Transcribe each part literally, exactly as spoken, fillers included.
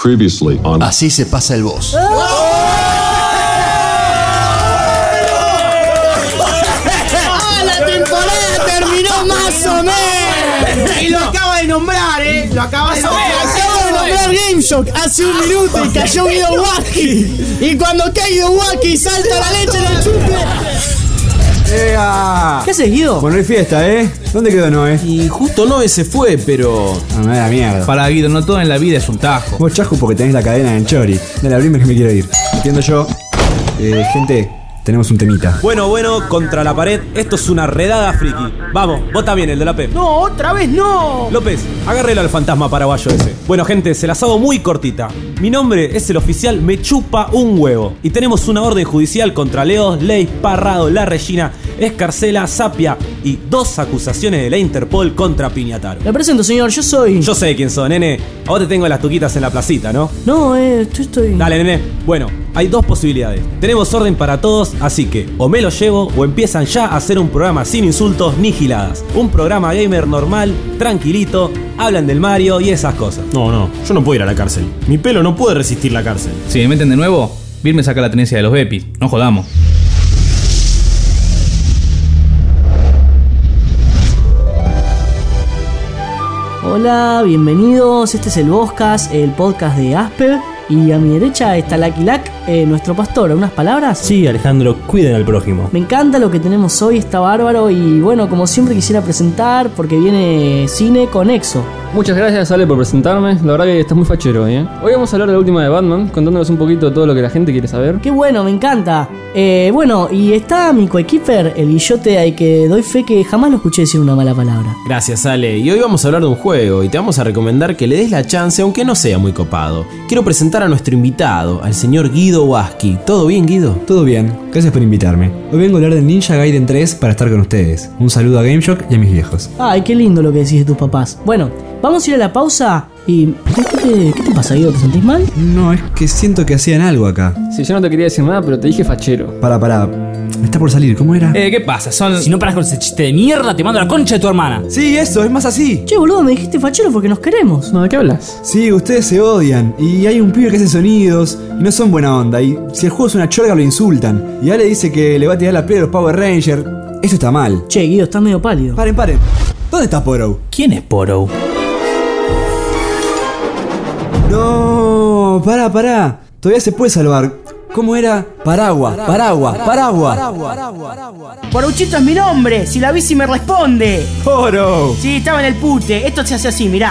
Previously on... Así se pasa el boss. ¡Ah, la temporada terminó más o menos! Y lo acaba de nombrar, ¿eh? Lo acaba de nombrar. Acabo de nombrar GameShock hace un minuto y cayó Guido Wacky. Y cuando cae Guido Wacky salta la leche en el chuple. ¡Ea! ¿Qué haces, Guido? Bueno, hay fiesta, ¿eh? ¿Dónde quedó Noé? Y justo Noé se fue, pero... Ah, me da mierda. Para Guido, no todo en la vida es un tajo. Vos chasco porque tenés la cadena en el chori. Dale, abrime que me quiero ir. Entiendo yo. Eh, gente, tenemos un temita. Bueno, bueno, contra la pared, esto es una redada friki. Vamos, vos también, el de la P. No, otra vez no. López, agárrelo al fantasma paraguayo ese. Bueno, gente, se las hago muy cortita. Mi nombre es el oficial Me Chupa un Huevo. Y tenemos una orden judicial contra Leo, Ley, Parrado, La Regina, Escarcela, Sapia y dos acusaciones de la Interpol contra Piñataro. Me presento, señor, yo soy... Yo sé quién sos, nene. A vos te tengo las tuquitas en la placita, ¿no? No, eh, yo estoy... Dale, nene. Bueno, hay dos posibilidades. Tenemos orden para todos, así que o me lo llevo o empiezan ya a hacer un programa sin insultos ni giladas. Un programa gamer normal, tranquilito, hablan del Mario y esas cosas. No, no, yo no puedo ir a la cárcel. Mi pelo no puede resistir la cárcel. Si me meten de nuevo, Bill me saca la tenencia de los Bepis. No jodamos. Hola, bienvenidos. Este es el Voscast, el podcast de Asper. Y a mi derecha está Lucky Luck, eh, nuestro pastor. ¿Unas palabras? Sí, Alejandro, cuiden al prójimo. Me encanta lo que tenemos hoy, está bárbaro. Y bueno, como siempre quisiera presentar, porque viene Cine Conexo. Muchas gracias, Ale, por presentarme. La verdad que estás muy fachero hoy, ¿eh? Hoy vamos a hablar de la última de Batman, contándonos un poquito de todo lo que la gente quiere saber. Qué bueno, me encanta. Eh, bueno, y está mi coequiper, el Guillote, al que doy fe que jamás lo escuché decir una mala palabra. Gracias, Ale. Y hoy vamos a hablar de un juego y te vamos a recomendar que le des la chance, aunque no sea muy copado. Quiero presentar a nuestro invitado, al señor Guido Wacky. ¿Todo bien, Guido? Todo bien, gracias por invitarme. Hoy vengo a hablar del Ninja Gaiden tres para estar con ustedes. Un saludo a GameShock y a mis viejos. Ay, qué lindo lo que decís de tus papás. Bueno, vamos a ir a la pausa y... ¿Qué te, qué te pasa, Guido? ¿Te sentís mal? No, es que siento que hacían algo acá. Sí, yo no te quería decir nada, pero te dije fachero. Pará, pará. Me está por salir, ¿cómo era? Eh, ¿qué pasa? Son... Si no paras con ese chiste de mierda, te mando a la concha de tu hermana. Sí, eso, es más así. Che, boludo, me dijiste fachero porque nos queremos. No, ¿de qué hablas? Sí, ustedes se odian. Y hay un pibe que hace sonidos y no son buena onda. Y si el juego es una chorga lo insultan. Y Ale dice que le va a tirar la pelea a los Power Rangers. Eso está mal. Che, Guido, estás medio pálido. Paren, paren. ¿Dónde está Poro? ¿Quién es Poro? No, pará, pará. Todavía se puede salvar. ¿Cómo era? Paraguas, paraguas, paraguas. Poruchito es mi nombre. Si la bici me responde. ¡Poro! Sí, estaba en el pute. Esto se hace así, mirá.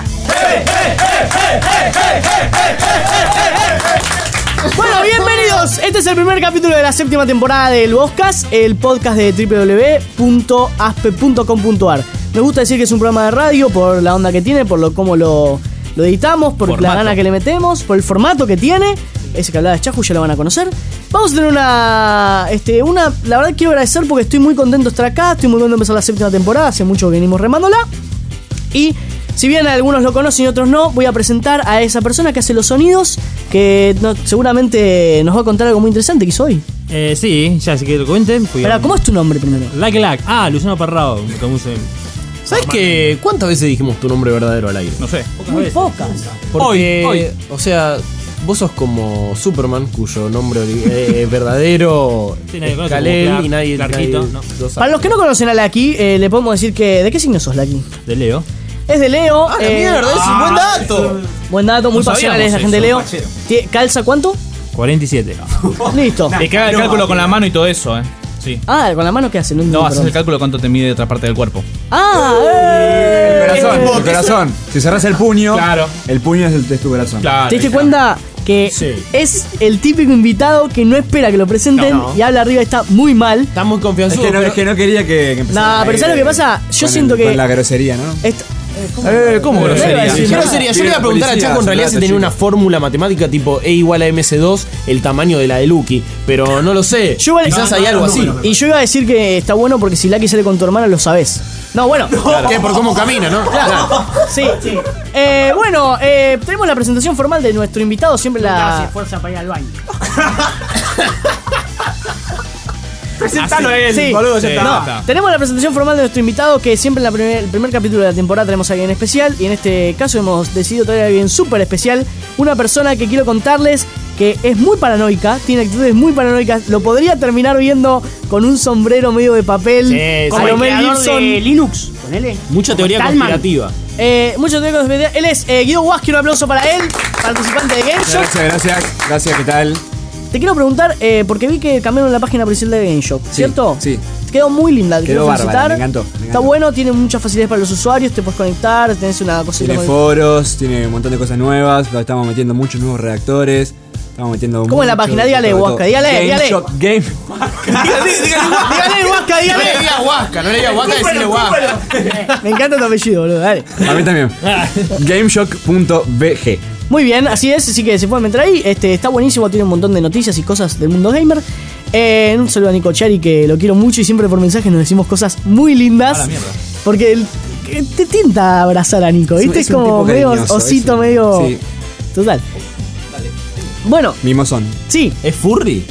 Bueno, bienvenidos. Este es el primer capítulo de la séptima temporada del Voscast, el podcast de doble u doble u doble u punto aspe punto com punto ar. Me gusta decir que es un programa de radio por la onda que tiene, por lo cómo lo, lo editamos, por Formato. la gana que le metemos, por el formato que tiene. Ese que hablaba de Chahu ya lo van a conocer. Vamos a tener una, este, una... La verdad quiero agradecer porque estoy muy contento de estar acá. Estoy muy contento de empezar la séptima temporada. Hace mucho que venimos remándola. Y si bien algunos lo conocen y otros no, voy a presentar a esa persona que hace los sonidos, que no, seguramente nos va a contar algo muy interesante que hizo hoy. Eh, sí, ya si que lo cuenten. Espera, ¿cómo es tu nombre primero? Lucky Luck. Ah, Luciano Parrado. Me puse... ¿Sabes qué? ¿Cuántas veces dijimos tu nombre verdadero al aire? No sé. Muy pocas. Porque, Hoy, hoy. o sea, vos sos como Superman, cuyo nombre eh, verdadero Sí, nadie es conoce Kal-El como Clark- y nadie, Clarkito, nadie no. lo sabe. Para los que no conocen a Lucky, eh, le podemos decir que... ¿De qué signo sos, Lucky? De Leo. Es de Leo. ¡Ah, la eh, mierda! ¡Es un buen dato! Buen dato, muy No pasional es la sabíamos gente de eso, Leo. fachero. Tie- ¿Calza cuánto? cuarenta y siete. Listo. Es que haga el cálculo con la mano y todo eso, eh. Sí. Ah, ¿con la mano qué hace? No, No, entiendo, haces perdón. el cálculo cuánto te mide otra parte del cuerpo. Ah, eh. El corazón, el corazón. Si cerrás el puño, Claro. el puño es, el, es tu corazón. Claro. ¿Te diste claro. cuenta que Sí. es el típico invitado que no espera que lo presenten No, no. y habla arriba y está muy mal? Está muy Es confianzudo. que no, pero- es que no quería que, que empezara No, pero ahí, ¿sabes lo que eh, pasa? Yo con siento el- que... Con la grosería, ¿no? Esto- Eh, ¿cómo No iba a grosería? decir ¿Qué nada. grosería? Yo Sí, le iba a preguntar a policía, Chaco en realidad si soldato, tenía chico. una fórmula matemática tipo E igual a M C dos, el tamaño de la de Lucky, pero no lo sé. Yo igual- Quizás no, hay no, algo no, así. no, no. Y yo iba a decir que está bueno porque si Lucky sale con tu hermana lo sabés. No, bueno. Claro. ¿Qué? Por cómo camina, ¿no? Claro. Sí, sí. Eh, bueno, eh, tenemos la presentación formal de nuestro invitado, siempre Hace la... fuerza para ir al baño. Presentalo a él, Sí. boludo, ya Sí. está. No, está. tenemos la presentación formal de nuestro invitado, que siempre en la primer- el primer capítulo de la temporada tenemos a alguien especial, y en este caso hemos decidido traer a alguien súper especial, una persona que quiero contarles que es muy paranoica, tiene actitudes muy paranoicas, lo podría terminar viendo con un sombrero medio de papel, Sí, como Como el Mel creador Gibson. de Linux, ponele. Mucha teoría Talman. conspirativa. Eh, muchos de ellos, él es eh, Guido Waski, un aplauso para él, participante de Game Shop. Gracias, gracias. Gracias, ¿qué tal? Te quiero preguntar, eh, porque vi que cambiaron la página principal de Game Shop, ¿cierto? sí. Quedó muy linda, te Quedó quiero bárbara, felicitar. me encantó, me Está encantó. bueno, tiene muchas facilidades para los usuarios, te puedes conectar, tenés una cosita Tiene con- foros, tiene un montón de cosas nuevas. Estamos metiendo muchos nuevos redactores. Estamos metiendo. ¿Cómo es la mucho, página? Dígale, todo, Huasca, todo. dígale, Game dígale. Shop, Game. Dígale, Huasca, dígale. digas Huasca, no le digas Huasca, decirle Huasca. Me encanta tu apellido, boludo, dale. A mí también. Gameshock punto b g. Muy bien, así es, así que se pueden meter ahí. Este, está buenísimo, tiene un montón de noticias y cosas del mundo gamer. Eh, un saludo a Nico Chari, que lo quiero mucho y siempre por mensaje nos decimos cosas muy lindas. A la mierda. Porque el- que te tienta abrazar a Nico, Es un- ¿viste? es Es, un como tipo medio cariñoso, osito, es un- medio. sí. Total. Bueno, Mimosón. sí. ¿Es furry?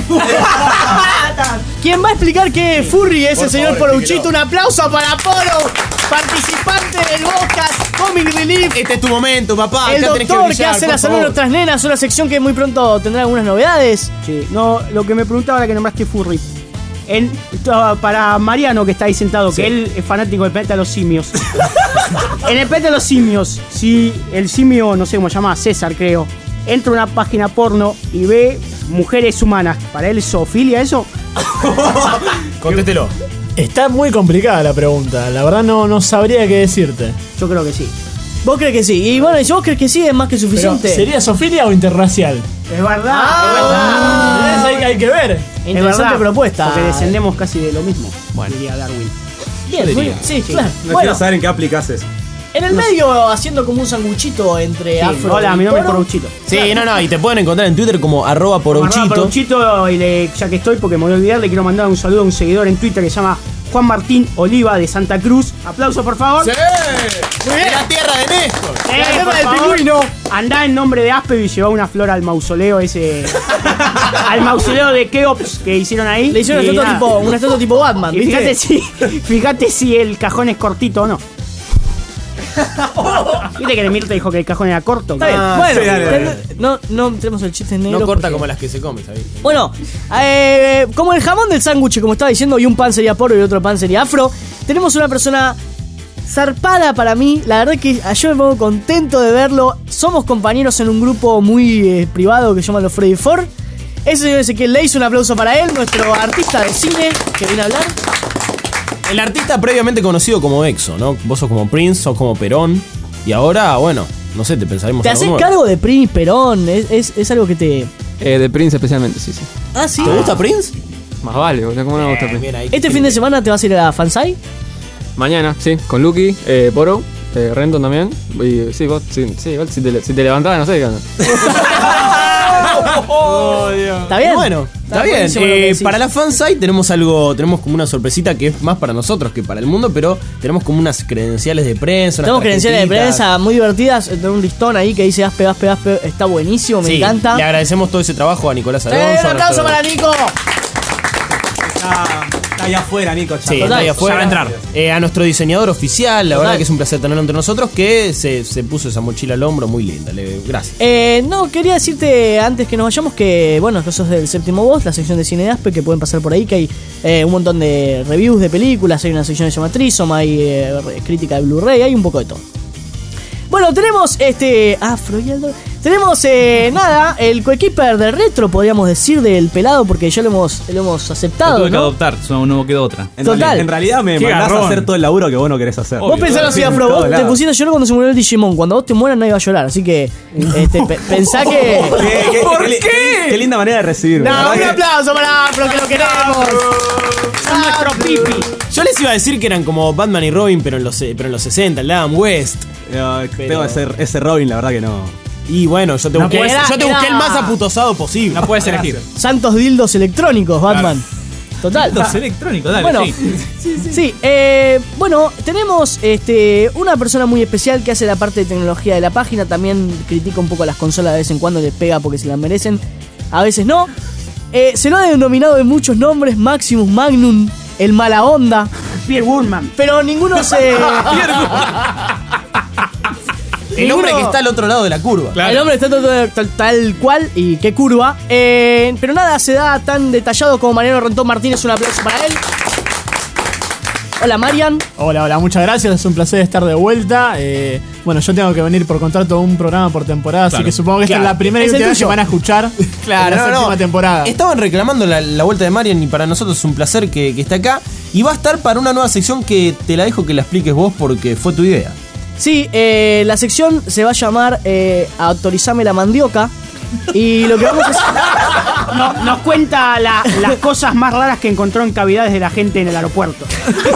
¿Quién va a explicar qué furry es el señor Porouchito? Un aplauso para Poro, participante del podcast Comic Relief. Este es tu momento, papá. El acá tenés doctor que, brillar, hace por la salud de favor. nuestras nenas, una sección que muy pronto tendrá algunas novedades. Sí, no, lo que me preguntaba ahora que nombraste Furry. En- to- para Mariano, que está ahí sentado, que él es fanático del planeta de los simios. En el planeta de los simios, si el simio, no sé cómo se llama, César creo, entra a una página porno y ve mujeres humanas, ¿para él es zoofilia eso? Contéstelo. Está muy complicada la pregunta. La verdad no, no sabría qué decirte. Yo creo que sí. ¿Vos crees que sí? Y bueno, y si vos crees que sí, es más que Pero, suficiente. ¿sería zoofilia o interracial? Es verdad, Ah. Eso hay, hay que ver. es Interesante verdad. propuesta. Porque descendemos casi de lo mismo, Bueno. diría Darwin. Bien, muy bien. Sí, claro. No Bueno, quiero saber en qué aplicás eso. en el medio haciendo como un sanguchito entre Sí, afro hola, y mi nombre es Poro. Porouchito. Sí, no, no, y te pueden encontrar en Twitter como arroba Arroba porouchito. Porouchito, y le- ya que estoy, porque me voy a olvidar, le quiero mandar un saludo a un seguidor en Twitter que se llama Juan Martín Oliva de Santa Cruz. Aplauso, por favor. ¡Sí! ¡De la tierra de Néstor! Eh, La tierra por del favor, pingüino. andá en nombre de Aspe y llevá una flor al mausoleo ese. al mausoleo de Keops que hicieron ahí. Le hicieron Y una estatua nada. tipo, una estatua tipo Batman, Y ¿viste? fíjate si, fíjate si el cajón es cortito o no. Viste que Mirta dijo que el cajón era corto. Está bien. Ah, bueno, sí, dale, dale. no, no tenemos el chiste negro. No corta porque- como las que se comen, ¿sabes? Bueno, eh, como el jamón del sándwich, como estaba diciendo, y un pan sería Poro y otro pan sería Afro, tenemos una persona zarpada para mí. La verdad que yo me pongo contento de verlo. Somos compañeros en un grupo muy eh, privado que se llama los Freddy Four. Ese señor Ezequiel le hizo un aplauso para él, nuestro artista de cine que viene a hablar. El artista previamente conocido como Exo, ¿no? Vos sos como Prince, sos como Perón. Y ahora, bueno, no sé, te pensaremos Te algo haces nuevo. cargo de Prince Perón, es, es, es algo que te... Eh, de Prince especialmente, sí, sí. Ah, sí. ¿Te gusta Prince? Más vale, boludo, ¿cómo no me gusta Prince? Bien ahí. Este fin de semana te vas a ir a la Fansai. Mañana, sí, con Lucky, eh, Poro, eh, Renton también. Y sí, vos, sí, sí, igual si te, si te levantás, no sé qué onda. ¿Está bien? Bueno, está bien. buenísimo lo que Eh, decís. para la fansite tenemos algo, tenemos como una sorpresita que es más para nosotros que para el mundo, pero tenemos como unas credenciales de prensa. unas Tenemos credenciales de tarjetitas. prensa muy divertidas. Tengo un listón ahí que dice Aspe, Aspe, Aspe. Está buenísimo, me Sí, encanta. le agradecemos todo ese trabajo a Nicolás ¡Eh, Alonso. un a aplauso nuestro- para Nico! Está, está allá afuera, Nico. Sí, Total, está ahí afuera. ya va a entrar. Eh, a nuestro diseñador oficial, la Total. verdad que es un placer tenerlo entre nosotros, que se, se puso esa mochila al hombro muy linda. Le- gracias. Eh, no, quería decirte antes que nos vayamos que, bueno, que sos del Séptimo Voz, la sección de cine de Aspe, que pueden pasar por ahí, que hay eh, un montón de reviews de películas, hay una sección que se llama Trisom, hay eh, crítica de Blu-ray, hay un poco de todo. Bueno, tenemos este. Afro y Aldo. Tenemos, eh, nada, el coequiper del retro, podríamos decir, del pelado, porque ya lo hemos, lo hemos Lo aceptado. tuve que ¿no? adoptar, no, no quedó otra. En, Total. reali- en realidad me Qué mandás garrón. a hacer todo el laburo que vos no querés hacer. Vos pensás así, Sí, en Afro, todos vos te lados. pusiste a llorar cuando se murió el Digimon. Cuando vos te mueras nadie va a llorar, así que este, pe- pensá que... ¿Qué, qué, ¿Por qué li- qué? qué- qué linda manera de recibirme. No, la un verdad que- aplauso para Afro, que lo queremos. Son nuestros pipi. Yo les iba a decir que eran como Batman y Robin, pero en los, pero en los sesenta, el de Adam West. No, Pero- tengo ese, ese Robin, la verdad que no. Y bueno, yo te No busqué, puede- yo te era- busqué el más aputosado posible. No puedes elegir. Santos dildos electrónicos, Batman. Total. Dos electrónicos, dale. Bueno, sí. sí, eh, bueno, tenemos este, una persona muy especial que hace la parte de tecnología de la página. También critica un poco a las consolas de vez en cuando, les pega porque se las merecen. A veces no. Eh, se lo ha denominado de muchos nombres, Maximus Magnum, el mala onda, Pierre Woodman. pero ninguno se... El hombre que está al otro lado de la curva. El hombre está tal, tal- tal cual y qué curva. Eh, pero nada se da tan detallado como Mariano Rentón Martínez. Un aplauso para él. Hola, Marian. Hola, hola, muchas gracias. Es un placer estar de vuelta. Eh, bueno, yo tengo que venir por contrato a un programa por temporada, Claro. así que supongo que esta Claro. es la primera y Es el última vez que tuyo. van a escuchar Claro, en la no, séptima no. temporada. Estaban reclamando la, la vuelta de Marian y para nosotros es un placer que, que esté acá. Y va a estar para una nueva sección que te la dejo que la expliques vos porque fue tu idea. Sí, eh, la sección se va a llamar eh, Autorizame la mandioca. Y lo que vamos a hacer... No- nos cuenta la- las cosas más raras que encontró en cavidades de la gente en el aeropuerto.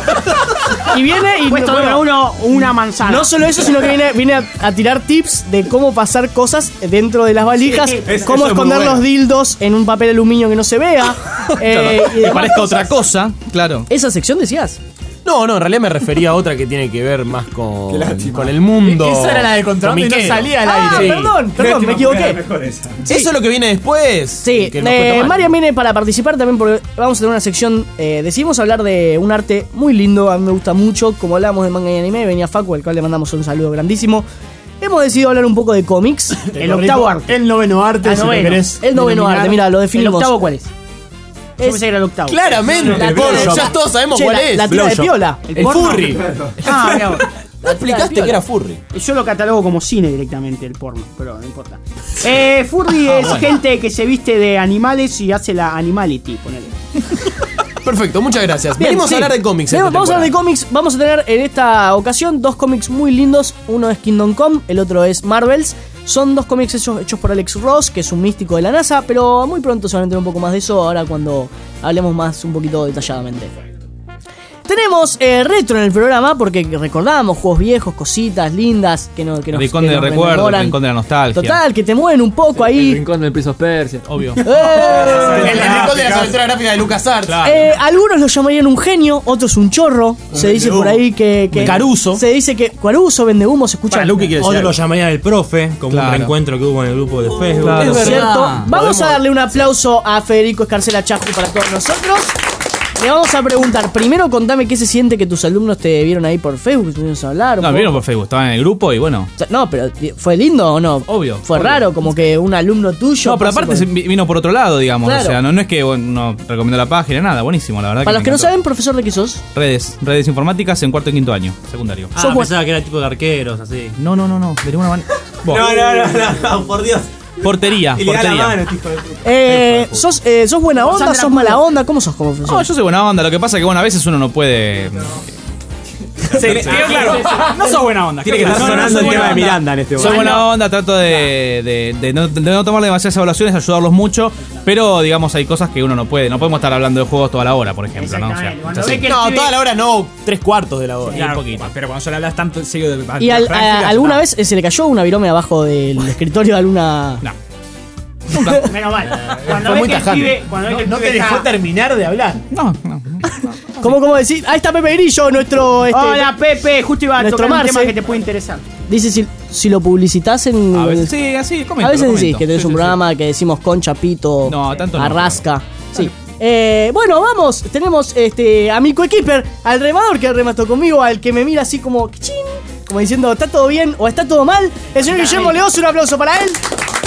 Y viene y... Puesto bueno, número uno, una manzana. no solo eso, sino que viene, viene a, a tirar tips de cómo pasar cosas dentro de las valijas, Sí, es- cómo eso es muy esconder bueno. los dildos en un papel aluminio que no se vea. eh, y Que demás parezca cosas. otra cosa, claro. ¿Esa sección decías? No, no, en realidad me refería a otra que tiene que ver más con, con el mundo. Esa era la de contrabando y no comiquero. salía al Ah, aire. perdón, perdón, me equivoqué. Eso es lo que viene después. Sí, que nos cuenta eh, Marian. Marian viene para participar también porque vamos a tener una sección. Eh, decidimos hablar de un arte muy lindo, a mí me gusta mucho. Como hablamos de manga y anime, venía Facu, al cual le mandamos un saludo grandísimo. Hemos decidido hablar un poco de cómics. El octavo arte. El noveno arte, Ah, si noveno. lo querés. El noveno denominar. arte, mira, lo ¿El definimos. octavo cuál es? Yo Es pensé que era el octavo. Claramente, La Polo, tira- ya todos sabemos Che, cuál la- es. La tira de piola. El porno. furry. Ah, mirá vos. No explicaste que era furry. Yo lo catalogo como cine directamente, el porno, pero no importa. Eh, furry es gente que se viste de animales y hace la animality, ponele. Perfecto, muchas gracias. Bien, Venimos sí. a hablar de cómics. Venimos- esta Vamos a hablar de temporada. cómics. Vamos a tener en esta ocasión dos cómics muy lindos. Uno es Kingdom Come, el otro es Marvels. Son dos cómics hechos, hechos por Alex Ross, que es un místico de la NASA, pero muy pronto se van a enterar un poco más de eso ahora cuando hablemos más un poquito detalladamente. Tenemos eh, retro en el programa porque recordamos juegos viejos, cositas lindas que, no, que nos Rincón que de nos recuerdo, rememoran. rincón de la nostalgia. Total, que te mueven un poco El ahí. rincón del Prince of Persia. Obvio. ¡Eh! El, el rincón de las aventuras gráficas de LucasArts. Eh, algunos lo llamarían un genio, otros un chorro. Se dice por ahí que, que Caruso. Se dice que Caruso vende humo, se escucha. Para, Luke, ¿qué quiere Otros decir? lo llamarían el profe, como Claro. un reencuentro que hubo en el grupo de Facebook. Claro. Es Sí. cierto. Ah, Vamos a darle un aplauso a Federico Escarcela Chaju para todos nosotros. Le vamos a preguntar, primero contame qué se siente que tus alumnos te vieron ahí por Facebook, estuvimos a hablar. un No, poco. vieron por Facebook, estaban en el grupo y bueno. O sea, no, pero ¿fue lindo o no? Obvio, Fue obvio. raro, como que un alumno tuyo. No, pero pase aparte por- se vi- vino por otro lado, digamos. Claro. O sea, no, no es que bueno, no recomendó la página, nada, buenísimo, la verdad. Para los me que no encantó. saben, profesor, ¿de qué sos? Redes, redes informáticas en cuarto y quinto año, secundario. Ah, Sos buen- pensaba que era tipo de arqueros, así. No, no, no, no, de ninguna manera. No, no, no, no, por Dios. Portería, portería. Eh, ¿sos, eh, ¿Sos buena onda? Sandra ¿Sos mala onda? ¿Cómo sos como profesor? No, yo soy buena onda, lo que pasa es que bueno, a veces uno no puede. claro. No sos buena onda. Tiene que estar No, no, no, sonando soy el tema buena de onda. Miranda en este Soy momento. buena onda, trato de, de, de no, de no tomar demasiadas evaluaciones, ayudarlos mucho, pero digamos hay cosas que uno no puede, no podemos estar hablando de juegos toda la hora, por ejemplo, ¿no? O sea, Exactamente. Cuando es así. ve que el No, pibe- toda la hora no, tres cuartos de la hora. Claro, un poquito. pero cuando se le hablas tanto en serio de ¿Y al- a- alguna vez se le cayó una virome abajo del escritorio de alguna...? No. Menos mal. Cuando Fue ve muy que el tajante. pibe, cuando ve que el No pibe te dejó está- terminar de hablar. No, no. ¿Cómo, cómo decir? Ahí está Pepe Grillo, nuestro... Este, Hola Pepe, justo iba a Nuestro tocar un Marce. tema que te puede interesar. Dice si, si lo publicitas en... A veces sí, así, comento. a veces lo decís comento. que tenés Sí, un sí, programa que decimos Concha, Pito, No, tanto no. Arrasca. Sí. Eh, bueno, vamos. Tenemos este, a mi coequiper, al remador que remató conmigo, al que me mira así como... ¡Chin! Como diciendo, ¿está todo bien o está todo mal? El señor Guillermo Leoz, un aplauso para él.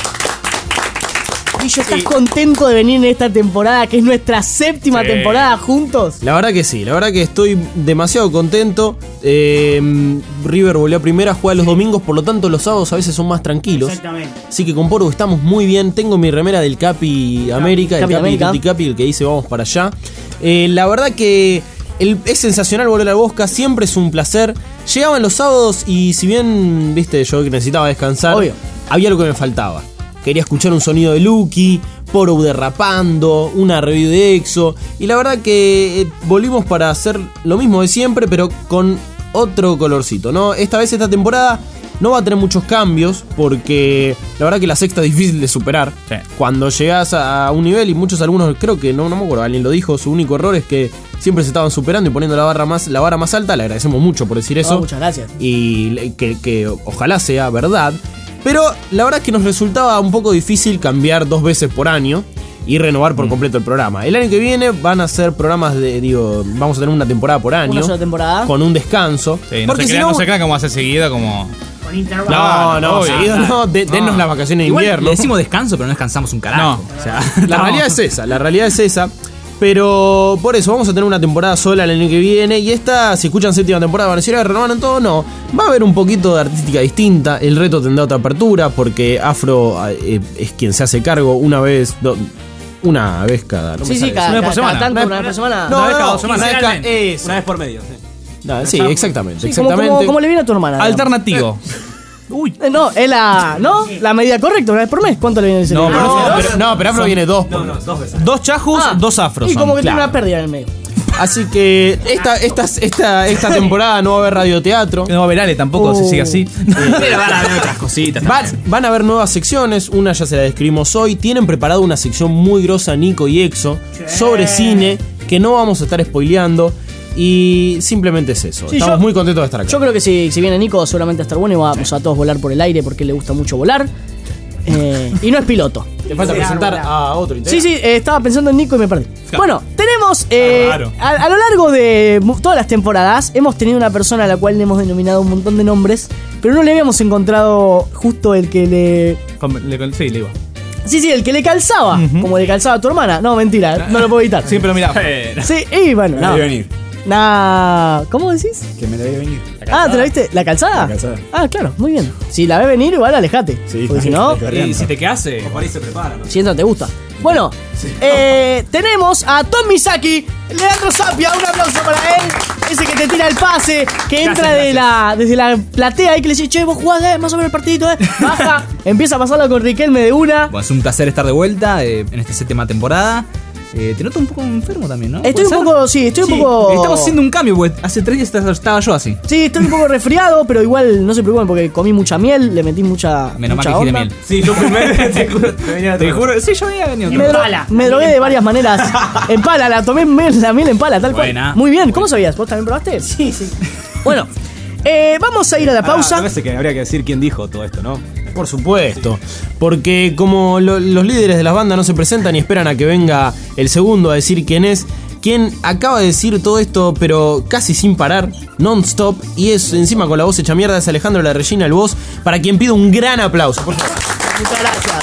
Guillo, ¿estás contento de venir en esta temporada, que es nuestra séptima Sí. temporada juntos? La verdad que sí, la verdad que estoy demasiado contento. Eh, River volvió a primera, juega los domingos, por lo tanto los sábados a veces son más tranquilos. Exactamente. Así que con Poro estamos muy bien. Tengo mi remera del Capi América, el Capi Capi América. Tutti Capi, el que dice vamos para allá. Eh, la verdad que el- es sensacional volver al Bosca, siempre es un placer. Llegaban los sábados y si bien, viste, yo que necesitaba descansar, Obvio. había algo que me faltaba. Quería escuchar un sonido de Lucky, Poro derrapando, una review de Exo. Y la verdad que eh, volvimos para hacer lo mismo de siempre, pero con otro colorcito, ¿no? Esta vez, esta temporada, no va a tener muchos cambios, porque la verdad que la sexta es difícil de superar. Sí. Cuando llegas a un nivel, y muchos algunos, creo que no, no me acuerdo, alguien lo dijo, su único error es que siempre se estaban superando y poniendo la barra más, la vara más alta. Le agradecemos mucho por decir eso. No, muchas gracias. Y le- que, que ojalá sea verdad. Pero la verdad es que nos resultaba un poco difícil cambiar dos veces por año. y renovar por completo el programa. El año que viene van a ser programas de, digo, vamos a tener una temporada por año. Una sola temporada. Con un descanso. Sí, no, porque se si crean, no, no se crean como hace seguido, como. Con intervalo. no, no, obvio. seguido no, de- dennos No. las vacaciones de Igual invierno. le decimos descanso, pero no descansamos un carajo. No. O sea, La no. realidad es esa, la realidad es esa. Pero por eso vamos a tener una temporada sola el año que viene. Y esta, si escuchan séptima temporada, van a decir, "Ah, renovaron todo". No, va a haber un poquito de artística distinta. El reto tendrá otra apertura porque Afro eh, es quien se hace cargo una vez, do- una vez cada. no me Sí, sí, sale cada, Una vez cada, por semana. cada tanto, Una una vez- vez por semana. No, Una vez no, cada no, dos semanas. una vez cada- Quincenalmente. eso. Una vez por medio, sí. Ah, sí, exactamente, Sí, como, exactamente. como, como le viene a tu hermana. digamos. Alternativo. Uy. No, es la. ¿No? La medida correcta, una vez por mes. ¿Cuánto le viene ese No, libro? pero No, no, pero, no, pero Afro viene dos por mes. Dos chajus, Ah, dos afros. Y como son. que tiene claro. una pérdida en el medio. Así que esta, esta, esta, esta temporada no va a haber radioteatro. No va a haber Ale tampoco, si Oh. sigue así. Pero van a haber otras cositas. Van, también. van a haber nuevas secciones, una ya se la describimos hoy. Tienen preparado una sección muy grosa Nico y Exo sobre cine que no vamos a estar spoileando. Y simplemente es eso. Sí, Estamos yo- muy contentos de estar acá. Yo creo que si, si viene Nico, seguramente va a estar bueno y vamos a todos volar por el aire porque le gusta mucho volar. Eh, y no es piloto. Te falta presentar a otro Sí, integrante. sí, eh, estaba pensando en Nico y me perdí. Bueno, tenemos eh, Raro. a, a lo largo de mu- todas las temporadas hemos tenido una persona a la cual le hemos denominado un montón de nombres, pero no le habíamos encontrado justo el que le... Con- le- con- Sí, le iba. Sí, sí, el que le calzaba, como le calzaba a tu hermana. No, mentira, no lo puedo evitar. Sí, pero mira. Sí, y bueno, Me no. la vi venir. Nah, ¿cómo decís? Que me la vi venir. Ah, ¿te la viste? ¿La calzada? La calzada. Ah, claro, muy bien. Si la ves venir, igual alejate. Sí, porque si no, Y si te quedase. París se prepara, ¿no? si entra te gusta. Bueno, eh, tenemos a Tom Misaki, Leandro Sapia, un aplauso para él. Ese que te tira el pase, que entra de la, desde la platea y que le dice, che, vos jugás, eh, más o menos el partidito, eh. Baja, empieza a pasarlo con Riquelme de una. Bueno, es un placer estar de vuelta eh, en esta séptima temporada. Eh, te noto un poco enfermo también, ¿no? Estoy un ¿Puede ser? poco, sí, estoy Sí, un poco... Estamos haciendo un cambio, porque hace tres días estaba- estaba yo así. Sí, estoy un poco resfriado, pero igual no se preocupen porque comí mucha miel, le metí mucha, Menos mal mucha que gire onda. miel. Sí, yo primero te juro, te venía Te juro, sí, yo había venido. Me, dro- pala. me drogué de varias maneras. En pala, la tomé miel- la miel en pala, tal Buena. cual. Muy bien, ¿cómo sabías? ¿Vos también probaste? Sí, sí. Bueno, eh, vamos a ir a la pausa. Ah, parece que habría que decir quién dijo todo esto, ¿no? Por supuesto, porque como lo- los líderes de las bandas no se presentan y esperan a que venga el segundo a decir quién es, quien acaba de decir todo esto, pero casi sin parar, non-stop, y es encima con la voz hecha mierda, es Alejandro La Regina, el voz, para quien pido un gran aplauso, por favor. Muchas gracias.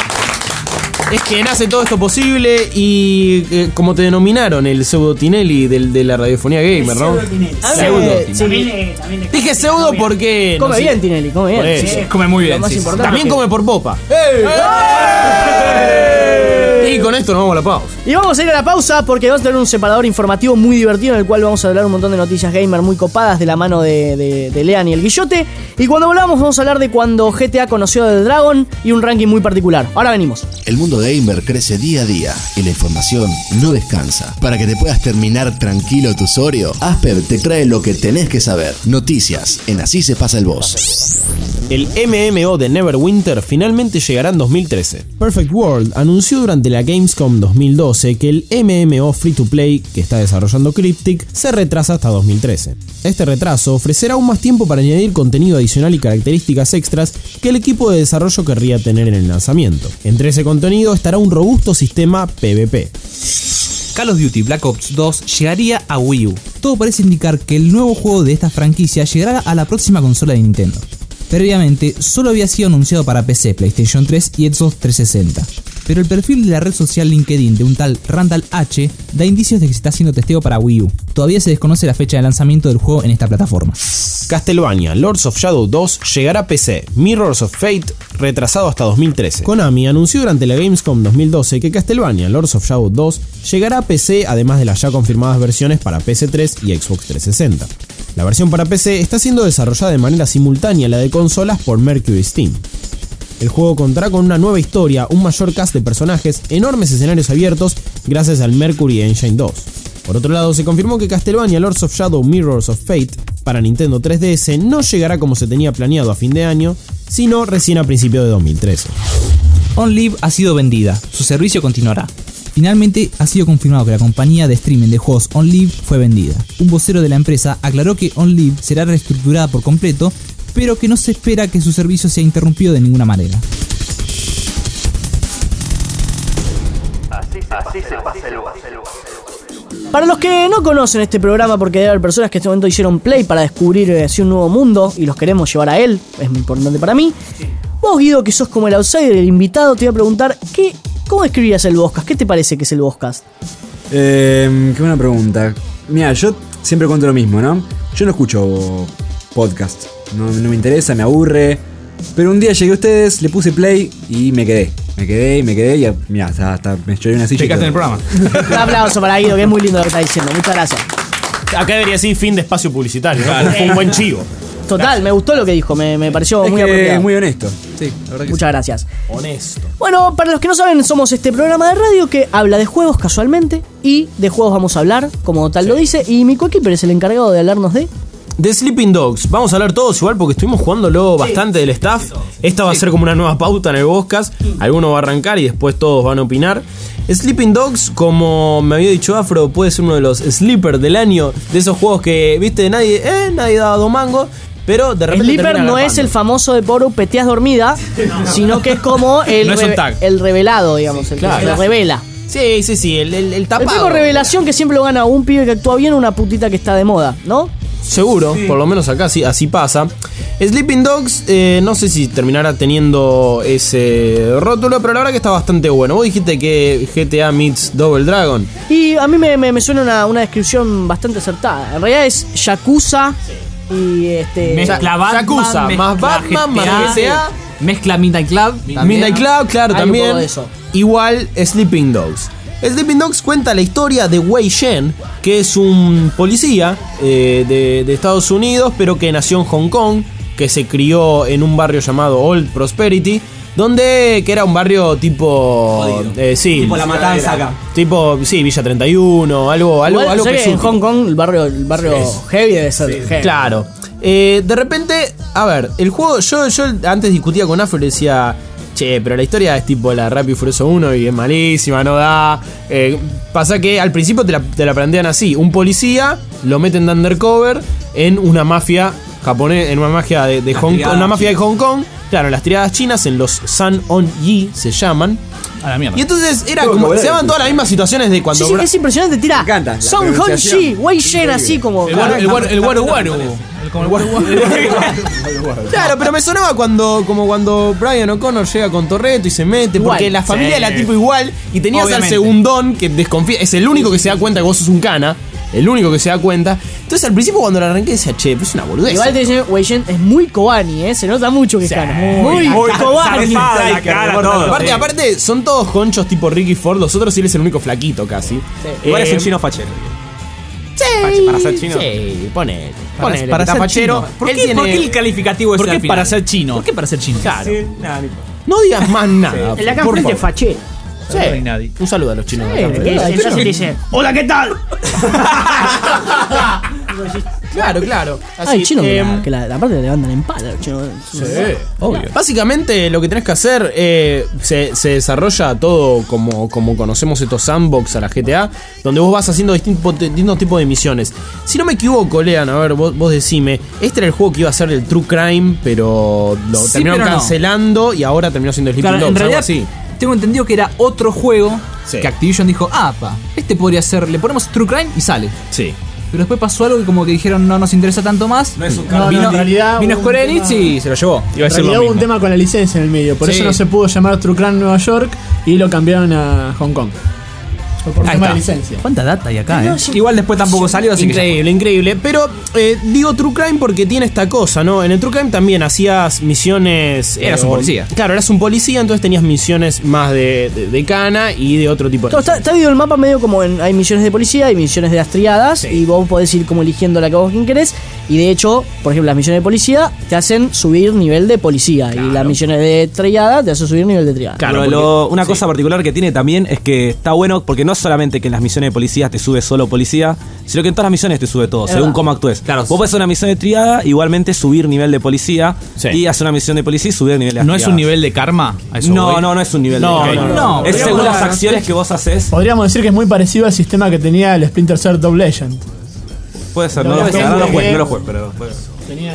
Es quien hace todo esto posible y eh, como te denominaron, el pseudo Tinelli del, de la radiofonía gamer, ¿no? Ah, Pseudo. eh, sí. También, eh, también le- Dije pseudo porque... no Come sé, bien, Tinelli, come por bien. eso. Sí. Come muy bien. Lo más sí, sí. importante También es que- come por popa. Y con esto nos vamos a la pausa. Y vamos a ir a la pausa porque vamos a tener un separador informativo muy divertido en el cual vamos a hablar un montón de noticias gamer muy copadas de la mano de, de, de Lean y el Guillote. Y cuando volvamos vamos a hablar de cuando G T A conoció del Dragon y un ranking muy particular. Ahora venimos. El mundo gamer crece día a día y la información no descansa. Para que te puedas terminar tranquilo tu Sorio, Asper te trae lo que tenés que saber. Noticias en Así se pasa el boss. El M M O de Neverwinter finalmente llegará en dos mil trece. Perfect World anunció durante la Gamescom dos mil doce que el M M O Free to Play que está desarrollando Cryptic se retrasa hasta dos mil trece. Este retraso ofrecerá aún más tiempo para añadir contenido adicional y características extras que el equipo de desarrollo querría tener en el lanzamiento. Entre ese contenido estará un robusto sistema PvP. Call of Duty Black Ops dos llegaría a Wii U. Todo parece indicar que el nuevo juego de esta franquicia llegará a la próxima consola de Nintendo. Previamente, solo había sido anunciado para P C, PlayStation tres y Xbox trescientos sesenta. Pero el perfil de la red social LinkedIn de un tal Randall H da indicios de que se está haciendo testeo para Wii U. Todavía se desconoce la fecha de lanzamiento del juego en esta plataforma. Castlevania Lords of Shadow dos llegará a P C, Mirrors of Fate retrasado hasta dos mil trece. Konami anunció durante la Gamescom dos mil doce que Castlevania Lords of Shadow dos llegará a P C además de las ya confirmadas versiones para P S tres y Xbox trescientos sesenta. La versión para P C está siendo desarrollada de manera simultánea a la de consolas por Mercury Steam. El juego contará con una nueva historia, un mayor cast de personajes, enormes escenarios abiertos gracias al Mercury Engine dos. Por otro lado, se confirmó que Castlevania Lords of Shadow Mirrors of Fate para Nintendo tres D S no llegará como se tenía planeado a fin de año, sino recién a principios de dos mil trece. OnLive ha sido vendida, su servicio continuará. Finalmente ha sido confirmado que la compañía de streaming de juegos OnLive fue vendida. Un vocero de la empresa aclaró que OnLive será reestructurada por completo, pero que no se espera que su servicio sea interrumpido de ninguna manera. Así se pasa el Boss. Para los que no conocen este programa, porque debe haber personas que en este momento hicieron play para descubrir eh, así un nuevo mundo y los queremos llevar a él, es muy importante para mí. Vos, Guido, que sos como el outsider, el invitado, te voy a preguntar, ¿qué, ¿cómo describirías el Bosscast? ¿Qué te parece que es el Bosscast? Eh, qué buena pregunta. Mira, yo siempre cuento lo mismo, ¿no? Yo no escucho podcast, no, no me interesa, me aburre. Pero un día llegué a ustedes, le puse play y me quedé. Me quedé y me quedé y mira, hasta, hasta me lloré una silla. Te quedaste en el programa. Un aplauso para Guido, que es muy lindo lo que está diciendo. Muchas gracias. Acá debería decir fin de espacio publicitario, ¿no? Fue un buen chivo. Total, me gustó lo que dijo, me, me pareció Es muy que apropiado. es muy honesto. Sí, la verdad que Muchas sí. gracias. Honesto. Bueno, para los que no saben, somos este programa de radio que habla de juegos casualmente y de juegos vamos a hablar, como tal lo dice, y mi coequiper es el encargado de hablarnos de... The Sleeping Dogs, vamos a hablar todos igual porque estuvimos jugándolo bastante del staff. Esta va a ser como una nueva pauta en el Bosscast. Alguno va a arrancar y después todos van a opinar. Sleeping Dogs, como me había dicho Afro, puede ser uno de los sleepers del año. De esos juegos que, viste, nadie, eh, nadie daba dos mangos. Pero de repente Sleeper no es el famoso de Poro Peteas Dormida, sino que es como el, No es un re- tag. el revelado, digamos, el Claro. que se revela. Sí, sí, sí, el, el, el El tapado. premio revelación que siempre lo gana un pibe que actúa bien o una putita que está de moda, ¿no? Seguro, por lo menos acá sí, así pasa. Sleeping Dogs, eh, no sé si terminará teniendo ese rótulo, pero la verdad que está bastante bueno. Vos dijiste que G T A meets Double Dragon. Y a mí me, me- me suena una, una descripción bastante acertada. En realidad es Yakuza y este... Mezcla Ya- Batman, Yakuza, mezcla más Batman, más G T A. Mezcla Midnight Club. también, Midnight ¿no? Club, claro, Hay un también. poco de eso. Igual Sleeping Dogs. Sleeping Dogs cuenta la historia de Wei Shen, que es un policía eh, de, de Estados Unidos, pero que nació en Hong Kong, que se crió en un barrio llamado Old Prosperity, donde que era un barrio tipo eh, sí, Tipo La Matanza acá. tipo sí, Villa treinta y uno, algo algo Igual, algo sé que en pesudo. Hong Kong el barrio, el barrio heavy debe ser heavy. Claro. Eh, de repente, a ver, el juego, yo, yo antes discutía con Afro y decía, che, pero la historia es tipo la Rápido y Furioso uno y es malísima, no da. Eh, pasa que al principio te la, te la plantean así: un policía lo meten de undercover en una mafia japonesa, en una mafia de, de Hong Kong, una mafia de Hong Kong. Claro, las tiradas chinas en los San On Yi se llaman. A la mierda. Y entonces era Todo como, como se llaman todas las mismas situaciones de cuando. Sí, sí, es impresionante, tira. Me encanta, la Son Hon pronunciación. Shi, Wei Shen, así como. El guaru, el guaru, el guaru guaru. El, como el guaru guaru. Claro, pero me sonaba cuando como cuando Brian O'Connor llega con Torreto y se mete, Igual. porque la familia Sí. era tipo igual y tenías Obviamente. al segundón que desconfía, es el único que se da cuenta que vos sos un cana, el único que se da cuenta. Entonces al principio cuando la arranqué decía, che, pero es una boludez. Igual te dicen, Wei Shen es muy Kobani, ¿eh? Se nota mucho que es cana. Muy, muy Kobani. la cara, todo. Aparte, aparte, son todos conchos tipo Ricky Ford, los otros sí él es el único flaquito casi. Igual es Eh, un chino fachero. Sí, para ser chino. Sí, ponele. Para, ponele, para que está ser fachero. chino. ¿Por Él qué, tiene- por qué el calificativo es ¿Por qué al final? para ser chino? ¿Por qué para ser chino? Claro. Sí, nada, ni- No digas más nada. El de acá por enfrente favor. faché. Sí. No hay nadie. Un saludo a los chinos. de acá Sí, enfrente. ¿verdad? Entonces Pero- le dice, hola, ¿qué tal? Claro, claro. Ah, Así, el chino que, em, la, que la, aparte le levantan en pala. el chino. obvio. Básicamente lo que tenés que hacer eh, se, se desarrolla todo como, como conocemos estos sandbox a la G T A, donde vos vas haciendo distintos, distintos tipos de misiones. Si no me equivoco, Lean, a ver, vos, vos decime, este era el juego que iba a ser el True Crime, pero lo Sí, terminaron pero no. cancelando y ahora terminó siendo el Sleeping Claro, Dogs, en algo realidad así. tengo entendido que era otro juego Sí. que Activision dijo, ah, pa, este podría ser, le ponemos True Crime y sale. Sí. Pero después pasó algo que como que dijeron no nos interesa tanto más. No es un No, no, vino, en realidad vino hubo un Square Enix tema- y se lo llevó. Iba a En ser lo realidad hubo un mismo. tema con la licencia en el medio, por Sí. eso no se pudo llamar True Crime Nueva York y lo cambiaron a Hong Kong. Fue por Ahí tema está. de licencia. ¿Cuánta data hay acá, eh? Igual después tampoco salió, así que. Increíble, increíble. Pero eh, digo True Crime porque tiene esta cosa, ¿no? En el True Crime también hacías misiones. eh, Eras un o- policía. Claro, eras un policía, entonces tenías misiones más de, de, de cana y de otro tipo de. Todo está, está dividido el mapa medio como en, hay misiones de policía y misiones de las triadas Sí. y vos podés ir como eligiendo la que vos quien querés y de hecho, por ejemplo, las misiones de policía te hacen subir nivel de policía y las misiones de triada te hacen subir nivel de triada. Claro, Pero porque- lo- una sí. cosa particular que tiene también es que está bueno porque no solamente que en las misiones de policía te sube solo policía, sino que en todas las misiones te sube todo, Es según verdad. cómo actúes. Claro. Vos podés hacer una misión de triada, igualmente subir nivel de policía Sí. y hacer una misión de policía y subir nivel de ¿No es un triadas. nivel de karma? ¿A eso No, voy? no, no es un nivel No, de no, no, no. Es Pero según bueno, las acciones que vos haces. Podríamos decir que es muy parecido al sistema que tenía el Splinter Cell Top Legend. Puede ser, no Lo lo que sé, tengo no lo que- juegues, no lo juegues, pero puede- Tenía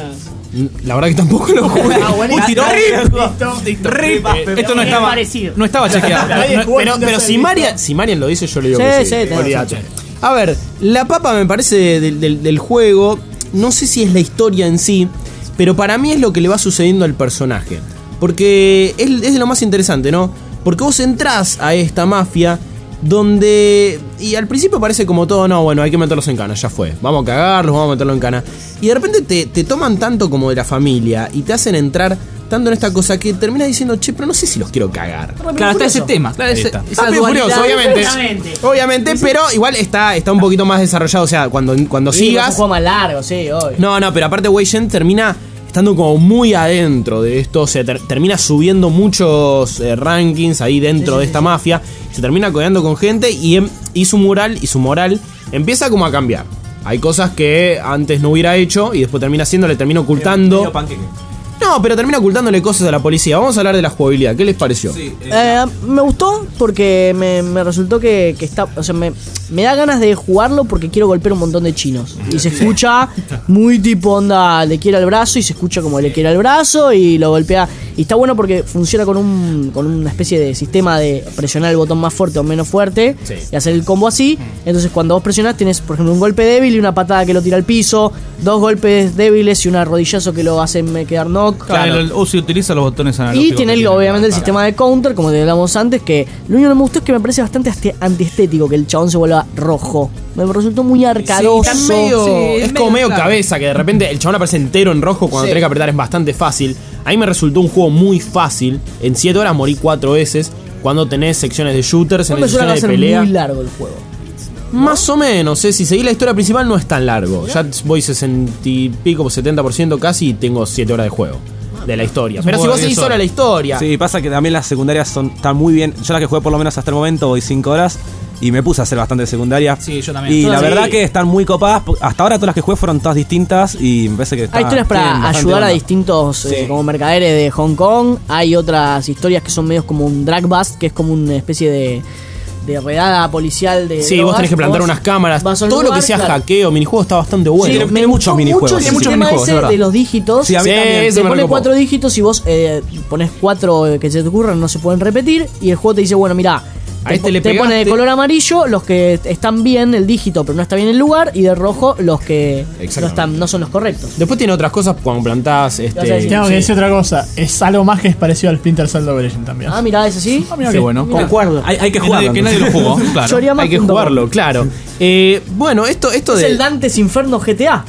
La verdad que tampoco lo jugué. Ah, bueno, Un tirón. listo. Rip. Esto no Es estaba, parecido. no estaba chequeado. Nadie No, jugó pero el pero Splinter si, Cell, Marian, ¿listo? si Marian lo dice, yo le digo Sí, que sí. sí, tenés Olvídate. razón. A ver, la papa me parece del, del- del juego, no sé si es la historia en sí, pero para mí es lo que le va sucediendo al personaje. Porque es, es de lo más interesante, ¿no? Porque vos entrás a esta mafia donde... Y al principio parece como todo, no, bueno, hay que meterlos en cana, ya fue. Vamos a cagarlos, vamos a meterlos en cana. Y de repente te, te toman tanto como de la familia y te hacen entrar tanto en esta cosa que terminas diciendo, che, pero no sé si los quiero cagar. Claro, está ese tema. Claro, ese- Está. esa Rápido y dualidad. Furioso, obviamente. Exactamente. Obviamente, pero igual está, está un poquito más desarrollado. O sea, cuando, cuando Sí, es un sigas. juego más largo, sí, obvio. No, no, pero aparte Wei Shen termina estando como muy adentro de esto. O sea, ter- termina subiendo muchos eh, rankings ahí dentro Sí, de sí, esta sí. mafia. Se termina codeando con gente y, em- y su moral y su moral empieza como a cambiar. Hay cosas que antes no hubiera hecho y después termina haciendo, le termina ocultando. Medio panqueque. No, pero termina ocultándole cosas a la policía. Vamos a hablar de la jugabilidad. ¿Qué les pareció? Sí, eh, Eh, me gustó porque me, me resultó que, que está. O sea, me, me da ganas de jugarlo porque quiero golpear un montón de chinos. Y se escucha muy tipo onda, le quiera el brazo y se escucha como le quiera el brazo y lo golpea. Y está bueno porque funciona con un con una especie de sistema de presionar el botón más fuerte o menos fuerte Sí. y hacer el combo así. Entonces, cuando vos presionás, tenés, por ejemplo, un golpe débil y una patada que lo tira al piso, dos golpes débiles y un arrodillazo que lo hacen quedar knock. Claro, el Uzi utiliza los botones analógicos. Y tiene que el- tiene obviamente el para- sistema de counter, como te hablamos antes, que lo único que me gustó es que me parece bastante asti- antiestético que el chabón se vuelva rojo. Me resultó muy arcadoso. Sí, está medio- Sí, es es como medio medio claro. cabeza, que de repente el chabón aparece entero en rojo cuando Sí. tiene que apretar es bastante fácil. A mí me resultó un juego muy fácil. En siete horas morí cuatro veces. Cuando tenés secciones de shooters, No tenés me suena que va a secciones de ser pelea. muy largo el juego. Más o menos, eh, si seguís la historia principal no es tan largo. Ya voy sesenta y pico, setenta por ciento casi y tengo siete horas de juego. De la historia. Pero si juego vos de seguís diez sola horas. la historia. Sí, pasa que también las secundarias son, están muy bien. Yo las que jugué por lo menos hasta el momento voy cinco horas y me puse a hacer bastante secundarias. Sí, yo también. Y Yo la también. verdad que están muy copadas. Hasta ahora todas las que jugué fueron todas distintas y me parece que está- Hay historias para tienen bastante ayudar a onda. distintos eh, Sí. como mercaderes de Hong Kong. Hay otras historias que son medios como un drag bust, que es como una especie de, de redada policial de. Sí, vos drogas. tenés que plantar Vos unas cámaras. vas a un Todo lo lugar, que sea claro. hackeo, minijuego está bastante bueno. Sí, Tiene- me tiene muchos gustó minijuegos, mucho el sí, muchos sistema minijuegos, ese es verdad. de los dígitos. Sí, a mí Sí, también. ese Te me lo pone copó. cuatro dígitos y vos eh, pones cuatro eh, que se te ocurran, no se pueden repetir. Y el juego te dice, bueno, mira, A te, este po- le te pone de pegaste. color amarillo los que están bien el dígito, pero no está bien el lugar. Y de rojo los que no, Exactamente. están, no son los correctos. Después tiene otras cosas cuando plantás. Este, vas a decir? Tengo que sí. decir otra cosa. Es algo más que es parecido al Splinter Cell Double Legend también. Ah, mira, es así. Ah, mira Qué que- bueno. Concuerdo. Hay, hay que Que jugarlo. nadie, que nadie lo jugó, claro. Choriama Hay que punto com. jugarlo, claro. Eh, bueno, esto, esto Es de. el Dantes Inferno G T A.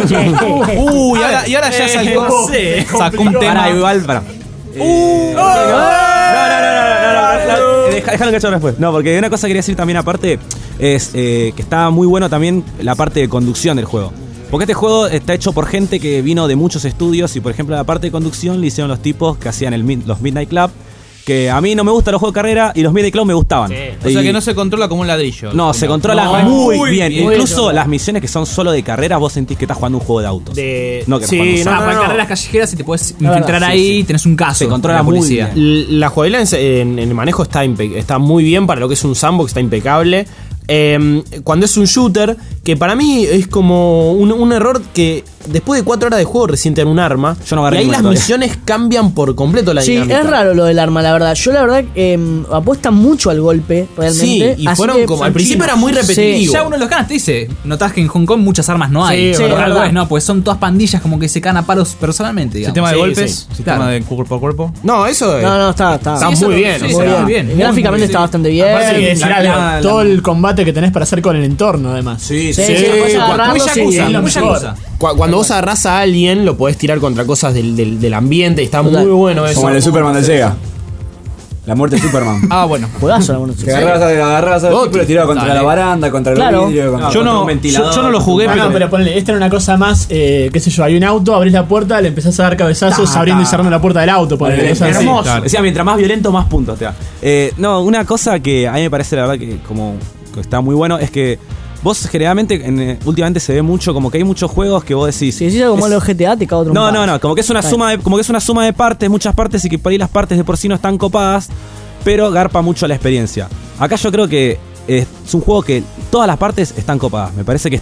Uy, y ahora, y ahora ya salió. Eh, Sacó un tema. Pará, igual, pará. Eh, no, no, no, no, no, no, no, no, deja- Déjalo que yo después. No, porque una cosa que quería decir también aparte es eh, que está muy bueno también la parte de conducción del juego. Porque este juego está hecho por gente que vino de muchos estudios y por ejemplo la parte de conducción le hicieron los tipos que hacían el, mid- los Midnight Club. Que a mí no me gustan los juegos de carrera y los Midnight Club me gustaban. O sea Y- que no se controla como un ladrillo. No, se controla No, muy, muy bien. bien. Incluso Muy las misiones que son solo de carrera, vos sentís que estás jugando un juego de autos. de- No, que sí, estás no, jugando- Ah, no, para no. carreras callejeras y te puedes verdad, infiltrar sí, ahí, tenés un caso. Se controla de la muy policía. bien. L- La jugabilidad en, en el manejo está, impe- está muy bien para lo que es un sandbox, está impecable. Eh, cuando es un shooter, que para mí es como un, un error que después de cuatro horas de juego recién te dan un arma. Yo no agarré y ahí ninguna las todavía. misiones cambian por completo la Sí, dinámica. es raro lo del arma, la verdad. Yo la verdad eh, apuesta mucho al golpe, realmente. Sí, y Así fueron que como. son Al principio chinos. era muy Sí. repetitivo. Ya uno de los ganas te dice, notás que en Hong Kong muchas armas no hay. Sí, Sí, Por es algo verdad. es, no, pues son todas pandillas como que se caen a palos personalmente, digamos. Sistema de Sí, golpes, sí. sistema Claro. de cuerpo a cuerpo. No, eso es. No, no, está, está. Está Sí, eso muy lo- bien. sí, o sí, sea, muy bien. Gráficamente Muy está bien. bastante bien. Aparte que decir la- algo, la- todo el combate que tenés para hacer con el entorno, además. Sí, Sí, sí. sí, después cu- agarrarlo, Muy sí, yakuza, es lo muy mejor. yakuza. cu- Cuando vos agarrás a alguien, lo podés tirar contra cosas del, del, del ambiente y está Total. muy bueno eso. Como el de Superman del Sega. La muerte de Superman. Ah, bueno. Juegazo, algunos. Que agarrabas, agarrabas al tipo y lo tiraba contra Dale. la baranda, contra Claro. el vidrio, contra, Yo contra no, un ventilador. yo, yo no lo jugué, Ah, pero, no, pero ponle, esta era una cosa más, eh, qué sé yo, hay un auto, abrís la puerta, le empezás a dar cabezazos Ta, abriendo ta. y cerrando la puerta del auto. Ponele, Eh, cosas así. hermoso. Claro. Decía, mientras más violento, más puntos te da. Eh, no, una cosa que a mí me parece la verdad que como que está muy bueno es que vos generalmente, en, eh, últimamente se ve mucho como que hay muchos juegos que vos decís. Si decís algo es- malo de G T A, te cago No, trompadas. no, no, como que es una Está suma de, como que es una suma de partes, muchas partes y que por ahí las partes de por sí no están copadas, pero garpa mucho la experiencia. Acá yo creo que eh, es un juego que todas las partes están copadas. Me parece que están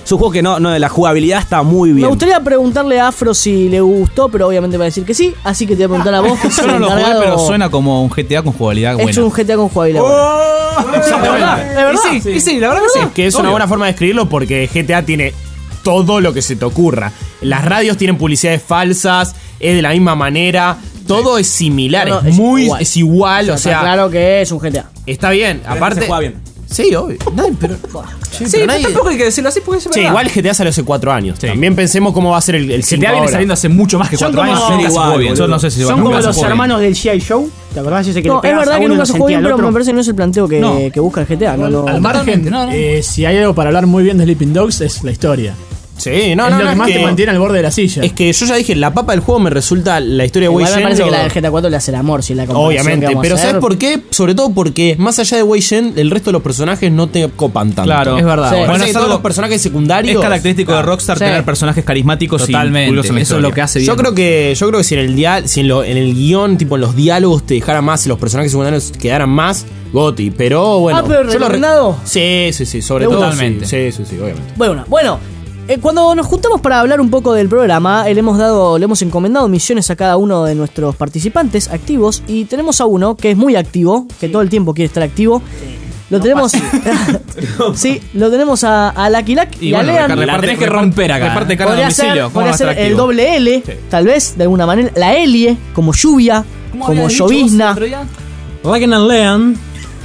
Es un juego que no, no, la jugabilidad está muy bien. Me gustaría preguntarle a Afro si le gustó, pero obviamente va a decir que sí. Así que te voy a preguntar a vos. Que Yo no lo jugué, encargado- pero suena como un G T A con jugabilidad Es buena. un G T A con jugabilidad. Es verdad, ¿Es verdad? Y sí, y sí, la verdad que sí. que es una buena forma de escribirlo porque G T A tiene todo lo que se te ocurra. Las radios tienen publicidades falsas, es de la misma manera, todo es similar, No, no, es es muy igual. es igual, o Está sea, claro que es un G T A. está bien, aparte se juega bien. Sí, obvio. Nadie, pero, sí, Sí, pero pero nadie- tampoco hay que decirlo así porque es Che, verdad. igual G T A salió hace cuatro años. También pensemos cómo va a ser el, el G T A cinco viene ahora. saliendo hace mucho más que Son cuatro como- años. Nunca se igual, jugó bien. boludo. Yo no sé si Son nunca como se los jugó bien. hermanos del G I Show. ¿Te acordás ese que No, le es pegabas verdad a que uno y nunca lo se jugó sentía bien, al pero otro? me parece que no es el planteo que, No. que busca el G T A. No, no. Al margen, no, no. eh, si hay algo para hablar muy bien de Sleeping Dogs es la historia. Sí, no, es no, lo no, que es más que- te mantiene al borde de la silla. Es que yo ya dije, la papa del juego me resulta la historia de Wei Igual me Shen. parece lo- que la del G T A cuatro le hace el amor, si la comparación Obviamente, que vamos pero a ¿sabes hacer. por qué? Sobre todo porque más allá de Wei Shen, el resto de los personajes no te copan tanto. Claro. Es verdad. Sí. Me Bueno, parece que es todos algo- los personajes secundarios. Es característico de Rockstar Sí. tener personajes carismáticos Totalmente. y incluirlos en la Eso es historia. lo que hace bien. Yo creo que yo creo que si en el dial, si en, lo- en el guión, tipo en los diálogos te dejara más y los personajes secundarios quedaran más, Goti, pero bueno. Ah, pero yo lo re- ¿recomendado? Sí, sí, sí, sobre ¿Te todo gusta? sí, sí, sí, sí, obviamente. Bueno, bueno. eh, cuando nos juntamos para hablar un poco del programa, eh, le hemos dado, le hemos encomendado misiones a cada uno de nuestros participantes activos y tenemos a uno que es muy activo, que todo el tiempo quiere estar activo. Lo tenemos, sí, lo tenemos a, a Lucky Luck y, Y a bueno, Lean. reparte- La tenés que romper acá, Reparte ¿eh? carga a Podría domicilio. ser, ¿Cómo podría va a ser estar el activo? doble L, tal vez, de alguna manera. La Elie, como lluvia, ¿Cómo como habías dicho vos el llovizna. otro día? Lakin and Lean.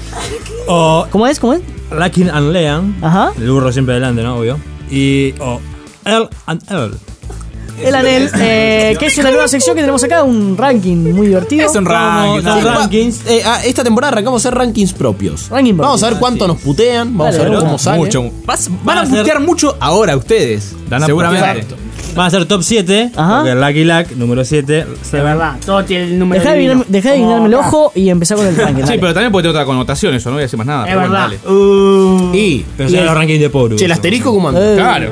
O ¿Cómo es? ¿Cómo es? Lakin and Lean. Ajá. El burro siempre adelante, ¿no? Obvio. Y. O El and El. El Anel, eh, que es una nueva sección que tenemos acá, un ranking muy divertido. Es un ranking. Vamos, Sí, no, va- rankings. eh, ah, esta temporada arrancamos a hacer rankings propios. Ranking Vamos propios. a ver cuánto nos putean, vamos Dale, a ver dale. cómo sale. Mucho. Vas- van Van a a ser- putear mucho ahora ustedes. Van a Seguramente. putear. Van a ser top siete. Ajá. Porque Lucky Luck, número siete. De verdad, todo tiene el número Dejá de divino. guiñarme- dejá de Como guiñarme el acá. ojo y empezá con el ranking. Sí, dale. pero también puede tener otra connotación eso, no voy a decir más nada. Es pero bueno, verdad. dale. Uh, Y, Pero y son el, los rankings de pobre. che, el asterisco cómo anda. Eh. Claro.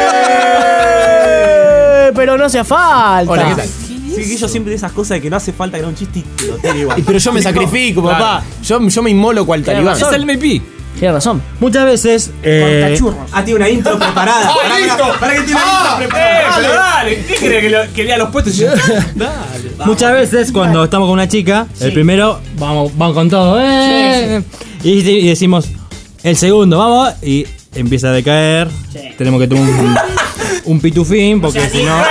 Eh, pero no hacía falta. Hola, ¿qué tal? Sí, que yo siempre de esas cosas de que no hace falta que era un chiste y te lo tire igual. Y pero yo me sacrifico, papá. Yo, yo me inmolo cual talibán. Es el M V P. Tienes razón. Muchas veces. Eh, Cortachurros. Ah, tiene una intro preparada. Pará, pará, pará que tiene una intro preparada. Pero dale, ¿qué crees que, lo- que lea los puestos? Y yo- Muchas veces cuando estamos con una chica, el primero vamos, vamos con todo, eh, Y, y decimos el segundo, vamos, y empieza a decaer. Tenemos que tener un, un pitufín, porque si no.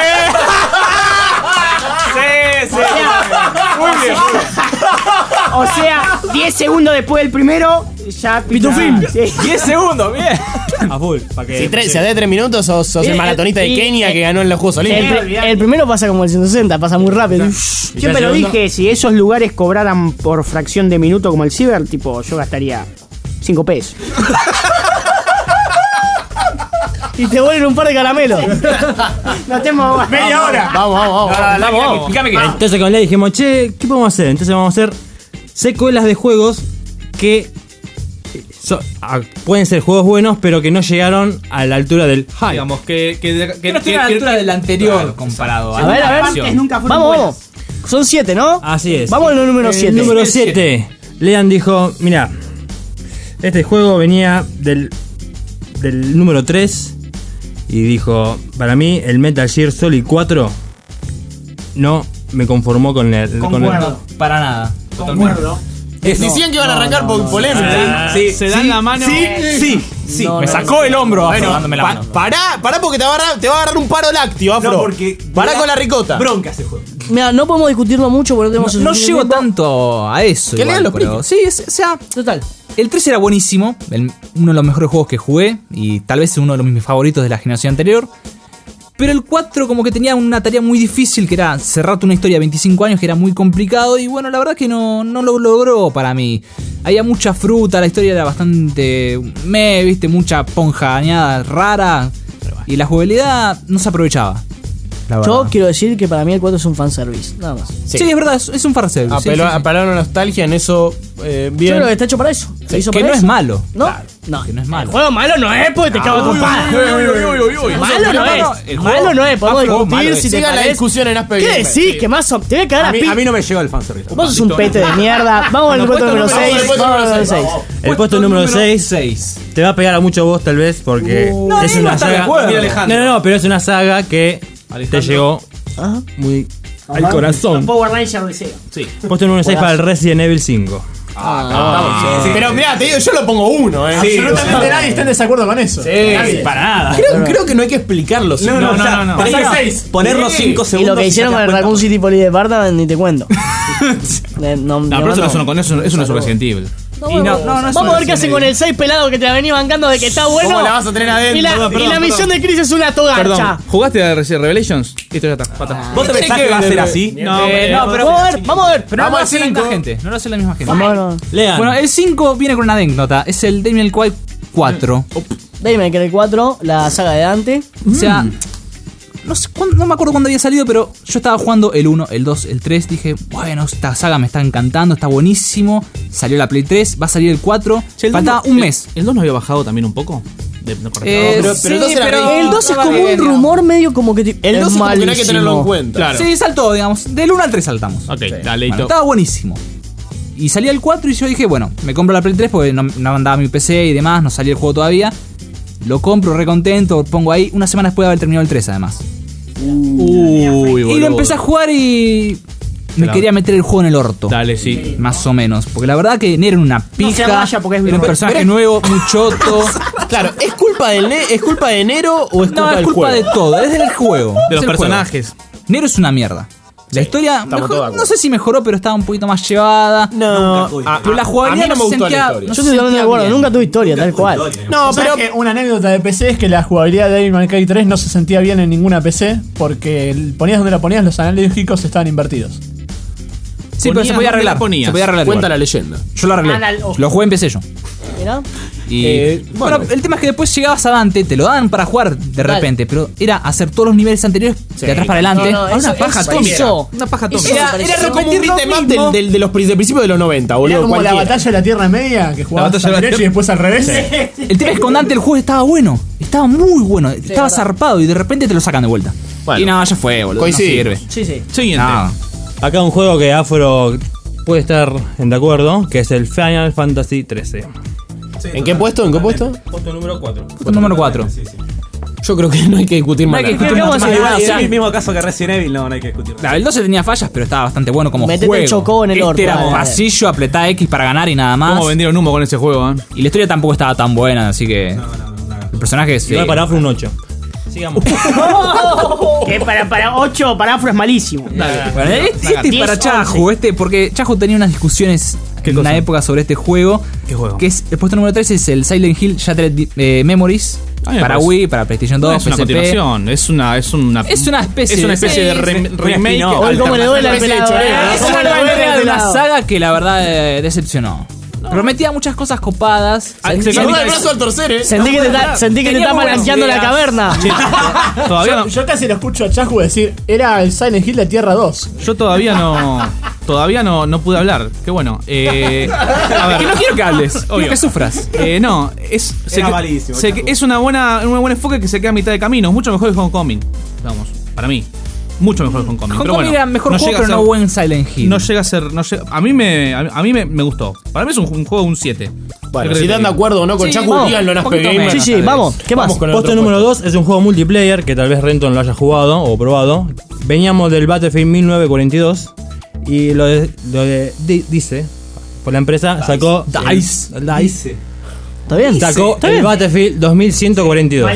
Sí, sí. Muy bien. O sea, diez segundos después del primero, ya Pitufín. Sí. diez segundos, bien. A full, para que. Si, tres, si hace tres minutos sos, sos el Bien, maratonista de y- Kenia y- que ganó en los Juegos El, Olímpicos. pri- el primero pasa como el ciento sesenta, pasa muy rápido. Siempre lo dije, si esos lugares cobraran por fracción de minuto como el Ciber, tipo, yo gastaría cinco pesos. Y te vuelven un par de caramelos. No tenemos Media hora. Vamos, vamos, vamos. Vamos, vamos. Explícame qué. Entonces con le dijimos, che, ¿qué podemos hacer? Entonces vamos a hacer secuelas de juegos que so- ah, pueden ser juegos buenos, pero que no llegaron a la altura del hype. Digamos que. que, que, Que no tiene la altura del anterior comparado. A ver, a ver. Partes nunca fueron Vamos, buenas. vamos. Son siete, ¿no? Así es. Vamos al número El siete. número siete. Lean dijo, mira, este juego venía del, del número tres y dijo, para mí el Metal Gear Solid cuatro no me conformó con el... con el- Concuerdo. Para nada. Concuerdo. Decían que iban a arrancar por polémica. Sí, se dan la mano. Sí, sí, sí. No, Me no, sacó el hombro, Bueno, dándome la pa- mano. pará, pará porque te va a agarrar, te va a agarrar un paro lácteo, Afro. No, porque. Pará con la ricota. Bronca ese juego. Mira, no podemos discutirlo mucho porque no tenemos No, no suficiente llego tiempo. tanto a eso. Que igual, lean los pero piques. sí, es- o sea, Total. el tres era buenísimo, el- uno de los mejores juegos que jugué y tal vez uno de los mis favoritos de la generación anterior. Pero el cuatro como que tenía una tarea muy difícil, que era cerrarte una historia de veinticinco años, que era muy complicado y bueno, la verdad que no, no lo logró para mí. Había mucha fruta, la historia era bastante me, viste, mucha ponja añada rara y la jugabilidad no se aprovechaba. La verdad. Yo quiero decir que para mí el cuatro es un fanservice. Nada más. Sí, es verdad, es, es un fanservice. sí, Apeló, sí, sí. apelaron a la nostalgia, en eso eh, bien. Yo creo que está hecho para eso. Se hizo que para no eso. es malo. ¿No? Claro, No. que no es malo. El juego malo no es porque te cago a trompadas. Malo no es. Malo no es. Podemos discutir si te Siga la parece. discusión en Aspe ¿Qué Gamer. decís? Que más o- te voy a cagar A a mí, pi. a mí no me llegó el fanservice. Vos sos un pete de mierda. Vamos al puesto número seis. Vamos al número seis. El puesto número seis te va a pegar a mucho vos tal vez porque Uh, es no, una no está de saga. acuerdo. Mira, Alejandro. No, no, no, pero es una saga que Alejandro. te llegó Ajá. muy al corazón. Power Ranger de Sega. Sí. Puesto número seis para el Resident Evil cinco. Ah, sí. Pero mirá, te digo, yo lo pongo uno, eh. Sí, Absolutamente nadie está en desacuerdo con eso. Sí. Nadie. Para nada. Creo, creo que no hay que explicarlo. No, no, no, no, no. Tenés Pasá que seis. Poner los cinco Y segundos. lo que hicieron ya con te el das Raccoon cuenta. City Police Department ni te cuento. Eh, No, No, pero eso no es uno con eso, eso no es un Resident Evil. Y no, no, no es Vamos a un ver qué hacen con el seis pelado que te la venía bancando de que está bueno. ¿Cómo la vas a tener adentro? Y la, Perdón, y perdón, la perdón. misión de Chris es una Perdón, togacha. ¿jugaste a Resident Revelations? Listo, ya está. Pata. ¿Vos te pensás que va a ser así? No, eh, no, pero Vamos a ver, vamos a ver. Pero no Vamos lo al hace la misma cinco. gente. No lo hace la misma gente. Vamos a ver. Lean. Bueno, el cinco viene con una anécdota. Es el Devil May Cry cuatro. Dime que el cuatro, la saga de Dante. O sea, no, sé cuándo- no me acuerdo cuándo había salido, pero yo estaba jugando el uno, el dos, el tres. Dije, bueno, esta saga me está encantando, está buenísimo. Salió la Play tres, va a salir el cuatro. Che, el Faltaba dos no- un el- mes. ¿El dos no había bajado también un poco? De, no, correcto. Eh, pero- pero sí, el dos era pero- re- El dos es estaba como un bien, rumor medio como que. El dos es como que no hay que tenerlo en cuenta. Claro. Sí, saltó, digamos. Del uno al tres saltamos. Ok, dale, Bueno, Hito. estaba buenísimo. Y salía el cuatro y yo dije, bueno, me compro la Play tres porque no, no andaba mi P C y demás, no salía el juego todavía. Lo compro re contento, pongo ahí una semana después de haber terminado el tres además. Uy, Y lo empecé a jugar y me Claro. quería meter el juego en el orto. Dale, sí. Más o menos. Porque la verdad que Nero era una No se pija. vaya porque es era un virgen. personaje nuevo, muy choto. Claro, ¿es culpa del ne ¿es culpa de Nero o es culpa No, es del culpa juego? de todo, es del juego. De Es los el personajes. juego. Nero es una mierda. La historia, mejor- todos de acuerdo. no sé si mejoró, pero estaba un poquito más llevada. No, Ah, a, Pero la a- jugabilidad a mí no no me se gustó sentía- la historia. no Yo estoy totalmente de acuerdo, nunca tuve historia, tal cual. No, pero pero que una anécdota de P C es que la jugabilidad de Devil May Cry tres no se sentía bien en ninguna P C porque el- ponías donde la ponías, los analógicos estaban invertidos. Sí, pero se Ponías podía donde arreglar. la ponías. Se podía arreglar. cuenta la igual. leyenda. Yo lo arreglé. Anal- ojo. Lo jugué en P C yo. Mirá. Y Eh, bueno, bueno. el tema es que después llegabas a Dante, te lo daban para jugar de repente, pero era hacer todos los niveles anteriores de atrás para adelante. No, no, Ahora eso- una paja eso- atómica. eso- Una paja eso atómica. me Era, pareció era como un repetir lo beat'em up mismo. del, del- de los pri- del principio de los noventa, Era boludo. como la cualquiera. batalla de la Tierra Media que jugabas batalla de a la derecha y Tierra- después al revés. El tema es que con Dante el juego estaba bueno, estaba muy bueno, estaba zarpado y de repente te lo sacan de vuelta. Bueno. Y no, ya fue, boludo. Coincidimos. No sirve. Sí, sí. Siguiente. No. Acá un juego que Afro puede estar de acuerdo, que es el Final Fantasy trece. ¿En qué puesto? ¿En qué puesto? Puesto número cuatro. Punto número cuatro. Yo creo que no hay que discutir No más hay que nada. discutir ¿Qué más vamos a nada. hacer? O sea, el mismo caso que Resident Evil, no, no hay que discutir. Claro, el doce tenía fallas, pero estaba bastante bueno como Metete juego. el chocó en el este orto, era dale. pasillo, apretá X para ganar y nada más. ¿Cómo vendieron humo con ese juego, eh? Y la historia tampoco estaba tan buena, así que el personaje es... Igual eh, para Afro un ocho. Sigamos. Que para, para ocho, para Afro es malísimo. Bueno, este, este es diez, para Chahu, este, porque Chahu tenía unas discusiones en una época sobre este juego. ¿Qué juego? Que es el puesto número tres es el Silent Hill Shattered eh, Memories. A mí me Para parece- Wii, para PlayStation dos, No es una P S P. continuación, es una, es una, Es una especie es una de- especie de sí, rem- sí. remake. No, Hoy cómo le duele al Especie de pelado. choreo, eh. Es ¿Cómo una le nueva duele entrega al de una pelado? saga que la verdad eh, decepcionó. Prometía muchas cosas copadas. Ah, Sentí- se No Sentí- da el brazo al torcer, eh. Sentí que te está- sentí que te Tenía está muy buenas palanqueando la ideas. caverna. Todavía Yo, no, yo casi lo escucho a Chahu decir, era el Silent Hill de Tierra dos. yo todavía no, todavía no, no pude hablar. Qué bueno. Eh, a ver, Que no quiero que hables, quiero Obvio. que sufras. Eh, no, es, se Era que- malísimo, se Chaco. que- es una buena, un buen enfoque que se queda a mitad de camino. Es mucho mejor que Homecoming. Vamos, para mí. Mucho mejor que Homecoming. Pero Homecoming bueno, era mejor juego, llega a pero ser- no buen Silent Hill. No llega a ser. No llega- a mí, me, a, a mí me, me gustó. Para mí es un, un juego un siete. Bueno, si están de acuerdo o no con Sí, Chacu, vamos, díganlo en un Aspe poquito Gamer. Sí, sí, vamos. ¿Qué más? Vamos con el Puesto otro número dos es un juego multiplayer que tal vez Renton lo haya jugado o probado. Veníamos del Battlefield mil novecientos cuarenta y dos y lo de, lo de- di- dice por la empresa sacó Dice. el- Dice ¿Está bien? sacó ¿Está el bien? Battlefield dos mil ciento cuarenta y dos.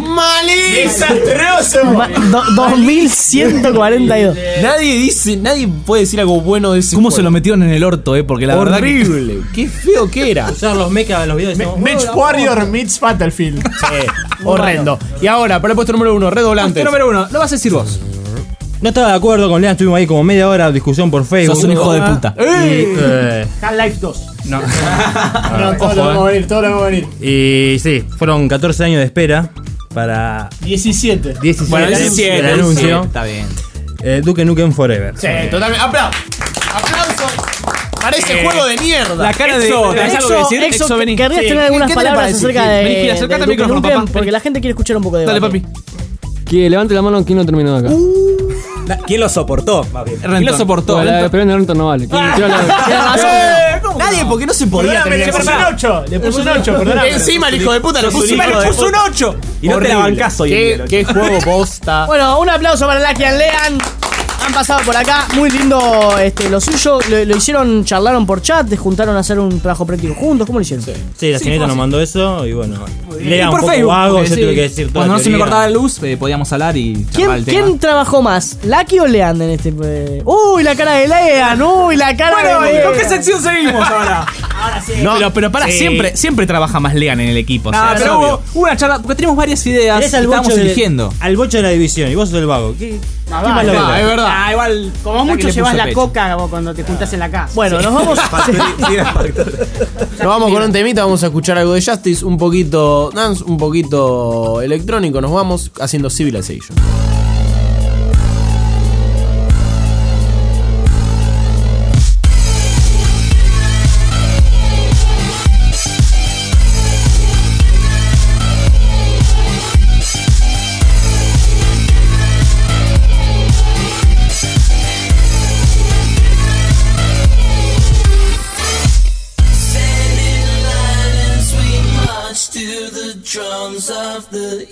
¡Desastroso! Ma- do- dos mil ciento cuarenta y dos. Nadie dice, nadie puede decir algo bueno de ese ¿Cómo juego. se lo metieron en el orto, eh? Porque la verdad que. Horrible. Qué feo que era. Usar los mechas en los videos. decimos, Mech Warrior meets Battlefield. Horrendo. Y ahora, para el puesto número uno, redoblantes. Puesto número uno, lo vas a decir vos. No estaba de acuerdo con Lean, estuvimos ahí como media hora de discusión por Facebook. Sos un hijo de Ah, puta. y, eh, Half-Life dos. no. No, todos lo vamos a venir, todos lo vamos a venir. Y sí, fueron catorce años de espera para diecisiete. diecisiete Bueno, años diecisiete, del anuncio. diecisiete, está bien. Eh, Duke Nukem Forever. Sí, totalmente. Aplausos. Aplausos. Parece Eh, juego de mierda. La cara de. Exo, ¿tenés algo que Exo, decir? Exo, Exo, vení. querrías Sí. tener algunas ¿Qué te palabras parece? acerca de. Vení, Gil, acercate del al micrófono, Duke Nukem, papá. porque la gente quiere escuchar un poco de Dale, debate. papi. Que levante la mano quien no terminó acá. ¿Quién lo soportó? Más bien. ¿Quién lo soportó? Bueno, la- pero en Renton no vale. ¿Quién- quién habla? Nadie, porque no se podía Perdóname, terminar. le puso un ocho. Le puso un ocho, perdóname. Encima el hijo de puta le puso Encima le puso un ocho. Y no te la bancás hoy en ¿Qué, día. qué juego posta. Bueno, un aplauso para Lucky and Lean. Han pasado por acá, muy lindo este, lo suyo. Lo, lo hicieron, charlaron por chat, se juntaron a hacer un trabajo práctico juntos. ¿Cómo lo hicieron? Sí, la señorita nos mandó eso y bueno. Lea Y un por poco Facebook, vago, porque yo sí, tuve que decir toda cuando la no se me teoría. cortaba la luz, eh, podíamos hablar y charlar ¿Quién, el tema. ¿Quién trabajó más? ¿Lucky o Lean en este? eh? Uy, la cara de Lean, uy, la cara Bueno, de Lean. ¿con qué sección seguimos ahora? No, pero, pero para, Sí. siempre, siempre trabaja más Lean en el equipo. o No, sea, es pero obvio. hubo hubo una charla, porque teníamos varias ideas que Tenés al estábamos bocho de- eligiendo. al bocho de la división y vos sos el vago. ¿Qué, Ah, ¿qué más vale, lo Ah, ves? es verdad. Ah, igual. Como la que mucho le llevas puso la pecho. coca vos cuando te juntás en la casa. Bueno, nos vamos. Nos vamos con un temita, vamos a escuchar algo de Justice, un poquito dance, un poquito electrónico. Nos vamos haciendo Civilization. To the drums of the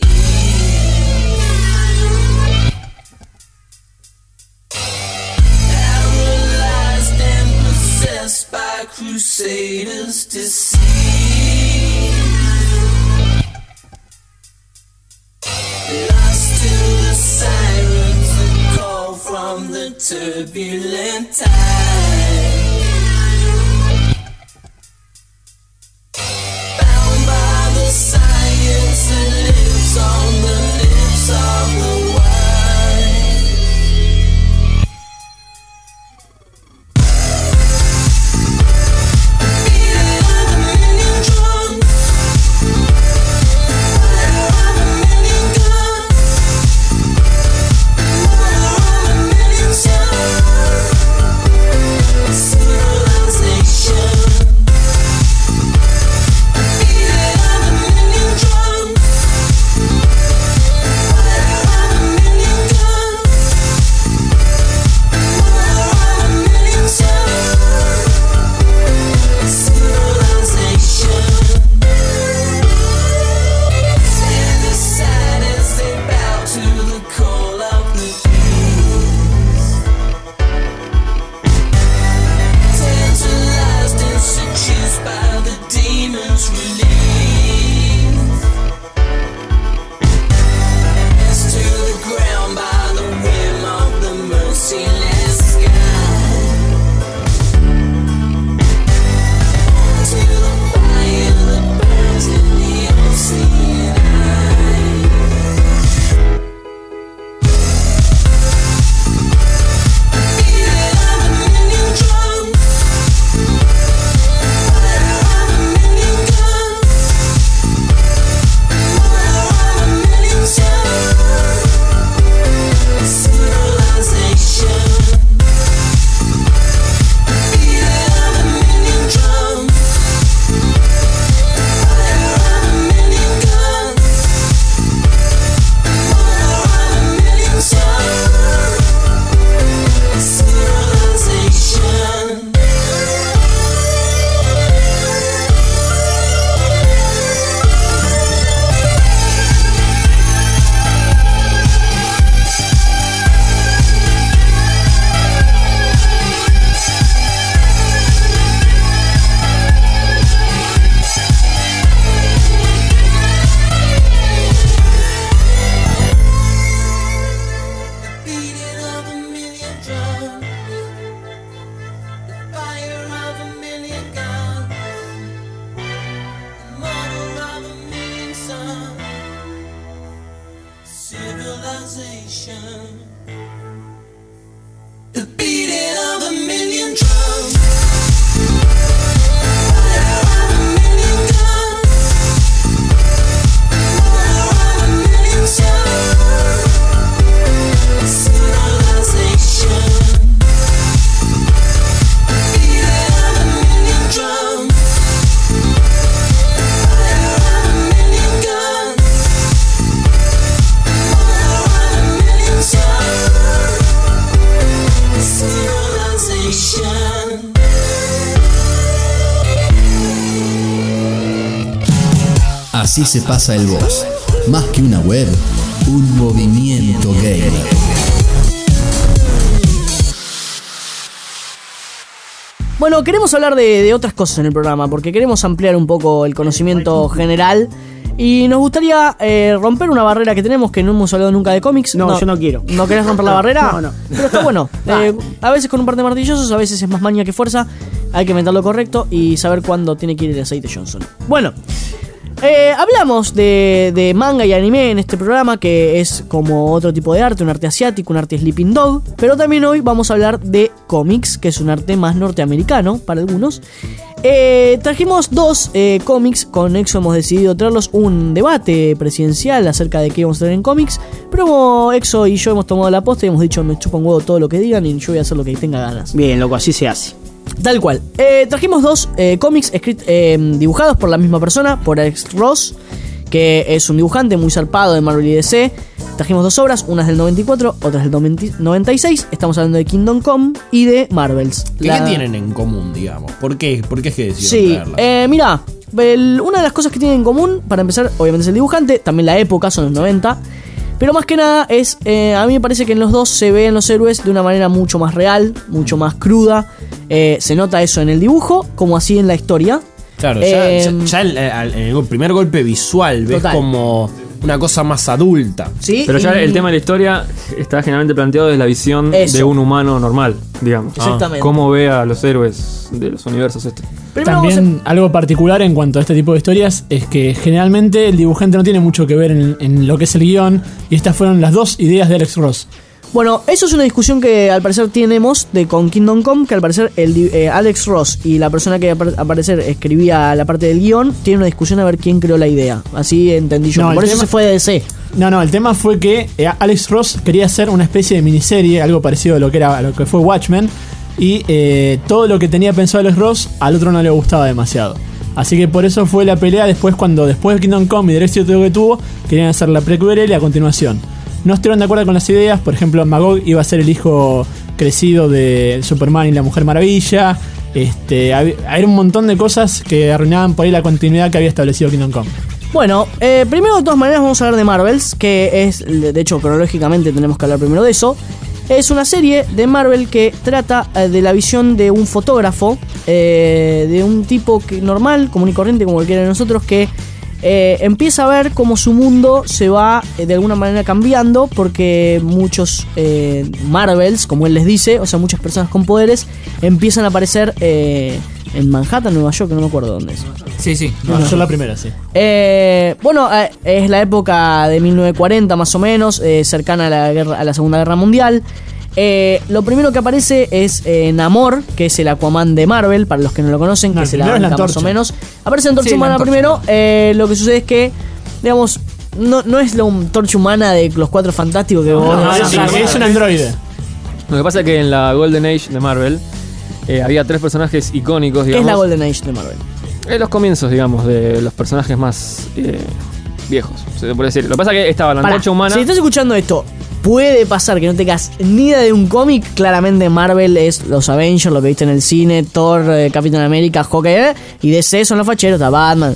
paralyzed and possessed by crusaders to see, lost to the sirens that call from the turbulent tide. Science that lives on the lips of the wise. Beating of a million drums, fire of a million guns, mother of a million sons. Así se pasa el boss. Más que una web, un movimiento gamer. Bueno, queremos hablar de, de otras cosas en el programa, porque queremos ampliar un poco el conocimiento general. Y nos gustaría eh, romper una barrera que tenemos, que no hemos hablado nunca de cómics. No, yo no quiero. ¿No querés romper la barrera? No, no. Pero está bueno. Eh, a veces con un par de martillosos, a veces es más maña que fuerza. Hay que meterlo correcto y saber cuándo tiene que ir el aceite Johnson. Bueno, eh, hablamos de, de manga y anime en este programa, que es como otro tipo de arte, un arte asiático, un arte Sleeping Dog. Pero también hoy vamos a hablar de cómics, que es un arte más norteamericano para algunos. Eh, trajimos dos eh, cómics. Con Exo hemos decidido traerlos un debate presidencial acerca de qué vamos a traer en cómics. Pero como Exo y yo hemos tomado la posta y hemos dicho: me chupa un huevo todo lo que digan y yo voy a hacer lo que tenga ganas. Bien, loco, así se hace. Tal cual. Eh, trajimos dos eh, cómics escrit- eh, dibujados por la misma persona, por Alex Ross, que es un dibujante muy zarpado de Marvel y D C. Trajimos dos obras, una es del noventa y cuatro, otra es del noventa y seis. Estamos hablando de Kingdom Come y de Marvels. ¿Qué, La... ¿Qué tienen en común, digamos? ¿Por qué, ¿Por qué es que decidieron Sí, traerlas? eh, mira, el- una de las cosas que tienen en común, para empezar, obviamente es el dibujante, también la época, son los noventa. Pero más que nada es, eh, a mí me parece que en los dos se ven los héroes de una manera mucho más real, mucho más cruda. Eh, se nota eso en el dibujo, como así en la historia. Claro, ya, Eh, ya- ya el- el- en el primer golpe visual ves Total. como una cosa más adulta. Sí, Pero ya y- el tema de la historia está generalmente planteado desde la visión Eso. de un humano normal, digamos. Exactamente. Cómo ve a los héroes de los universos este. Primero También algo particular en cuanto a este tipo de historias es que generalmente el dibujante no tiene mucho que ver en, en lo que es el guión, y estas fueron las dos ideas de Alex Ross. Bueno, eso es una discusión que al parecer tenemos de con Kingdom Come, que al parecer el, di- eh, Alex Ross y la persona que apar- al parecer escribía la parte del guión tiene una discusión a ver quién creó la idea. Así entendí yo. No, el Por eso tema- se fue de D C. No, no, el tema fue que eh, Alex Ross quería hacer una especie de miniserie, algo parecido a lo que era a lo que fue Watchmen, y eh, todo lo que tenía pensado Alex Ross al otro no le gustaba demasiado. Así que por eso fue la pelea después, cuando después de Kingdom Come y del éxito que tuvo, querían hacer la precuela y la continuación. No estuvieron de acuerdo con las ideas. Por ejemplo, Magog iba a ser el hijo crecido de Superman y la Mujer Maravilla. Este, hab- hay un montón de cosas que arruinaban por ahí la continuidad que había establecido Kingdom Come. Bueno, eh, primero de todas maneras vamos a hablar de Marvels, que es, de hecho cronológicamente tenemos que hablar primero de eso. Es una serie de Marvel que trata eh, de la visión de un fotógrafo, eh, de un tipo que, normal, común y corriente como cualquiera de nosotros, que eh, empieza a ver cómo su mundo se va eh, de alguna manera cambiando, porque muchos eh, Marvels, como él les dice, o sea, muchas personas con poderes, empiezan a aparecer eh, en Manhattan, Nueva York, no me acuerdo dónde es. Sí, sí. No, yo la primera, sí. Eh, bueno, eh, es la época de mil novecientos cuarenta más o menos, eh, cercana a la, guerra, a la Segunda Guerra Mundial. Eh, lo primero que aparece es eh, Namor, que es el Aquaman de Marvel, para los que no lo conocen, No, que el se la primero es la banca más o Antorcha. menos. Aparece Antorcha Sí, la Humana Antorcha. primero. Eh, lo que sucede es que, digamos, no, no es la Antorcha Humana de los Cuatro Fantásticos que vos No, vas a es, sacar. es un androide. Lo que pasa es que en la Golden Age de Marvel eh, había tres personajes icónicos, ¿Qué digamos. es la Golden Age de Marvel? En los comienzos, digamos, de los personajes más eh, viejos, se puede decir. Lo que pasa es que estaba la Pará, Antorcha Humana. si estás escuchando esto, puede pasar que no tengas ni idea de un cómic. Claramente Marvel es los Avengers, lo que viste en el cine, Thor, eh, Capitán América, Hawkeye, ¿eh? Y D C son los facheros, está Batman.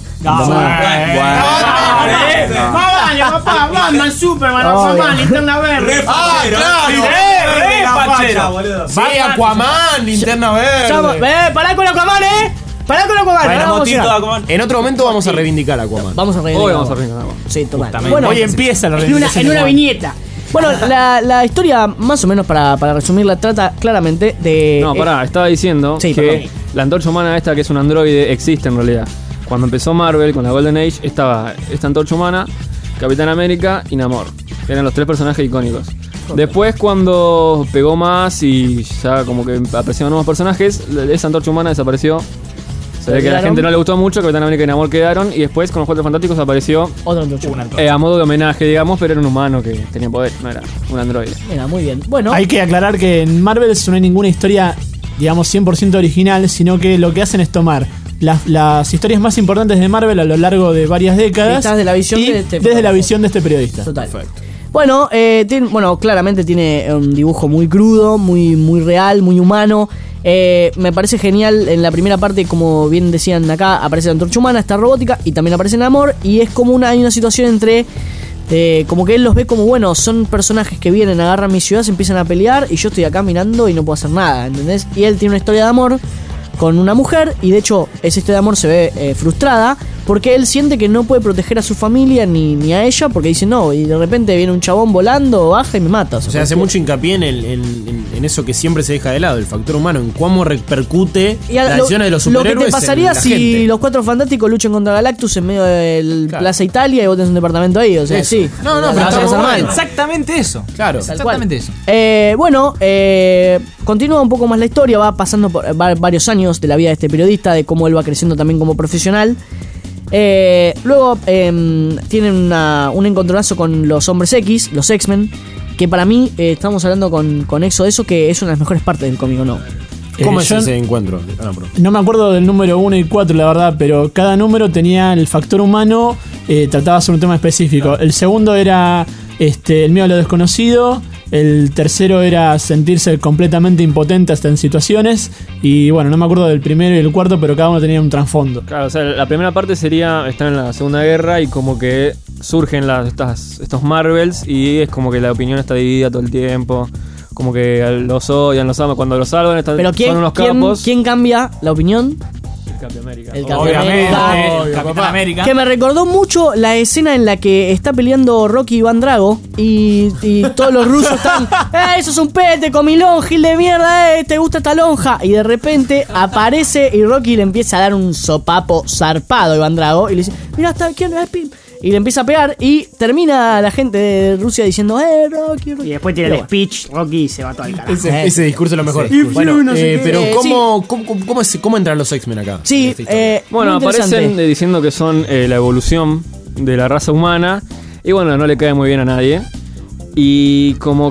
Batman, papá, Batman, Superman, Obvio. Aquaman, Linterna Verde. Ah, claro. Sí, Aquaman, Linterna Chamo, Verde. eh, pará con Aquaman, eh. Pará con Aquaman. ahora vamos a llegar. En otro momento vamos a reivindicar a Aquaman. Vamos a reír. Hoy vamos a reivindicar. Sí, total. Justamente. Bueno, Hoy empieza la En una, reivindicación en de una Aquaman. viñeta. bueno la, la historia, más o menos para, para resumirla, trata claramente de. No, eh, pará, estaba diciendo sí, que perdón. la Antorcha Humana esta, que es un androide, existe en realidad. Cuando empezó Marvel con la Golden Age, estaba esta Antorcha Humana, Capitán América y Namor. Eran los tres personajes icónicos. Después, cuando pegó más y ya como que aparecieron nuevos personajes, esa Antorcha Humana desapareció. Se ve que a la olvidaron. gente no le gustó mucho, Capitán América y Namor quedaron. Y después, con los Cuatro Fantásticos, apareció Otra Antorcha Humana. eh, a modo de homenaje, digamos, pero era un humano que tenía poder, no era un androide. Mira, muy bien. Bueno, Hay que aclarar que en Marvel no hay ninguna historia, digamos, cien por ciento original, sino que lo que hacen es tomar las, las historias más importantes de Marvel a lo largo de varias décadas Vistas de la visión y de este desde la fotógrafo. visión de este periodista. total. Bueno, eh, tiene- bueno, claramente tiene un dibujo muy crudo, muy, muy real, muy humano. Eh, me parece genial en la primera parte, como bien decían acá, aparece la antorcha humana, esta robótica, y también aparece Namor, y es como una, hay una situación entre... Eh, como que él los ve como, bueno, son personajes que vienen, agarran mi ciudad, se empiezan a pelear y yo estoy acá mirando y no puedo hacer nada, ¿entendés? Y él tiene una historia de amor con una mujer y de hecho esa historia de amor se ve eh, frustrada porque él siente que no puede proteger a su familia ni, ni a ella porque dice no, y de repente viene un chabón volando, baja y me mata. O sea, hace mucho hincapié en, el, en, en, en eso que siempre se deja de lado, el factor humano, en cómo repercute y a, las lo, decisiones de los lo superhéroes. que te pasaría en la si gente. los Cuatro Fantásticos luchan contra Galactus en medio de Claro. Plaza Italia y vos tenés un departamento ahí, o sea, Eso. sí. No, no, La pero vas a estamos pasar mal. mal. Exactamente eso. Claro. Exactamente eso. Eh, bueno, eh, continúa un poco más la historia, va pasando por va- varios años de la vida de este periodista, de cómo él va creciendo también como profesional. Eh, luego eh, tienen una, un encontronazo con los Hombres X, los X-Men, que para mí, eh, estamos hablando con, con Exo de eso, que es una de las mejores partes del cómic, ¿o no? ¿Cómo Eh, es yo- ese encuentro? Ah, perdón. No me acuerdo del número uno y cuatro, la verdad, pero cada número tenía el factor humano, eh, trataba sobre un tema específico. El segundo era este, el miedo a lo desconocido. El tercero era sentirse completamente impotente hasta en situaciones. Y bueno, no me acuerdo del primero y el cuarto, pero cada uno tenía un trasfondo. Claro, o sea, la primera parte sería estar en la Segunda Guerra y como que surgen las, estas, estos Marvels y es como que la opinión está dividida todo el tiempo. Como que los odian, los aman. Cuando los salvan están, Pero ¿quién, son unos quién, capos. ¿quién cambia la opinión? El Capitán América. El Capitán Obviamente, América. el Capitán América. Que me recordó mucho la escena en la que está peleando Rocky Iván Drago y, y todos los rusos están, ¡eh, eso es un pete, comilón, gil de mierda, eh, te gusta esta lonja! Y de repente aparece y Rocky le empieza a dar un sopapo zarpado a Iván Drago y le dice, mira, está ¿quién es Pim? Y le empieza a pegar y termina la gente de Rusia diciendo, eh, Rocky, Rocky. Y después tira el speech, Rocky y se va todo el carajo. Ese, ese discurso es lo mejor. Sí. Bueno, No sé eh, qué. pero Eh, ¿cómo, cómo, cómo, cómo es- cómo entran los X-Men acá? Sí, en esta historia? eh, Bueno, muy interesante. aparecen eh, diciendo que son eh, la evolución de la raza humana. Y bueno, no le cae muy bien a nadie. Y como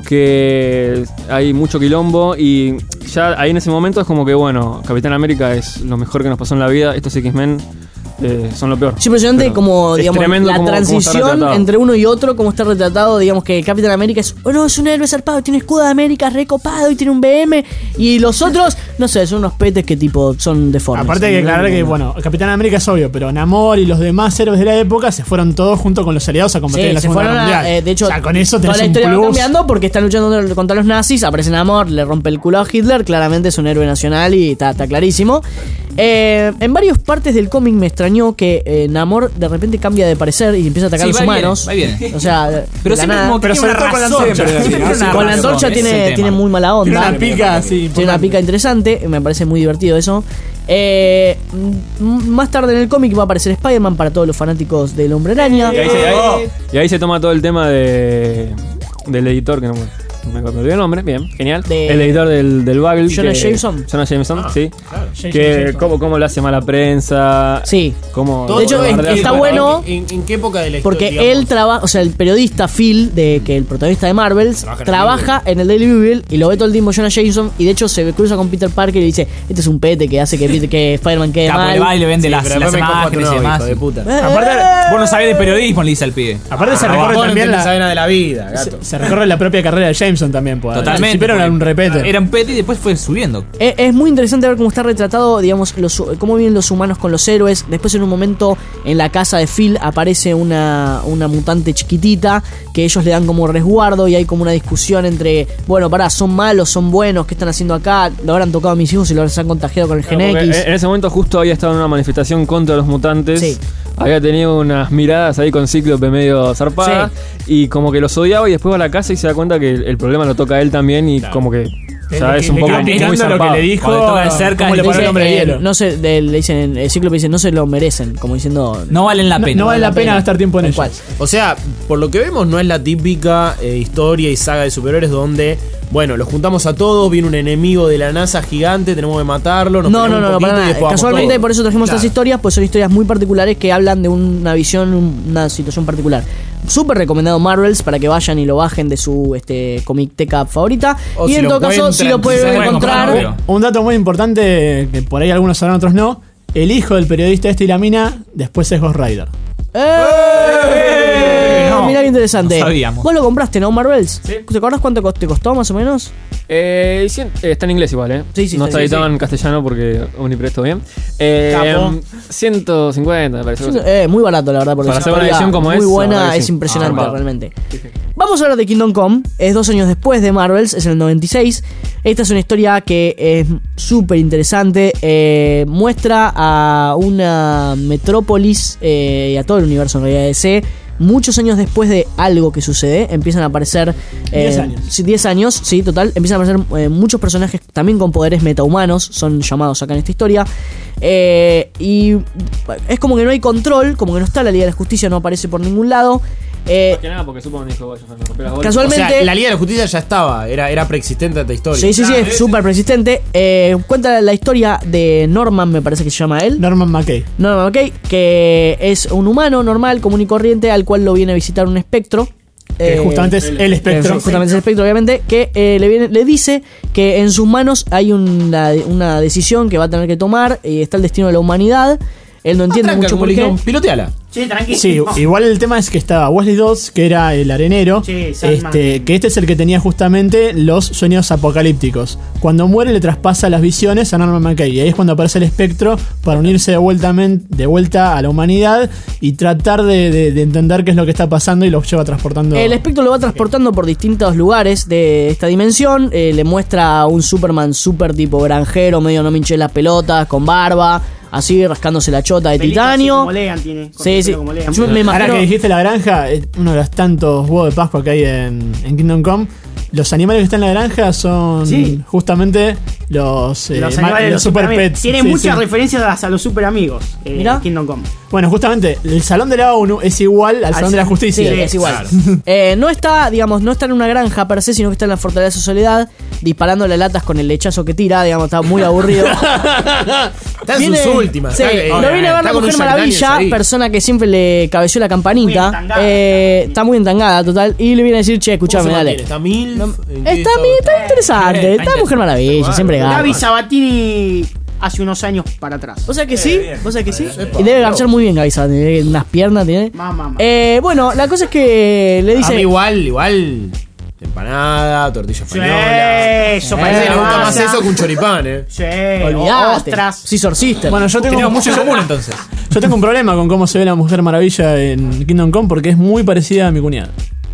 que hay mucho quilombo. Y ya ahí en ese momento es como que, bueno, Capitán América es lo mejor que nos pasó en la vida. Estos X-Men eh, son lo peor. Es impresionante Pero como, es digamos, tremendo la cómo- cómo está transición retratado. entre uno y otro, cómo está retratado, digamos que el Capitán América es, oh no, es un héroe zarpado, tiene escudo de América recopado y tiene un B M, y los otros, no sé, son unos petes que tipo son deformes. Aparte hay que aclarar que, bueno, Capitán América es obvio, pero Namor y los demás héroes de la época se fueron todos junto con los aliados a combatir Sí, en la se Segunda fueron Guerra a- Mundial. eh, de hecho, o sea, con eso toda tenés la un historia va plus. cambiando porque están luchando contra- contra los nazis, aparece Namor, le rompe el culo a Hitler, claramente es un héroe nacional y está, está clarísimo. Eh, en varias partes del cómic me extrañó que eh, Namor de repente cambia de parecer y empieza a atacar Sí, a los va y viene, humanos. va y viene. O sea, de Pero la siempre nada. como que Pero tiene sobre una todo con la razón. antorcha. Siempre tiene una Con la razón, antorcha ese es el tiene, tema. tiene muy mala onda. Tiene una pica así. Tiene una pica interesante, me parece muy divertido eso. Eh, m- más tarde en el cómic va a aparecer Spider-Man para todos los fanáticos del Hombre Araña. Y ahí, se, ahí- y ahí se toma todo el tema de del editor, que no me, no me olvidé el nombre, bien, genial. De- el editor del, del Bagel. Jonah que- Jameson. Jonah Jameson, Ah, sí. claro. Que Jameson. cómo, cómo le hace mala prensa. Sí. Cómo, De hecho, cómo en- bardea está su- bueno. ¿En, en qué época de la historia? Porque digamos? él trabaja, o sea, el periodista Phil, de que el protagonista de Marvel, Trabaja trabaja, en el Daily en el Daily Bugle y lo ve todo el tiempo Jonah Jameson y de hecho se cruza con Peter Parker y le dice, este es un pete que hace que, Peter- que Spider-Man quede Capo, mal. le va y le vende Sí, las, pero las después me cojo a tu imágenes y novio, demás. hijo de puta. Eh, Aparte, vos no sabés de periodismo, le dice al pibe. Aparte se Ah, recorre vos no también entendés la, saber nada de la vida, gato. se, se recorre la propia carrera de Jameson también. Pues, al Totalmente. principio era un repete. Era un pete y después fue subiendo. Es, es muy interesante ver cómo está retratado, digamos, los, cómo viven los humanos con los héroes. Después en un momento en la casa de Phil aparece una, una mutante chiquitita que ellos le dan como resguardo y hay como una discusión entre, bueno, pará, son malos, son buenos, ¿qué están haciendo acá? Lo habrán tocado a mis hijos y los han contagiado con el Gen Porque X. en ese momento justo había estado en una manifestación contra los mutantes. Sí. Había tenido unas miradas ahí con Cíclope medio zarpada. Y como que los odiaba y después va a la casa y se da cuenta que el, el problema lo toca a él también y como que ya Le- es un le poco queda muy picando lo que zarpado. le dijo. Cuando toca de cerca, cómo le Le paró el dice, hombre de eh, hielo. no sé, de- le dicen, el Cíclope dice, no se lo merecen, como diciendo... No valen la No, pena. no vale la pena gastar tiempo en Tal ello. cual. O sea, por lo que vemos, no es la típica eh, historia y saga de superhéroes donde, bueno, los juntamos a todos, viene un enemigo de la NASA gigante, tenemos que matarlo. Nos No, no, peleamos no, un no, poquito para y nada. después vamos Casualmente todos. por eso trajimos Claro. estas historias, pues son historias muy particulares que hablan de una visión, un- una situación particular. Súper recomendado Marvels para que vayan y lo bajen de su este, comicteca favorita. O y si en lo todo caso, encuentran, si lo si pueden se pueden encontrar. comprar, Un dato muy importante que por ahí algunos sabrán, otros no. El hijo del periodista este y la mina después es Ghost Rider. ¡Eh! No, mirá qué interesante. No sabíamos. Vos lo compraste, ¿no, Marvels? Sí. ¿Te acordás cuánto co- te costó más o menos? Eh, cien- eh, está en inglés igual, ¿eh? Sí, sí, no está está en editado inglés. en castellano porque Omnipresto bien. Eh, Capo. ciento cincuenta, me parece. algo así. Eh, muy barato, la verdad, porque Para es hacer una edición como muy es, la buena, verdad que es sí. impresionante Ah, realmente. Vamos a hablar de Kingdom Come. Es dos años después de Marvels, es en el noventa y seis. Esta es una historia que es súper interesante. Eh, muestra a una metrópolis eh, y a todo el universo en realidad de D C. Muchos años después de algo que sucede, empiezan a aparecer. diez años. Sí, diez años, sí, total. Empiezan a aparecer eh, muchos personajes también con poderes metahumanos, son llamados acá en esta historia. Eh, y es como que no hay control, como que no está la Liga de la Justicia, no aparece por ningún lado. Eh, Más que nada porque Superman dijo, vaya, me rompió las bolas. Casualmente- O sea, la Liga de la Justicia ya estaba, era, era preexistente a esta historia. Sí, sí, sí, es súper persistente. Eh, cuenta la historia de Norman, me parece que se llama él. Norman McKay. Norman McKay, que es un humano normal, común y corriente, al cual lo viene a visitar un espectro. Que justamente es el espectro. que Justamente es el espectro, obviamente. Que eh, le, viene, le dice que en sus manos hay una, una decisión que va a tener que tomar. Y está el destino de la humanidad. Él no entiende tranca, mucho como por le qué. dijeron, piloteala. Sí, tranquilo. Sí, igual el tema es que estaba Wesley Dodds, que era el arenero, Sí, Sandman. este, que este es el que tenía justamente los sueños apocalípticos. Cuando muere le traspasa las visiones a Norman McKay, y ahí es cuando aparece el espectro para unirse de vuelta, de vuelta a la humanidad y tratar de, de- de entender qué es lo que está pasando y lo lleva transportando. El espectro lo va transportando por distintos lugares de esta dimensión. Eh, le muestra a un Superman super tipo granjero, medio no minche las pelotas, con barba, así rascándose la chota de Pelito así titanio. como Legan tiene. con Sí, el sí. pelo como Legan. Yo me Ahora imagino. que dijiste la granja, es uno de los tantos huevos de Pascua que hay en, en Kingdom Come. Los animales que están en la granja son Sí. justamente los, eh, Los ma- animales de los super super pets. Tiene Sí, muchas sí. referencias a los super amigos. Eh, Mirá. Kingdom Come. Bueno, justamente, el Salón de la ONU es igual al Salón de la Justicia. Sí, es igual. Eh, no está, digamos, no está en una granja per se, sino que está en la Fortaleza Soledad, disparándole latas con el lechazo que tira, digamos, está muy aburrido. Está en Viene- sus últimas. Sí, está- eh, lo viene a ver está la con un Mujer Jack Daniels Maravilla, ahí. persona que siempre le cabeció la Muy campanita. entangada, Eh, está muy entangada, total. Y le viene a decir, che, ¿Cómo se escuchame, dale. mantiene? ¿Está mil? ¿En qué Está, estado mi- está interesante, Eh, está Mujer Maravilla, siempre gana. Gaby Sabatini hace unos años para atrás. ¿Vos sabés que sí? ¿Vos sabés que sí? Y debe garchar muy bien Gaby Sabatini, tiene unas piernas tiene. Mamá, mamá. Eh, bueno, la cosa es que le A mí dice. igual, igual. Empanada, tortilla Sí, española. sopa Parece de que le gusta más masa. eso que un choripán, eh. Sí, Olvidate. ostras. Scissor Sister. Bueno, yo tengo, Tenemos mucho en común entonces. yo tengo un problema con cómo se ve la Mujer Maravilla en Kingdom Come porque es muy parecida a mi cuñada.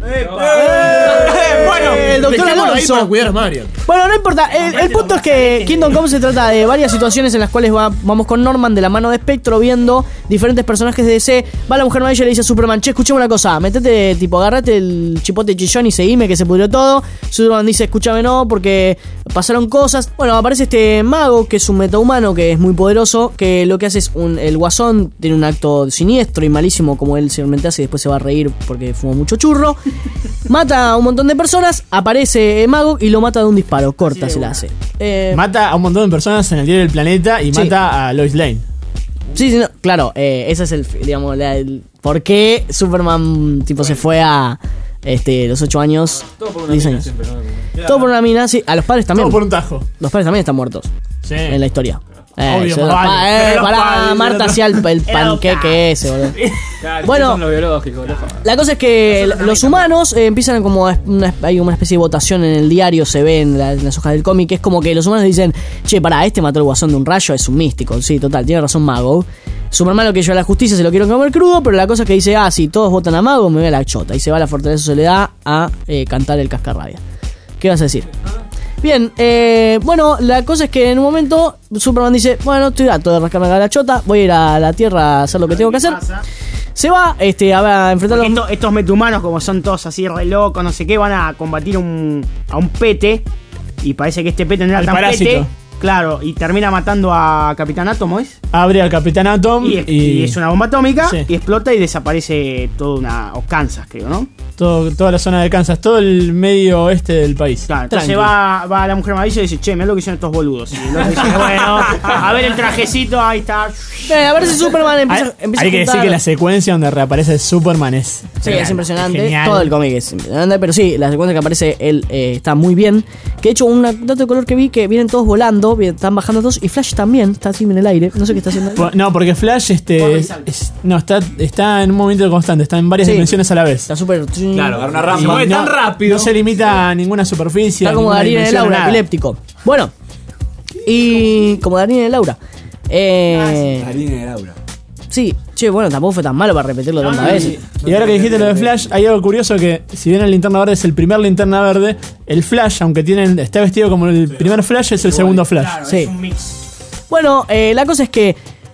Bueno, el doctor dejémoslo ahí Alonso. para cuidar a Marian. Bueno, no importa. El, el punto es que Kingdom Come se trata de varias situaciones en las cuales va- vamos con Norman de la mano de Spectro viendo diferentes personajes de D C. Va la Mujer Maravilla y le dice a Superman, che, escuchame una cosa, metete, tipo, agarrate el chipote chillón y seguime que se pudrió todo. Superman dice, escúchame no, porque pasaron cosas. Bueno, aparece este mago que es un metahumano que es muy poderoso, que lo que hace es un, el guasón tiene un acto siniestro y malísimo como él seguramente hace y después se va a reír porque fumó mucho churro. Mata a un montón de personas, aparece Mago y lo mata de un disparo, corta se la hace. Eh, Mata a un montón de personas en el diario del planeta y Sí. mata a Lois Lane. sí, sí, no, claro, eh, ese es el, digamos, la- el, por qué Superman tipo se fue a este los ocho años, Todo por una diez mina años. siempre, ¿no? Todo por una mina, sí, a los padres también. Todo por un tajo. Los padres también están muertos Sí. en la historia. Eh, Obvio, se- más vale. pa- eh, Pero los pará, padres, Marta el hacía el, el Era panqueque ese, boludo. Claro, Bueno. son los biológicos, loco. La cosa es que los humanos eh, empiezan como a- una, hay una especie de votación en el diario, se ve en, la- en las hojas del cómic, que es como que los humanos dicen, che, pará, este mató el guasón de un rayo, es un místico. Sí, total, tiene razón Mago. Superman lo que lleva a la justicia se lo quieren comer crudo, pero la cosa es que dice, ah, si todos votan a Mago, me voy a la chota. Y se va a la Fortaleza Soledad a eh, cantar el cascarrabia. ¿Qué vas a decir? Bien, eh, bueno, la cosa es que en un momento Superman dice, bueno, estoy harto de rascarme la chota, voy a ir a la Tierra a hacer lo que tengo que hacer. Se va este, a, a enfrentar a Porque los... esto- estos metahumanos, como son todos así re locos, no sé qué, van a combatir un, a un pete. Y parece que este pete no era Al tan parásito. pete. Claro, y termina matando a Capitán Átomo, ¿es? Abre al Capitán Atom Y, y, es, y es una bomba atómica Sí. y explota y desaparece toda una. O Kansas, creo, ¿no? todo- toda la zona de Kansas, todo el medio oeste del país. Claro, entonces Tranqui. va, va la Mujer Maravilla y dice, che, mirá lo que hicieron estos boludos. Y el otro dice, bueno, a ver el trajecito, ahí está. Eh, a ver si Superman empieza, Hay, empieza hay a que decir juntar- que la secuencia donde reaparece Superman es. Sí, es impresionante. Genial. Todo el cómic es impresionante. Pero sí, la secuencia que aparece él eh, está muy bien. Que de hecho, un dato de color que vi que vienen todos volando, bien, están bajando todos. Y Flash también está así en el aire. No sé qué está haciendo. Po- No, porque Flash este, es- es- No, está, está en un movimiento constante, está en varias Sí. dimensiones a la vez. Está súper. Claro, una rama. Y Se mueve no, tan rápido. No se limita a ninguna superficie. Está a como ninguna Darín en el dimensión, aura, nada. epiléptico. Bueno, y como Darín en el aura. Eh, Darín en el aura. Sí, che, bueno, tampoco fue tan malo para repetirlo tantas veces. Y ahora que dijiste lo de Flash, hay algo curioso que si bien el Linterna Verde es el primer Linterna Verde, el Flash, aunque tienen, está vestido como el primer Flash, es el segundo Flash. Sí. Bueno, eh, la cosa es que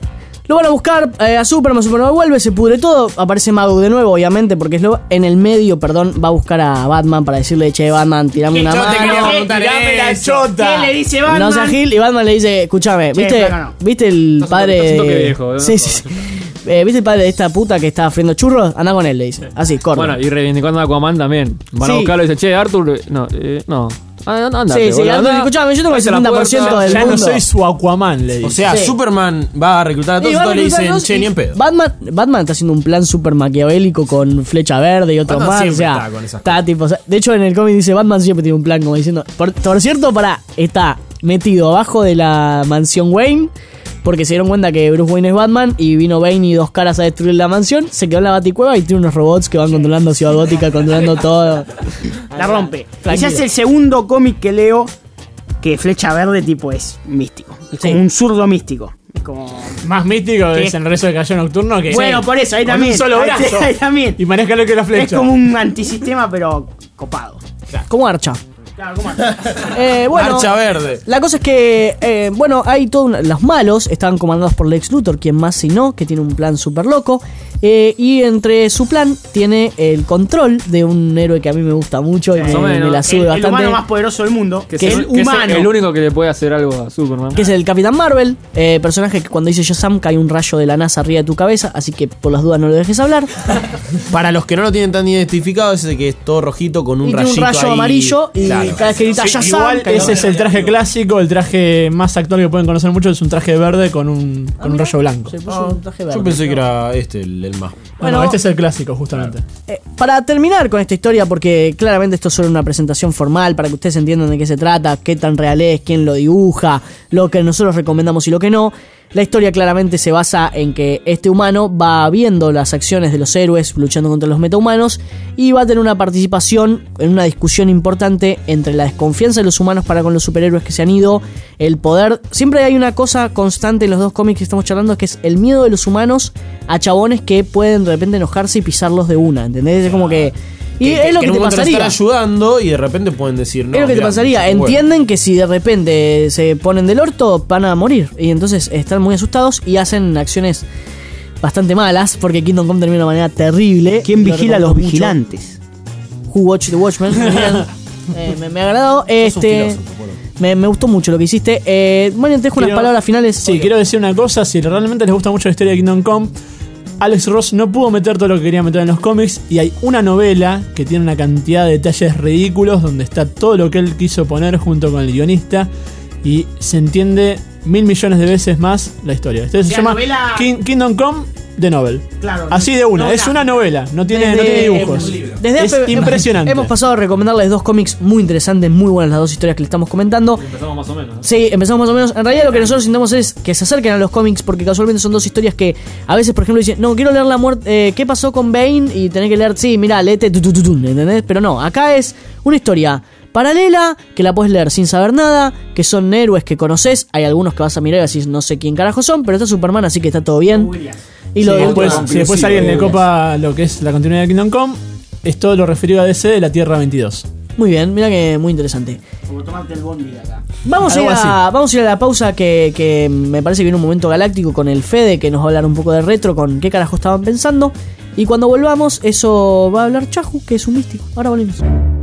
lo van a buscar eh, a Superman, Superman vuelve, se pudre todo, aparece Magu de nuevo, obviamente, porque es lo, en el medio, perdón, va a buscar a Batman para decirle, che, Batman, tirame una Yo te quería mano. preguntar Tirame la eso. chota. ¿Qué le dice Batman? No sea Gil, y Batman le dice, escúchame, Che, ¿viste, flaco, no. ¿viste el No, padre estás un toque de... viejo, ¿no? Sí, sí, sí. Eh, ¿Viste el padre de esta puta que estaba friendo churros? Anda con él, le dice. Así, corre. Bueno, y reivindicando a Aquaman también. Van a Sí. buscarlo y dicen, che, Arthur. No, eh, no. Ah, anda, sí, sí, boludo, Arthur, anda. escuchame, yo tengo el Cállate la setenta por ciento puerta. del Ya no mundo. soy su Aquaman, le dice. O sea, Sí. Superman va a reclutar a todos Y y van a todos le reclutar dicen, a todos che, y ni en pedo. Batman, Batman está haciendo un plan super maquiavélico con flecha verde y otros Batman más. O siempre sea, está con esas está tipo. O sea, de hecho, en el cómic dice Batman siempre tiene un plan, como diciendo. Por, por cierto, para. Está metido abajo de la mansión Wayne. Porque se dieron cuenta que Bruce Wayne es Batman y vino Bane y dos caras a destruir la mansión. Se quedó en la Baticueva y tiene unos robots que van controlando Ciudad Gótica, controlando todo. La rompe. Tranquilo. Ese es el segundo cómic que leo que Flecha Verde tipo es místico. Es Sí. como un zurdo místico. Es como... Más místico ¿Qué? es en el resto de Caballero Nocturno que Bueno, por eso, ahí con también. un solo Ahí- brazo. ahí también. Y maneja lo que la Es flecha. como un antisistema, pero copado. Como Archa. Claro, ¿cómo Eh, bueno, Marcha verde. la cosa es que, eh, bueno, hay todos los malos, estaban comandados por Lex Luthor, quien más si no, que tiene un plan súper loco. Eh, y entre su plan tiene el control de un héroe que a mí me gusta mucho y me, Más o menos. me la sube El, el bastante. humano más poderoso del mundo. Que Que es es el- el Que es humano. el único que le puede hacer algo a Superman. Que es el Capitán Marvel, eh, personaje que cuando dice Shazam cae un rayo de la NASA arriba de tu cabeza, así que por las dudas no lo dejes hablar. Para los que no lo tienen tan identificado, es ese que es todo rojito con un Y tiene un rayito rayo ahí. amarillo y Claro. cada vez que grita Sí, Shazam igual cae ese un es el traje clásico, el traje más actual que pueden conocer muchos es un traje verde con un, con un rayo blanco. Se puso un traje verde. Yo pensé que era este el, el más. Bueno, Bueno, este es el clásico, justamente. Eh, para terminar con esta historia, porque claramente esto es solo una presentación formal para que ustedes entiendan de qué se trata, qué tan real es, quién lo dibuja, lo que nosotros recomendamos y lo que no. La historia claramente se basa en que este humano va viendo las acciones de los héroes luchando contra los metahumanos y va a tener una participación en una discusión importante entre la desconfianza de los humanos para con los superhéroes que se han ido, el poder. Siempre hay una cosa constante en los dos cómics que estamos charlando, que es el miedo de los humanos a chabones que pueden de repente enojarse y pisarlos de una, ¿entendés? Es como que... Y es lo que, en un te momento pasaría. están ayudando y de repente pueden decir no. Es lo que te mirá, pasaría. bueno. Entienden que si de repente se ponen del orto, van a morir. Y entonces están muy asustados y hacen acciones bastante malas. Porque Kingdom Come termina de una manera terrible. ¿Quién Lo vigila a los recomiendo mucho. vigilantes? Who Watch the Watchmen. Bien. Eh, me, me ha agradado. Este, me, me gustó mucho lo que hiciste. Eh, Marian, te dejo unas Quiero- palabras finales. Sí, quiero decir una cosa, si realmente les gusta mucho la historia de Kingdom Come, Alex Ross no pudo meter todo lo que quería meter en los cómics y hay una novela que tiene una cantidad de detalles ridículos donde está todo lo que él quiso poner junto con el guionista y se entiende mil millones de veces más la historia. Entonces se La llama novela- King- Kingdom Come The Novel. Claro. Así de una, novela. es una novela, no tiene, no Desde- tiene dibujos. Desde es F- impresionante. Hemos pasado a recomendarles dos cómics muy interesantes, muy buenas las dos historias que le estamos comentando. Empezamos más o menos. Sí, empezamos más o menos. En realidad lo que nosotros intentamos es que se acerquen a los cómics porque casualmente son dos historias que a veces, por ejemplo, dicen, no, quiero leer la muerte, eh, ¿qué pasó con Bane? Y tenés que leer, sí, mira, léete, tu, tu, tu, tu, ¿entendés? Pero no, acá es una historia paralela que la puedes leer sin saber nada, que son héroes que conoces, hay algunos que vas a mirar y decís, no sé quién carajo son, pero está Superman, así que está todo bien. Y Sí, lo de después, si después alguien le copa lo que es la continuidad de Kingdom Come, es todo lo referido a D C de la Tierra veintidós. Muy bien, mira que muy interesante. Como tomarte el bondi de acá. Vamos a, ir Algo a, vamos a ir a la pausa que, que me parece que viene un momento galáctico con el Fede que nos va a hablar un poco de retro, con qué carajo estaban pensando. Y cuando volvamos, eso va a hablar Chahu, que es un místico. Ahora volvemos.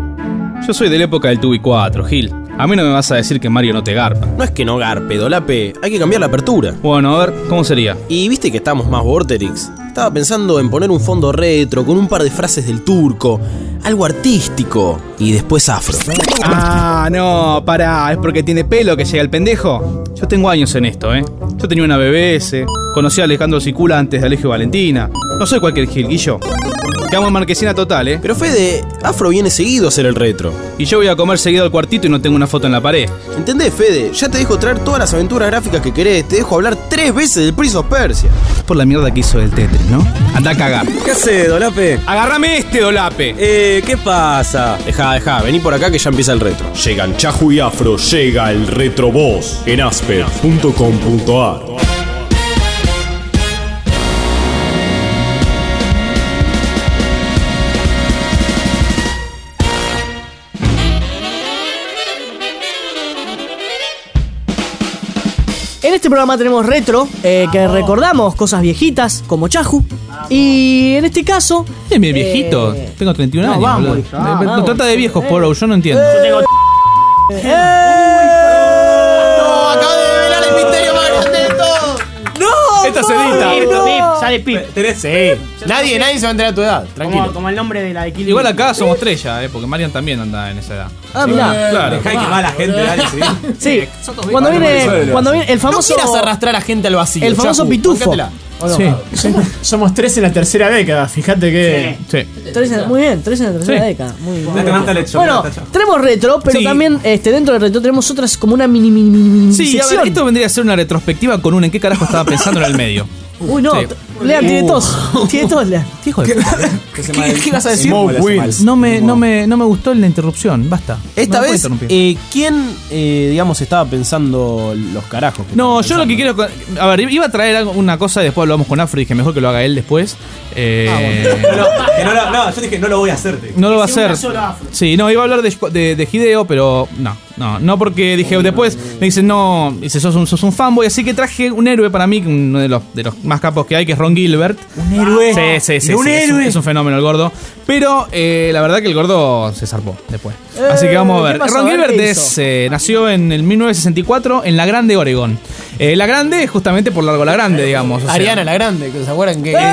Yo soy de la época del Tubi cuatro, Gil. A mí no me vas a decir que Mario no te garpa. No es que no garpe, Dolape, hay que cambiar la apertura. Bueno, a ver, ¿cómo sería? Y viste que estamos más Vorterix. Estaba pensando en poner un fondo retro con un par de frases del turco, algo artístico y después afro. Ah, no, pará, es porque tiene pelo que llega el pendejo. Yo tengo años en esto, ¿eh? Yo tenía una B B S, conocí a Alejandro Sicula antes de Alejio Valentina. No soy cualquier gilguillo. quedamos en marquesina total, ¿eh? Pero Fede, Afro viene seguido a hacer el retro. Y yo voy a comer seguido al cuartito y no tengo una foto en la pared. ¿Entendés, Fede? Ya te dejo traer todas las aventuras gráficas que querés. Te dejo hablar tres veces del Prince of Persia. Es por la mierda que hizo el Tetris, ¿no? Anda a cagar. ¿Qué haces, Dolape? Agárrame este, Dolape. Eh, ¿qué pasa? Dejá, dejá, vení por acá que ya empieza el retro. Llegan Chahu y Afro, llega el Retro Boss en asper punto com punto ar. En este programa tenemos retro, eh, que recordamos cosas viejitas, como Chahu. Y en este caso... Es mi viejito. eh, Tengo treinta y un no, años. vamos, boludo. hija, Me- me- vamos. Trata de viejos, Poro. Yo no entiendo. Yo tengo... ¡No! Acabo de revelar el misterio más grande de todo. ¡No! Esta se edita. Pip, pip, sale pip. Sí. Nadie, nadie se va a enterar de tu edad. Tranquilo. Como, como el nombre de la de Kill Igual Bill. acá somos tres ya, ¿eh? Porque Marian también anda en esa edad. Ah, mirá. Claro. Dejá que va la gente, dale, sí. Sí, cuando viene, cuando viene el famoso... No quieras arrastrar a gente al vacío. El famoso Chahu, pitufo. bancátela. ¿O no? Sí. Somos, somos tres en la tercera década, fíjate que. Sí. Tres en- muy bien, tres en la tercera Sí. década. Muy bien. Date manta leche, Bueno, date, chao. tenemos retro, pero Sí. también este, dentro del retro tenemos otras como una mini mini mini mini Sí, a ver, sección. esto vendría a ser una retrospectiva con un en qué carajo estaba pensando en el medio. Uy, no, Sí. t- Lean tiene tos. Tiene tos, Lean. ¿Qué hijo de puta? ¿Qué, qué vas a decir? No me, no, me, no me gustó la interrupción, basta. Esta No me puede vez, interrumpir. eh, ¿quién, eh, digamos, estaba pensando los carajos? que No, estaban yo lo que pensando? quiero. A ver, iba a traer algo- una cosa y después lo vamos con Afro y dije mejor que lo haga él después. Eh, No, no, que no, lo- no, yo dije, no lo voy a hacer. te- no lo va a Que sea hacer. una sola Afro. Sí, no, iba a hablar de, de, de Hideo, pero no, no, no porque dije después me dicen no, dice sos un, sos un fanboy, así que traje un héroe para mí, uno de los, de los más capos que hay, que es Ron Gilbert. Un héroe. Sí, sí, sí. Un sí, es, un, héroe. es un fenómeno el gordo. Pero eh, la verdad que el gordo se zarpó después. Así que vamos a ¿qué ver. pasó? Ron A ver, Gilbert ¿qué es, eh, nació en el mil novecientos sesenta y cuatro en La Grande, Oregón. Eh, la Grande es justamente por Largo La Grande, digamos. o sea. Ariana la Grande, que se acuerdan que.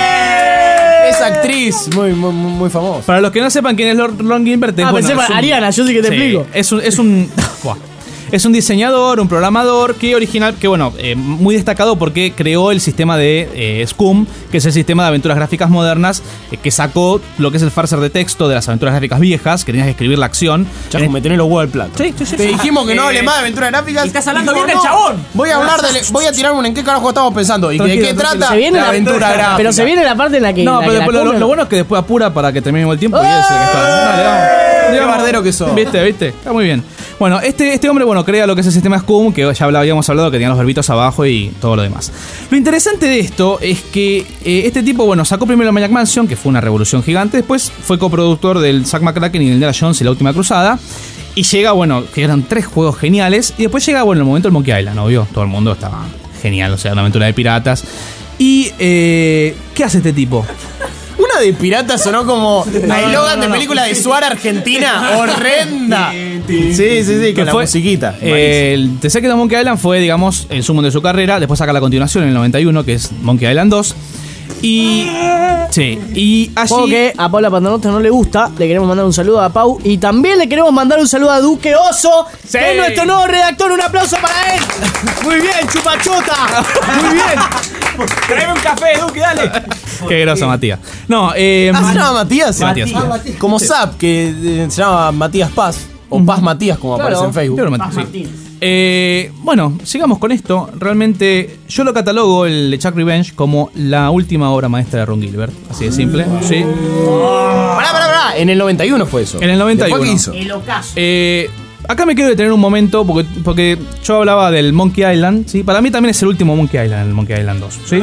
Exacto. Es actriz muy, muy, muy famosa. Para los que no sepan quién es Lord- Ron Gilbert, es, Ah, bueno, pensé es para un- Ariana, yo sí que te Sí, explico. Es un, es un, buah. Es un diseñador, un programador que original, que bueno, eh, muy destacado porque creó el sistema de eh, Scum, que es el sistema de aventuras gráficas modernas, eh, que sacó lo que es el farser de texto de las aventuras gráficas viejas, que tenías que escribir la acción. Chajo, En- me tenés los huevos al plato. Sí, sí, sí. Te dijimos que no hable Eh, más de aventuras gráficas. y estás hablando Dijo, bien del no, chabón. Voy a hablar de. Voy a tirar un en qué carajo estamos pensando. ¿Y de Tranquilo, qué tranquilo. trata? Se viene de la aventura gráfica. Pero se viene la parte en la que. No, la pero que la después lo, comen. lo bueno es que después apura para que terminemos el tiempo y él es el que está. Dale, vamos. Qué Digamos, bardero que sos. Viste, viste. Está muy bien. Bueno, este, este hombre, bueno, crea lo que es el sistema Scum, que ya habla- habíamos hablado que tenía los verbitos abajo y todo lo demás. Lo interesante de esto es que eh, este tipo, bueno, sacó primero Maniac Mansion, que fue una revolución gigante, después fue coproductor del Zack McCracken y el Indiana Jones y la Última Cruzada. Y llega, bueno, que eran tres juegos geniales. Y después llega, bueno, el momento del Monkey Island, obvio. Todo el mundo estaba genial, o sea, una aventura de piratas. Y, eh, ¿qué hace este tipo? Una de pirata sonó como la eslogan de película de Suar Argentina. Horrenda. Sí, sí, sí, Que con la fue- musiquita. Eh, el The Secret of Monkey Island fue, digamos, el sumo de su carrera. Después saca la continuación en el noventa y uno, que es Monkey Island dos. Y. Sí, y allí. Juego que a Paula Pantanota no le gusta. Le queremos mandar un saludo a Pau. Y también le queremos mandar un saludo a Duque Oso, que es nuestro nuevo redactor. Un aplauso para él. Muy bien, chupachota. Muy bien. Tráeme un café, Duque, dale. Qué groso, Matías. No, eh. ¿Ah, se llama Matías? Matías. Como Zap, que eh, se llama Matías Paz. O Paz Matías, como Claro. aparece en Facebook. Claro, Matías, sí. Eh, bueno, sigamos con esto. Realmente, yo lo catalogo el de Chuck Revenge como la última obra maestra de Ron Gilbert. Así de simple. Sí. Pará, pará, pará. En el noventa y uno fue eso. En el noventa y uno. ¿Después qué hizo? El ocaso. Eh, acá me quiero detener un momento porque, porque yo hablaba del Monkey Island, ¿sí? Para mí también es el último Monkey Island, el Monkey Island dos, ¿sí?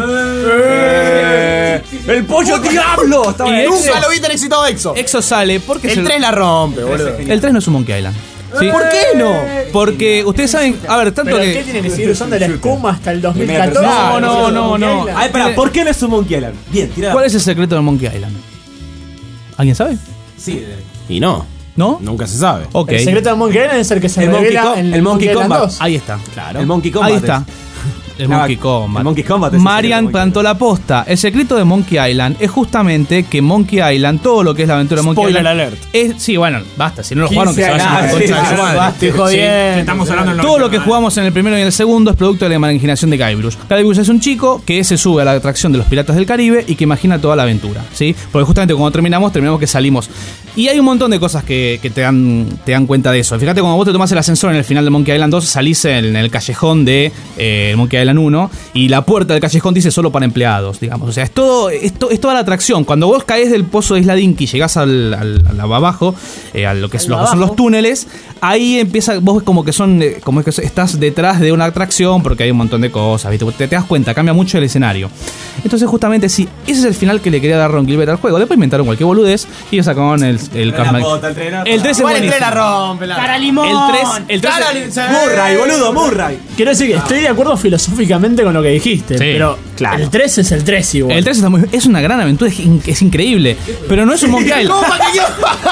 ¡El pollo diablo! Estaba Y en Exo- Nunca lo vi tan excitado Exo. Exo sale porque es El tres la rompe, boludo. el tres no es un Monkey Island. ¿sí? ¿Por qué no? Porque ustedes saben, a ver, tanto ¿Pero que qué tiene que seguir usando el Scum hasta el dos mil catorce? No, no, no, no. Monkey Island. Ay, espera, ¿por qué no es un Monkey Island? Bien, tira. ¿Cuál es el secreto del Monkey Island? ¿Alguien sabe? Sí, Y no. ¿No? Nunca se sabe. Ok. El secreto del Monkey Island es el que se El Monkey revela Co- en el Monkey Island Combat. dos. Ahí está. Claro. El Monkey Combat. Ahí está. El Ah, Monkey Combat. el Monkey Combat es el Marian secreto de plantó la posta. El secreto de Monkey Island es justamente que Monkey Island, todo lo que es la aventura de Monkey Spoiler Island. alert. Es, sí, bueno, basta. Si no lo jugaron, que se vayan a la años. concha de Sí, su sí, madre. basta, Sí. jodiendo. Estamos hablando del Todo lo que jugamos en el primero y en el segundo es producto de la imaginación de Guybrush. Guybrush es un chico que se sube a la atracción de los Piratas del Caribe y que imagina toda la aventura, ¿sí? Porque justamente cuando terminamos, terminamos que salimos. Y hay un montón de cosas que, que te, dan, te dan cuenta de eso. Fíjate, cuando vos te tomás el ascensor en el final de Monkey Island dos, salís en el callejón de eh, Monkey Island uno y la puerta del callejón dice solo para empleados, digamos. O sea, es todo, es, to, es toda la atracción. Cuando vos caes del pozo de Isla Dinky y llegás al, al, al abajo, eh, a lo que, es, lo que son los túneles, ahí empieza, vos ves como que son, eh, como que estás detrás de una atracción porque hay un montón de cosas, ¿viste? Te, te das cuenta, cambia mucho el escenario. Entonces, justamente, sí, ese es el final que le quería dar Ron Gilbert al juego. Después inventaron cualquier boludez y sacaron el, el, Carmack. El tres es ¿Cuál buenísimo. entrena rompe la Cara limón. El tres, el tres Cara es- lim- Murray, boludo, Murray. Quiero decir que estoy de acuerdo filosóficamente con lo que dijiste, Sí, pero claro. el tres es el tres igual. El tres está muy, es una gran aventura, es, in- es increíble. Pero no es un Monkey Island. ¿Cómo panquequeó?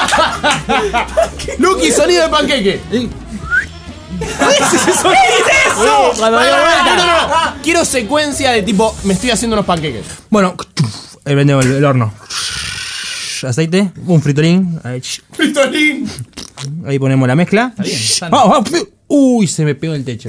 Lucky, sonido de panqueque. ¡Eso! Cuando dio No, vuelta. no, no, no. Quiero secuencia de tipo, me estoy haciendo unos panqueques. Bueno, ahí vendemos el, el horno. Aceite, un fritolín. Ahí, Fritolín. ahí ponemos la mezcla. Está bien, está Ah, ah, pi- Uy, se me pegó el techo.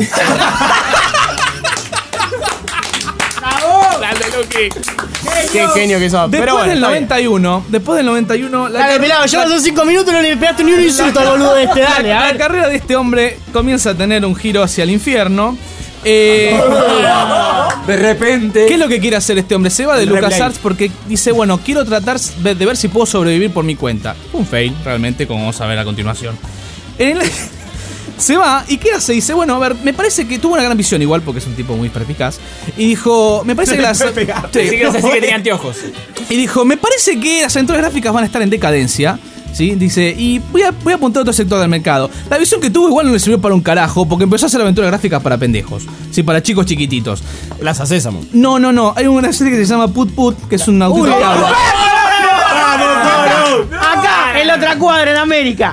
Qué genio que sos. Después Pero bueno, del está bien. noventa y uno, después del noventa y uno, la Dale, car- pelado, llevas la- esos cinco minutos y no le pegaste ni un insulto al boludo este. Dale, a la ver. carrera de este hombre comienza a tener un giro hacia el infierno. Eh, De repente. ¿Qué es lo que quiere hacer este hombre? Se va de El replay. LucasArts porque dice, bueno, quiero tratar de de ver si puedo sobrevivir por mi cuenta. Un fail, realmente, como vamos a ver a continuación. En el- se va y ¿qué hace? Dice, bueno, a ver, me parece que tuvo una gran visión igual porque es un tipo muy perspicaz. Y dijo, me parece que las... Sí. Así que así que tenía anteojos. Y dijo, me parece que las aventuras gráficas van a estar en decadencia. ¿Sí? Dice, y voy a, voy a apuntar a otro sector del mercado. La visión que tuvo igual no le sirvió para un carajo, porque empezó a hacer aventuras gráficas para pendejos. Sí, para chicos chiquititos. Plaza Sésamo. No, no, no. Hay una serie que se llama Put Put, que es un auténtico habla. Acá, en la otra cuadra, en América.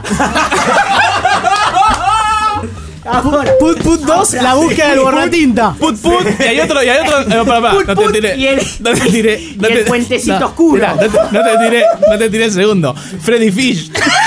Ahora. Put Put dos, la búsqueda del borratinta. Put Put, y hay otro, y hay otro. No, para, para, Put, no te put, tiré. y el- no te tiré. No y el te- puentecito no, oscuro. No, te, no te tiré, no te tiré el segundo. Freddy Fish.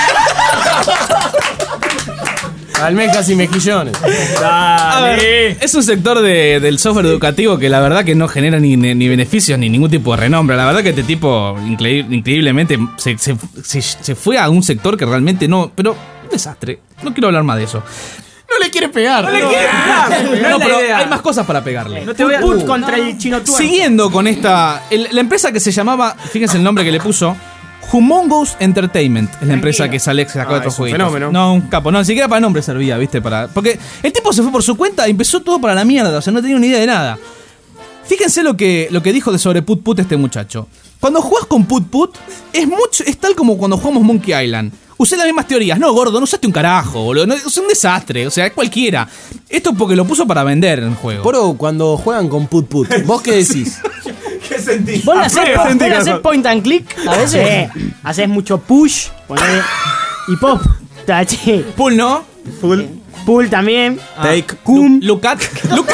Almejas y mejillones. A ver, es un sector de- del software educativo que la verdad que no genera ni, ni- ni beneficios ni ningún tipo de renombre. La verdad que este tipo increí- increíblemente se, se- se- se fue a un sector que realmente no... Pero un desastre. No quiero hablar más de eso. No le quiere pegar. No le quiere pegar. No, No, pero idea. hay más cosas para pegarle. No te voy a put contra el chino tuerto. Siguiendo con esta... el- la empresa que se llamaba... Fíjense el nombre que le puso... Humongous Entertainment es la empresa que sale, que sacó Ah, otros es un jueguitos. fenómeno. No, un capo. No, ni siquiera para nombre servía, ¿viste? Para, porque el tipo se fue por su cuenta y empezó todo para la mierda. O sea, no tenía ni idea de nada. Fíjense lo que, lo que dijo de sobre Put Put este muchacho. Cuando jugás con Put Put, es mucho, es tal como cuando jugamos Monkey Island. Usé las mismas teorías. No, gordo, no usaste un carajo, boludo. No, es un desastre. O sea, cualquiera. Esto porque lo puso para vender en el juego. Poro, cuando juegan con Put Put, ¿vos qué decís? ¿Qué sentís? ¿Vos le hacés, Freddy, vos sentí le que- hacés point and click a veces? Sí. Haces mucho push ponele, y pop. Tache. Pull, ¿no? Pull. Pull también. Take. Cum. Look at. Look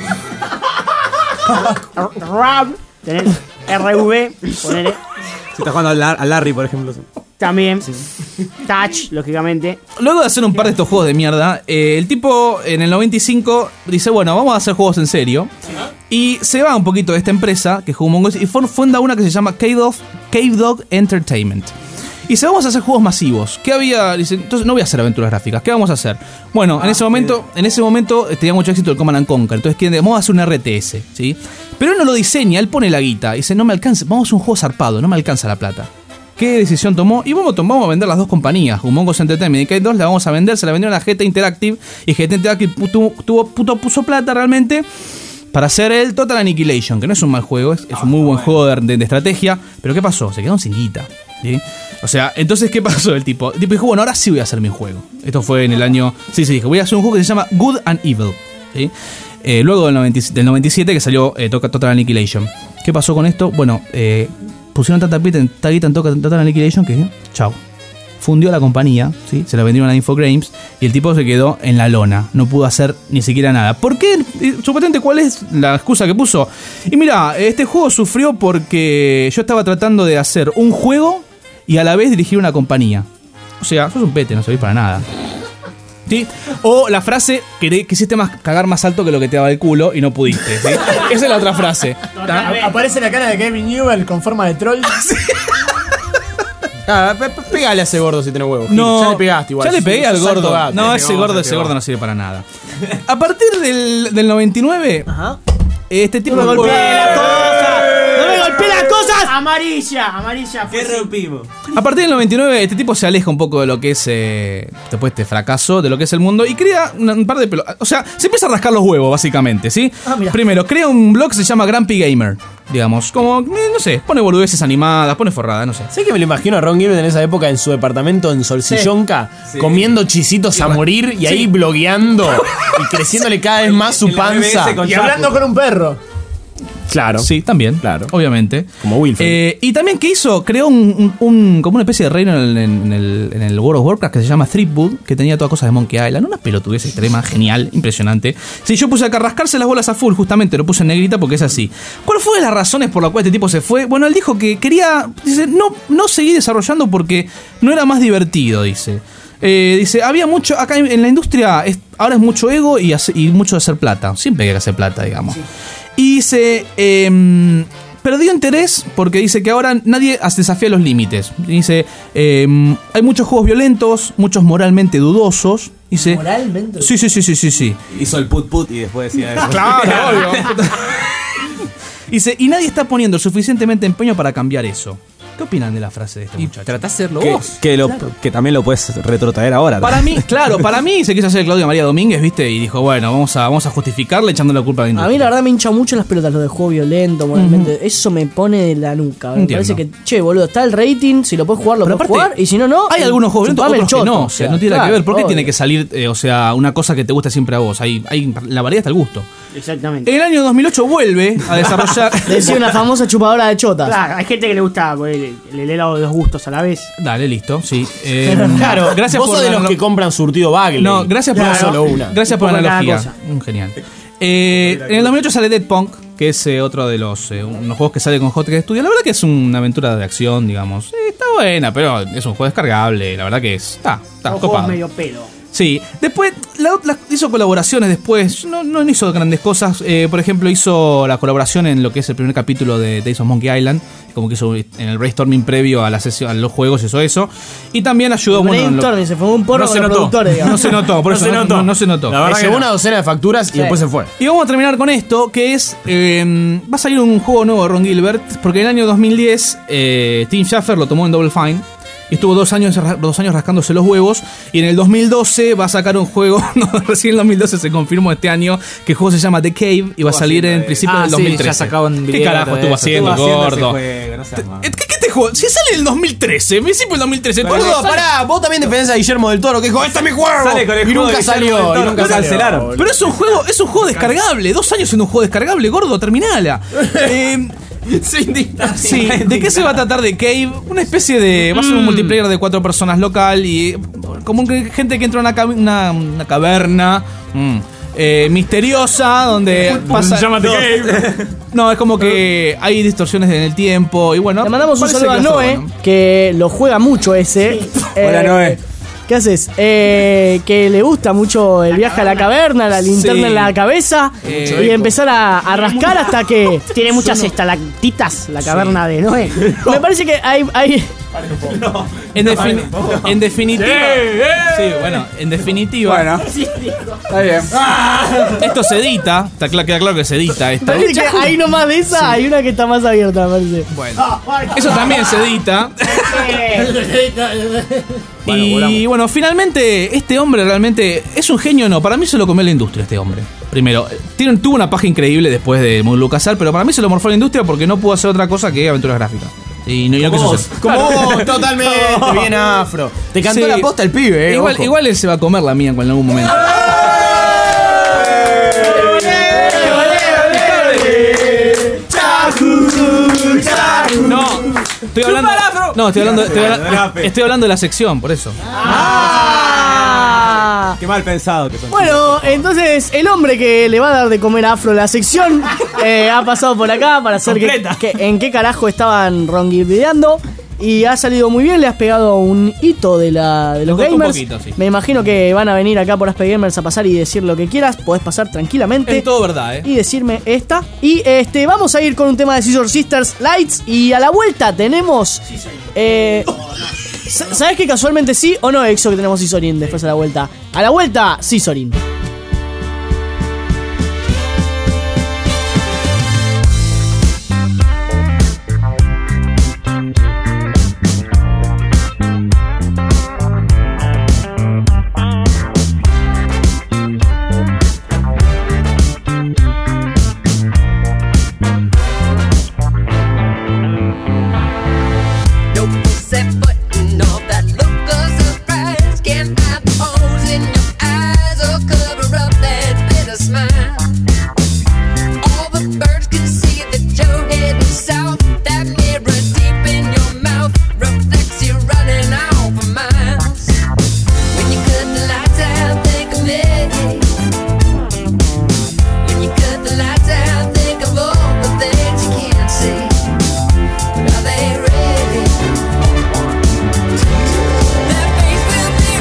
Rab. Tenés R V. Ponele. Si estás jugando a Lar- a Larry, por ejemplo. También. Touch, lógicamente. Luego de hacer un par de estos juegos de mierda, eh, el tipo en el noventa y cinco dice, bueno, vamos a hacer juegos en serio. Y se va un poquito de esta empresa, que es Humongous, y fun- funda una que se llama Cave Dog, Cave Dog Entertainment. Y dice, vamos a hacer juegos masivos. ¿Qué había? Dice, entonces no voy a hacer aventuras gráficas. ¿Qué vamos a hacer? Bueno, en ese momento, en ese momento eh, tenía mucho éxito el Command and Conquer. Entonces quieren, vamos a hacer un R T S, ¿sí? Pero él no lo diseña, él pone la guita. Dice, no me alcanza, vamos a hacer un juego zarpado, no me alcanza la plata. ¿Qué decisión tomó? Y vamos, vamos a vender las dos compañías, Humongous Entertainment y Cave dos, la vamos a vender, se la vendieron a G T Interactive y G T Interactive tuvo, tuvo, puto, puso plata realmente para hacer el Total Annihilation, que no es un mal juego, es, es un muy buen juego de, de- de estrategia, pero ¿qué pasó? Se quedaron sin guita, ¿sí? O sea, entonces, ¿qué pasó? El tipo, el tipo dijo, bueno, ahora sí voy a hacer mi juego. Esto fue en el año... Sí, sí, dijo, voy a hacer un juego que se llama Good and Evil, ¿sí? Eh, luego del, noventa, del noventa y siete que salió eh, Total Annihilation. ¿Qué pasó con esto? Bueno, eh... pusieron tanta guita en tanta guita en Total Annihilation que, chao, fundió la compañía, ¿sí? Se la vendieron a Infogrames y el tipo se quedó en la lona, no pudo hacer ni siquiera nada. ¿Por qué Y, supuestamente, ¿cuál es la excusa que puso? Y mira, este juego sufrió porque yo estaba tratando de hacer un juego y a la vez dirigir una compañía. O sea, sos un pete, no servís para nada. ¿Sí? O la frase, que quisiste más cagar más alto que lo que te daba el culo y no pudiste. ¿Sí? Esa es la otra frase. A- Aparece la cara de Gavin Newell con forma de troll. Ah, pe- pe- pegale a ese gordo si tenés huevos. No, ya le pegaste igual. Ya le pegué Sos al un santo gordo. gato. No, Te ese pegó, gordo, te ese pegó. gordo no sirve para nada. A partir del, del noventa y nueve, este tipo No me de golpeé las cosas. No me golpeé las cosas. cosas. Amarilla, amarilla. ¿Qué rompimos? A partir del noventa y nueve, este tipo se aleja un poco de lo que es eh, después este fracaso, de lo que es el mundo, y crea una- un par de pelotas. O sea, se empieza a rascar los huevos, básicamente, ¿sí? Ah, mira. Primero, crea un blog que se llama Grumpy Gamer. Digamos, como, eh, no sé, pone boludeces animadas, pone forrada, no sé. ¿Sabes que me lo imagino a Ron Gilbert en esa época en su departamento en Solsillonca? Sí. Comiendo chisitos a morir y ahí Sí. blogueando y creciéndole cada vez más su panza. Y hablando con un perro. Claro. Sí, también. Claro. Obviamente. Como Wilfred. Eh, y también, ¿qué hizo? Creó un, un- un- como una especie de reino en el, en el- en el World of Warcraft que se llama Threepwood, que tenía todas cosas de Monkey Island. Una pelotudez extrema, genial, impresionante. Sí, yo puse acá a rascarse las bolas a full, justamente, lo puse en negrita porque es así. ¿Cuál fue las razones por las cuales este tipo se fue? Bueno, él dijo que quería, dice, no, no seguir desarrollando porque no era más divertido, dice. Eh, dice, había mucho, acá en, en la industria, es- ahora es mucho ego y, hace- y mucho de hacer plata. Siempre hay que hacer plata, digamos. Y dice, em, perdió interés porque dice que ahora nadie desafía los límites. Dice, em, hay muchos juegos violentos, muchos moralmente dudosos. Dice, Moralmente. sí, sí, sí, sí, sí, sí. Hizo el put put y después decía eso. Claro, obvio. Dice, y nadie está poniendo suficientemente empeño para cambiar eso. ¿Qué opinan de la frase de este muchacho? Trata de hacerlo Que, vos. que, lo- que también lo puedes retrotraer ahora. Para mí, claro, para mí se quiso hacer Claudio María Domínguez, ¿viste? Y dijo, bueno, vamos a, vamos a justificarle echando la culpa a la A industria. mí la verdad me hincha mucho las pelotas, lo de juego violento, moralmente. Eso me pone de la nuca. Me Entiendo. parece que, che, boludo, está el rating, si lo puedes jugar, lo Pero puedes aparte, jugar, y si no, no. Hay eh, algunos juegos violentos, chupame el otros que choto. no, o sea, no tiene nada que claro, ver. ¿Por qué obvio. tiene que salir, eh, o sea, una cosa que te gusta siempre a vos? Hay, hay, la variedad está al gusto. Exactamente. En el año dos mil ocho vuelve a desarrollar... Decía una famosa chupadora de chotas. Claro, hay gente que le gusta pues, el, el helado de dos gustos a la vez. Dale, listo, sí. Eh, Claro, gracias vos por sos de la los analo- que compran surtido Bagley. No, gracias por, No la- solo una. gracias Un por la poco de cada analogía. Mm, genial. Eh, en el dos mil ocho sale Dead Punk, que es eh, otro de los eh, unos juegos que sale con J K Studio. La verdad que es una aventura de acción, digamos. Eh, está buena, pero es un juego descargable. La verdad que es, está, está Son copado. juegos medio pelo. Sí, después la- la- hizo colaboraciones después, no, no hizo grandes cosas, eh, por ejemplo hizo la colaboración en lo que es el primer capítulo de Days of Monkey Island, como que hizo en el brainstorming previo a la sesión, a los juegos hizo eso, y también ayudó bueno, en lo- Brainstorming, se fue un porro no con se los notó, productores, digamos. no se notó, por No eso se no, notó. no- no se notó. La verdad Eh, que una docena de facturas y Sí. después se fue. y vamos a terminar con esto, que es, eh, va a salir un juego nuevo de Ron Gilbert, porque en el año dos mil diez eh, Tim Schafer lo tomó en Double Fine. Y estuvo dos años, dos años rascándose los huevos. Y en el dos mil doce va a sacar un juego. No, recién en el dos mil doce se confirmó este año que el juego se llama The Cave y va a salir en principio Ah, del sí, dos mil trece. ya sacaban ¿Qué video carajo de estuvo eso. haciendo, Estuvo haciendo ese gordo? juego, no seas malo. ¿Qué, qué te juego? Si sale en el dos mil trece, principio del dos mil trece. Boludo, todo sale- pará, vos también defendés a Guillermo del Toro que dijo, ¡este es mi juego! Sale con el y juego nunca de salió, Guillermo del y Toro, nunca lo salió. cancelaron. Pero es un juego, es un juego descargable. Dos años en un juego descargable, gordo, terminala. Eh, Sí, ¿de qué se va a tratar de Cave? Una especie de. Va a ser un multiplayer de cuatro personas local y. Como que gente que entra a una, cav- una, una caverna. mm, eh, misteriosa, donde pasa. Llámate no, Cave. no, es como que hay distorsiones en el tiempo y bueno. Le mandamos un parece saludo a que va a Noé, estar bueno. que lo juega mucho ese. Hola, Noé. ¿Qué haces? Eh, que le gusta mucho el viaje a la caverna, la linterna Sí. en la cabeza Eh, y empezar a, a rascar hasta que. Tiene muchas estalactitas la caverna de Noé. Me parece que hay. hay En, defini- en definitiva. Sí, bueno, en definitiva. Bueno, está bien. Esto se edita. Está cla- queda claro que se edita esto. parece que hay nomás de esa, hay una que está más abierta, me parece. Bueno, eso también se edita. Y bueno, finalmente, este hombre realmente es un genio, no. Para mí se lo comió la industria, este hombre. Primero, tiene, tuvo una paja increíble después de Muy LucasArts, pero para mí se lo morfó la industria porque no pudo hacer otra cosa que aventuras gráficas. Y no, y no quiso Vos, hacer- como vos, totalmente, bien afro. Te cantó Sí. la posta el pibe, eh. Igual, ojo. igual él se va a comer la mía en algún momento. No, estoy hablando. No, estoy hablando, estoy hablando, estoy hablando de la sección, por eso. Ah, Qué mal pensado que son. Bueno, entonces el hombre que le va a dar de comer a Afro la sección eh, ha pasado por acá para hacer que, que- en qué carajo estaban ronguideando. Y ha salido muy bien, le has pegado un hito de, la, de los costó un gamers. poquito, sí. Me imagino que van a venir acá por Aspe Gamers a pasar y decir lo que quieras. Podés pasar tranquilamente. Es todo verdad, eh. Y decirme esta. Y este vamos a ir con un tema de Scissor Sisters Lights. Y a la vuelta tenemos. Eh, sa- ¿Sabes que casualmente sí o no, Exo, que tenemos Scissoring después a la vuelta? A la vuelta, Scissoring. No pussyfoot and all that look of surprise. Can't hide the holes in your eyes or cover up that bitter smile. All the birds can see that you're heading south. That mirror deep in your mouth reflects you running off for miles. When you cut the lights out, think of me. When you cut the lights out, think of all the things you can't see. Are they ready? That face will be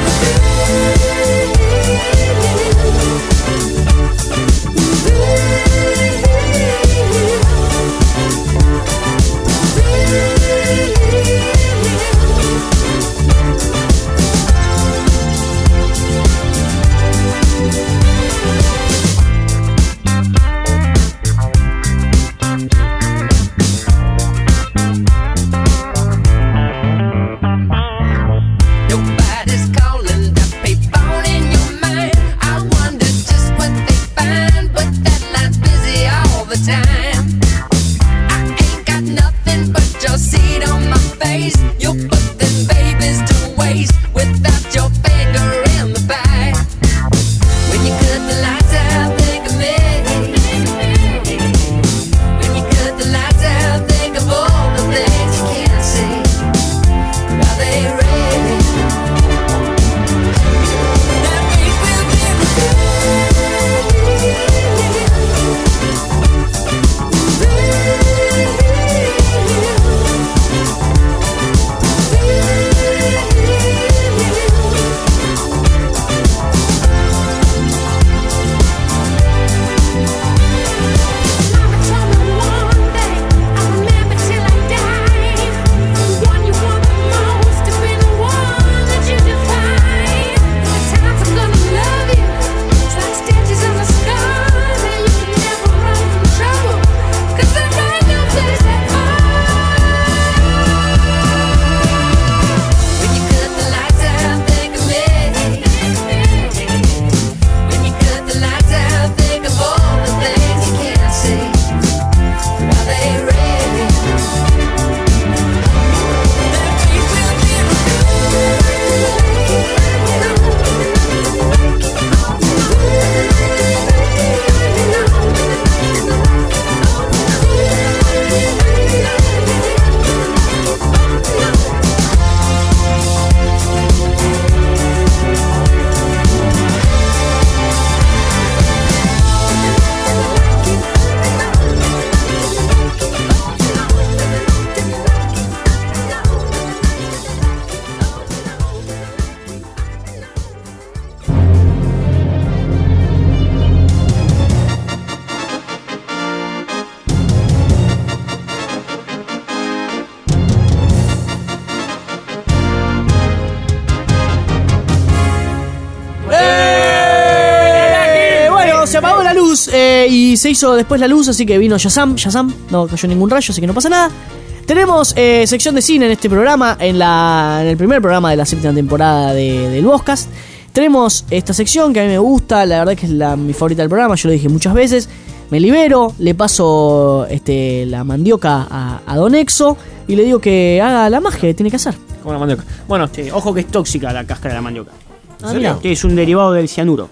Nobody's calling the payphone in your mind. I wonder just what they find, but that line's busy all the time. I ain't got nothing but your seed on my face. You put them babies to waste without your finger in the pie. When you cut the lights out, think of me. When you cut the lights out, think of all the things you can't see. Are they ready? Eh, Bueno, se apagó la luz eh, y se hizo después la luz, así que vino Shazam. Shazam, no cayó ningún rayo, así que no pasa nada. Tenemos eh, sección de cine en este programa, en, la, en el primer programa de la séptima temporada de, del Podcast. Tenemos esta sección que a mí me gusta, la verdad que es la, mi favorita del programa, yo lo dije muchas veces. Me libero, le paso este, la mandioca a, a Don Exo y le digo que haga la magia que tiene que hacer. Como la mandioca. Bueno, sí, ojo que es tóxica la cáscara de la mandioca. Ah, mira. Que es un derivado del cianuro.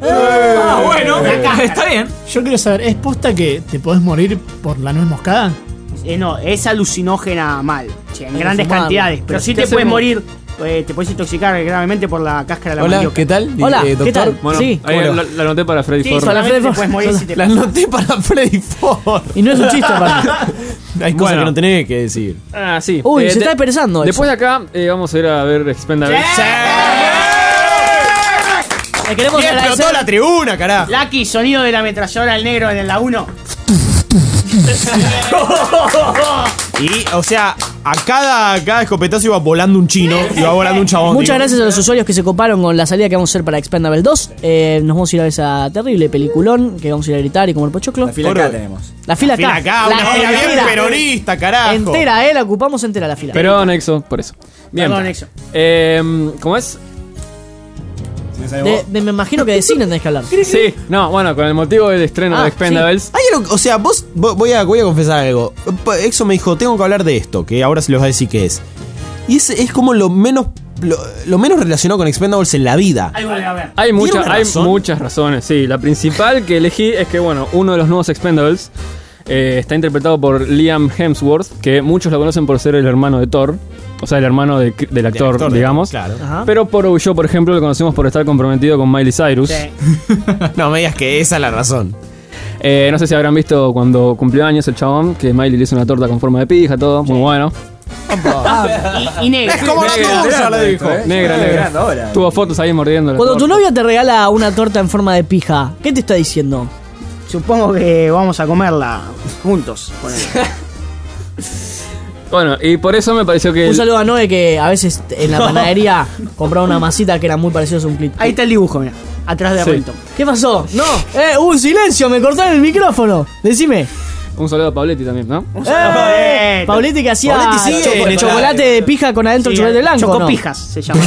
Ah, bueno, está bien. Yo quiero saber, ¿es posta que te podés morir por la nuez moscada? Eh, no, es alucinógena mal. Sí, en Hay que grandes fumarla. cantidades. Pero Pero sí ¿qué te puedes hacemos? morir eh, te puedes intoxicar gravemente por la cáscara de la Hola, mandioca. ¿qué tal? Hola, Eh, ¿qué tal? Bueno, Sí. ahí la, la anoté para Freddy Sí, Ford. solamente Freddy te puedes morir si te La anoté para Freddy Ford. Y no es un chiste, aparte. Hay cosas Bueno. que no tenés que decir. Ah, sí. Uy, Eh, se de- está expresando. Después de acá eh, vamos a ir a ver Expendables. Le queremos Y explotó agradecer. la tribuna, carajo. Lucky, sonido de la ametralladora del negro en la uno. Y, o sea, a cada, cada escopetazo iba volando un chino, iba volando un chabón. Muchas digo. gracias a los usuarios que se coparon con la salida que vamos a hacer para Expendables dos. Eh, nos vamos a ir a ver esa terrible peliculón que vamos a ir a gritar y comer pochoclo. La fila Por- acá tenemos. La fila acá. Fila acá, una fila bien entera. peronista, carajo. Entera, eh, la ocupamos entera la fila. Pero Nexo, por eso. Bien. Perdón, Nexo. Eh, ¿Cómo es? De- de- me imagino que de cine tenés que hablar. Sí, no, bueno, con el motivo del estreno Ah, de Expendables. Hay algo- o sea, vos, vos- voy, a, voy a confesar algo. Pa- Exo me dijo, tengo que hablar de esto, que ahora se los va a decir qué es. Y es, es como lo menos lo, lo menos relacionado con Expendables en la vida. Algo debe haber. Hay, mucha- ¿Tiene una hay razón? muchas razones, sí. La principal que elegí es que, bueno, uno de los nuevos Expendables eh, está interpretado por Liam Hemsworth, que muchos lo conocen por ser el hermano de Thor. O sea, el hermano de- del actor, actor de- digamos. claro. Ajá. Pero por yo, por ejemplo, lo conocemos por estar comprometido con Miley Cyrus. Sí. No me digas que esa es la razón. Eh, no sé si habrán visto cuando cumplió años el chabón, que Miley le hizo una torta con forma de pija, todo, muy bueno. Y, y negra. Es como la tuya, le dijo. Negra, negra. Tuvo fotos ahí mordiendo. Cuando tu novia te regala una torta en forma de pija, ¿qué te está diciendo? Supongo que vamos a comerla juntos. ponele. Bueno, y por eso me pareció que... Un el- saludo a Noé que a veces en la panadería compraba una masita que era muy parecida a un clip. Ahí está el dibujo, mira. Atrás de Sí. Renton. ¿Qué pasó? No, eh, hubo un silencio, me cortaron el micrófono. Decime. Un saludo a Pabletti también, ¿no? Eh, Pauletti que hacía Pauletti sigue choco- en esta- chocolate de pija con adentro Sí, chocolate blanco. ¿no? Chocopijas se llama.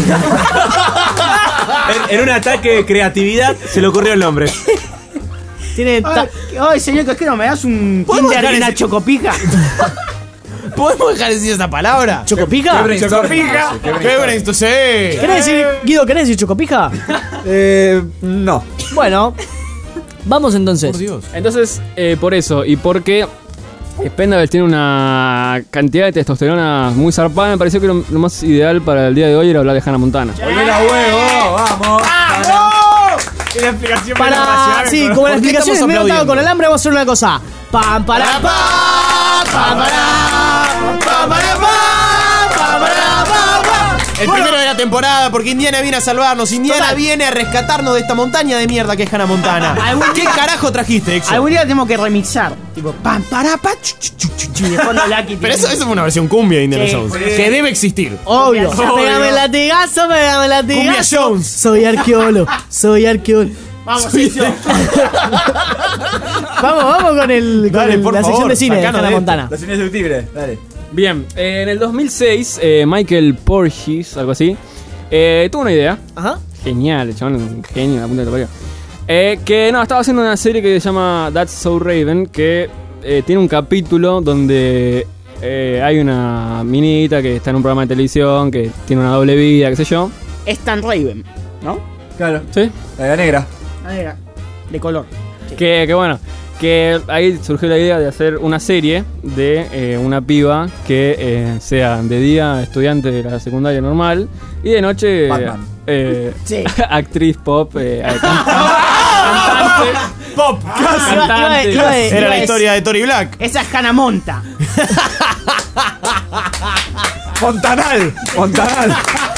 En, en un ataque de creatividad se le ocurrió el nombre. Tiene ta- Ay, ay, señor casquero, ¿me das un ¿Podemos Kinder dejar y una ese- chocopija? ¿Podemos dejar de decir esa palabra? ¿Chocopija? Chocopija. Qué brainstorm, sí. ¿Querés decir, Guido, querés decir chocopija? Eh, no. Bueno, vamos entonces. Por Dios. Entonces, eh, por eso, y porque Expendables tiene una cantidad de testosterona muy zarpada, me pareció que lo, lo más ideal para el día de hoy era hablar de Hannah Montana. ¡Volver a huevo! ¡Vamos! La explicación Para, sí, como la ¿Por qué explicación es estamos medio atado aplaudiendo? con alambre, vamos a hacer una cosa. Pam, para, pam, pam, para, pam, para, pam, pam, para, pam, pam. El primero de la temporada, porque Indiana viene a salvarnos. Indiana Total. viene a rescatarnos de esta montaña de mierda que es Hannah Montana. Algún ¿Qué día- carajo trajiste, Exo? Algún día tenemos que remixar. Tipo, pam, para, pa, chu, chu, chu, chu, chu, y de fondo Lucky Pero eso, tiene- eso fue una versión cumbia de Indiana Sí, Jones. sí. Que debe existir. Obvio. Obvio. Pégame el latigazo, pégame el latigazo. Cumbia Jones. Soy arqueólogo, soy arqueólogo. Vamos, eso. Vamos, vamos con, el, con Dale, el- por la sección favor, de cine de sacanos Hannah de Montana. Los indestructibles, dale. Bien, eh, en el dos mil seis, eh, Michael Porges, algo así, eh, tuvo una idea. Ajá. Genial, el chabón es un genio, la punta de la parió. Eh, que no, estaba haciendo una serie que se llama That's So Raven, que eh, tiene un capítulo donde eh, hay una minita que está en un programa de televisión, que tiene una doble vida, qué sé yo. Stan Raven, ¿no? Claro. ¿Sí? La negra. Ah, era. De color. Que, que bueno, que ahí surgió la idea de hacer una serie de eh, una piba que eh, sea de día estudiante de la secundaria normal y de noche Batman. eh, Sí. actriz pop, eh, eh, can- cantante. Pop. Iba- iba- Cantante. iba- Era iba- la historia de Tori Black. Esa es Hannah Monta. Montanal. Montanal.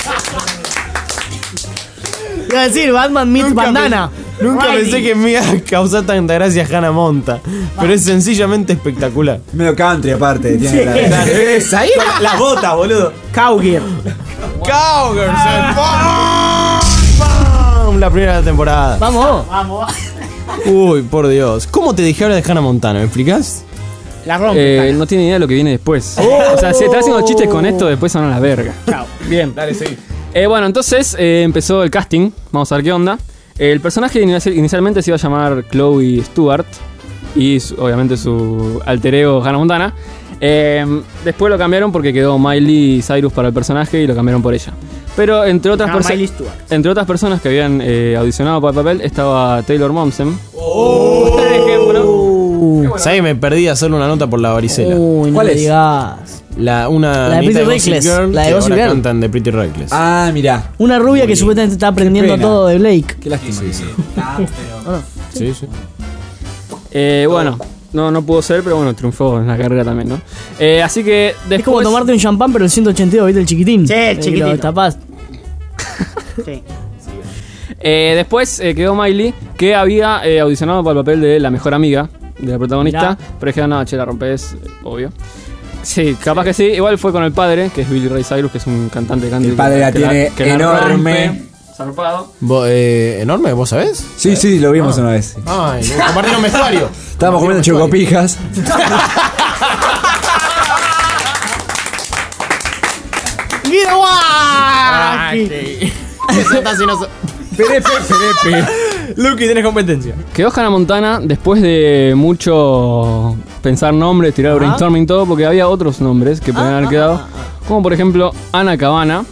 Iba a decir Batman meets Nunca bandana. pe- Nunca Riley. pensé que me iba a causar tanta gracia Hannah Monta. Pero es sencillamente espectacular. Medio country aparte. Tiene la, es ahí. Las botas, boludo. Cowgirl. Cowgirls. eh. ¡Pam! ¡Pam! La primera de la temporada. Vamos. Vamos. Uy, por Dios. ¿Cómo te dije ahora de Hannah Montana? ¿Me explicás? La rompe. Eh, Hannah. no tiene idea de lo que viene después. O sea, si estás haciendo chistes con esto, después son a la verga. Chao. Bien, dale, sí. Eh, bueno, entonces eh, empezó el casting. Vamos a ver qué onda. El personaje inici- inicialmente se iba a llamar Chloe Stewart. Y su- obviamente su alter ego Hannah Montana. Eh, después lo cambiaron porque quedó Miley Cyrus para el personaje y lo cambiaron por ella. Pero entre otras, No, perso- Miley Stewart. entre otras personas que habían eh, audicionado para el papel estaba Taylor Momsen. Por ejemplo. Uh, ¿Sabes? Me perdí de hacerle una nota por la varicela. Uy, no ¿Cuál me es? digas. La, una La de nieta Pretty Gossip Reckless, Girl la de que Gossip ahora Girl. cantan de Pretty Reckless. Ah, mirá. Una rubia que supuestamente está aprendiendo pena. todo de Blake. Qué lástima. Sí, sí. ¿O no? Sí, sí. Eh, bueno, no, no pudo ser, pero bueno, triunfó en la carrera también, ¿no? Eh, así que después... Es como tomarte un champán, pero el ciento ochenta y dos, ¿viste? El chiquitín. Sí, el que chiquitito. lo tapás. Sí. Eh, después eh, quedó Miley, que había eh, audicionado para el papel de la mejor amiga de la protagonista. Mirá. Pero dijeron, no, che, la rompes, eh, obvio. Sí, capaz que sí. Igual fue con el padre, que es Billy Ray Cyrus, que es un cantante de country. El padre la que tiene que la enorme. rompe, zarpado. ¿Vos, eh, ¿Enorme? ¿Vos sabés? Sí, sí, lo vimos una vez. Ay, no, compartieron vestuario. Estábamos comiendo chocopijas. ¡Mira, guau! Eso está así, no so- Perepe, perepe. Lucky, tenés competencia. Quedó Hannah Montana después de mucho pensar nombres, tirar brainstorming y todo, porque había otros nombres que podían haber quedado. Como por ejemplo, Ana Cabana,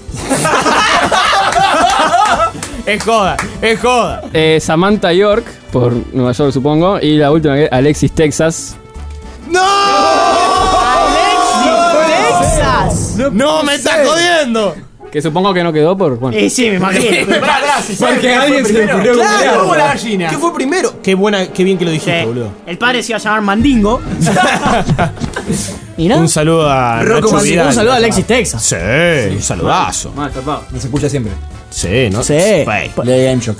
Es joda, es joda. eh, Samantha York, por Nueva York supongo, y la última que es Alexis Texas. ¡Texas! ¡No me estás jodiendo! Que supongo que no quedó por. Bueno. Eh, sí, me imagino. Porque a alguien se le ocurrió Claro, googlearlo. la gallina. ¿Qué fue primero? Qué buena, qué bien que lo dijiste, Sí. boludo. El padre se iba a llamar Mandingo. ¿Y no? Un saludo a Rocco Nacho Mandingo, Vidal. Un saludo a Alexis Texas. Sí, un saludazo. Mal, zarpado. No se escucha siempre. Sí, ¿no? Sí. Wey. Le da Game Shock.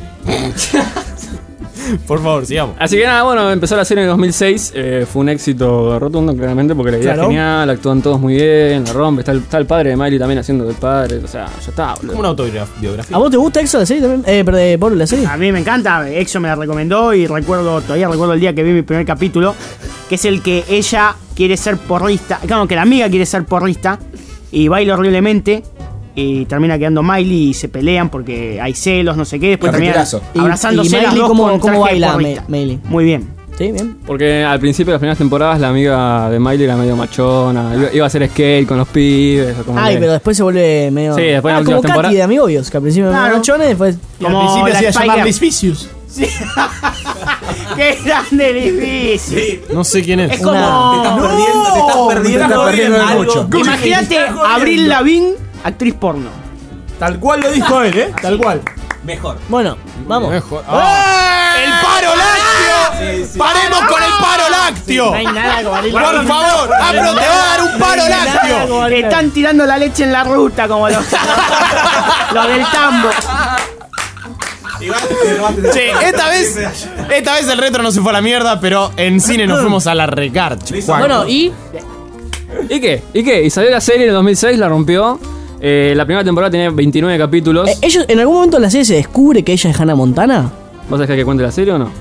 Por favor, sigamos. Así que nada, bueno, empezó la serie en el dos mil seis. eh, fue un éxito rotundo, claramente, porque la idea Claro. es genial, actúan todos muy bien, la rompe. Está el, está el padre de Miley también haciendo del padre. O sea, ya está, boludo. Como una autobiografía. ¿A vos te gusta Exo la serie también? Eh, perdón, eh, Pablo, la serie. A mí me encanta, Exo me la recomendó y recuerdo, todavía recuerdo el día que vi mi primer capítulo, que es el que ella quiere ser porrista, claro, que la amiga quiere ser porrista y baila horriblemente y termina quedando Miley y se pelean porque hay celos, no sé qué, después terminan Carreterazo. Y- abrazándose y las Miley, dos ¿cómo- con cómo traje de baila porrista. Me- Miley? Muy bien. Sí, bien. Porque al principio de las primeras temporadas la amiga de Miley era medio machona, iba, iba a hacer skate con los pibes. o como Ay, que- pero después se vuelve medio. Sí, después en ah, la como última Katy temporada- de Amigobios, que al principio me Claro. machones, después. Y al Como principio la se iba a Spy llamar Girl. Liz Vicious. ¡Qué grande difícil! No sé quién es. Es como. Te estás perdiendo, te estás perdiendo, te estás perdiendo de mucho. Imagínate Avril Lavigne, actriz porno. Tal cual lo dijo él, ¿eh? Tal cual. Mejor. Bueno, vamos. Mejor. ¡Ah! ¡El paro lácteo! ¡Paremos con el paro lácteo! No hay nada como Avril Por Lavigne. favor, Afro te va a dar un paro No hay nada lácteo. como Avril Están tirando la leche en la ruta como los, los del tambo. Che, esta vez, esta vez el retro no se fue a la mierda, pero en cine nos fuimos a la recarcha. Bueno, y. ¿Y qué? ¿Y qué? Y salió la serie en el dos mil seis, la rompió. Eh, la primera temporada tenía veintinueve capítulos. eh, ellos, ¿en algún momento en la serie se descubre que ella es Hannah Montana? ¿Vos sabés que cuente la serie o no?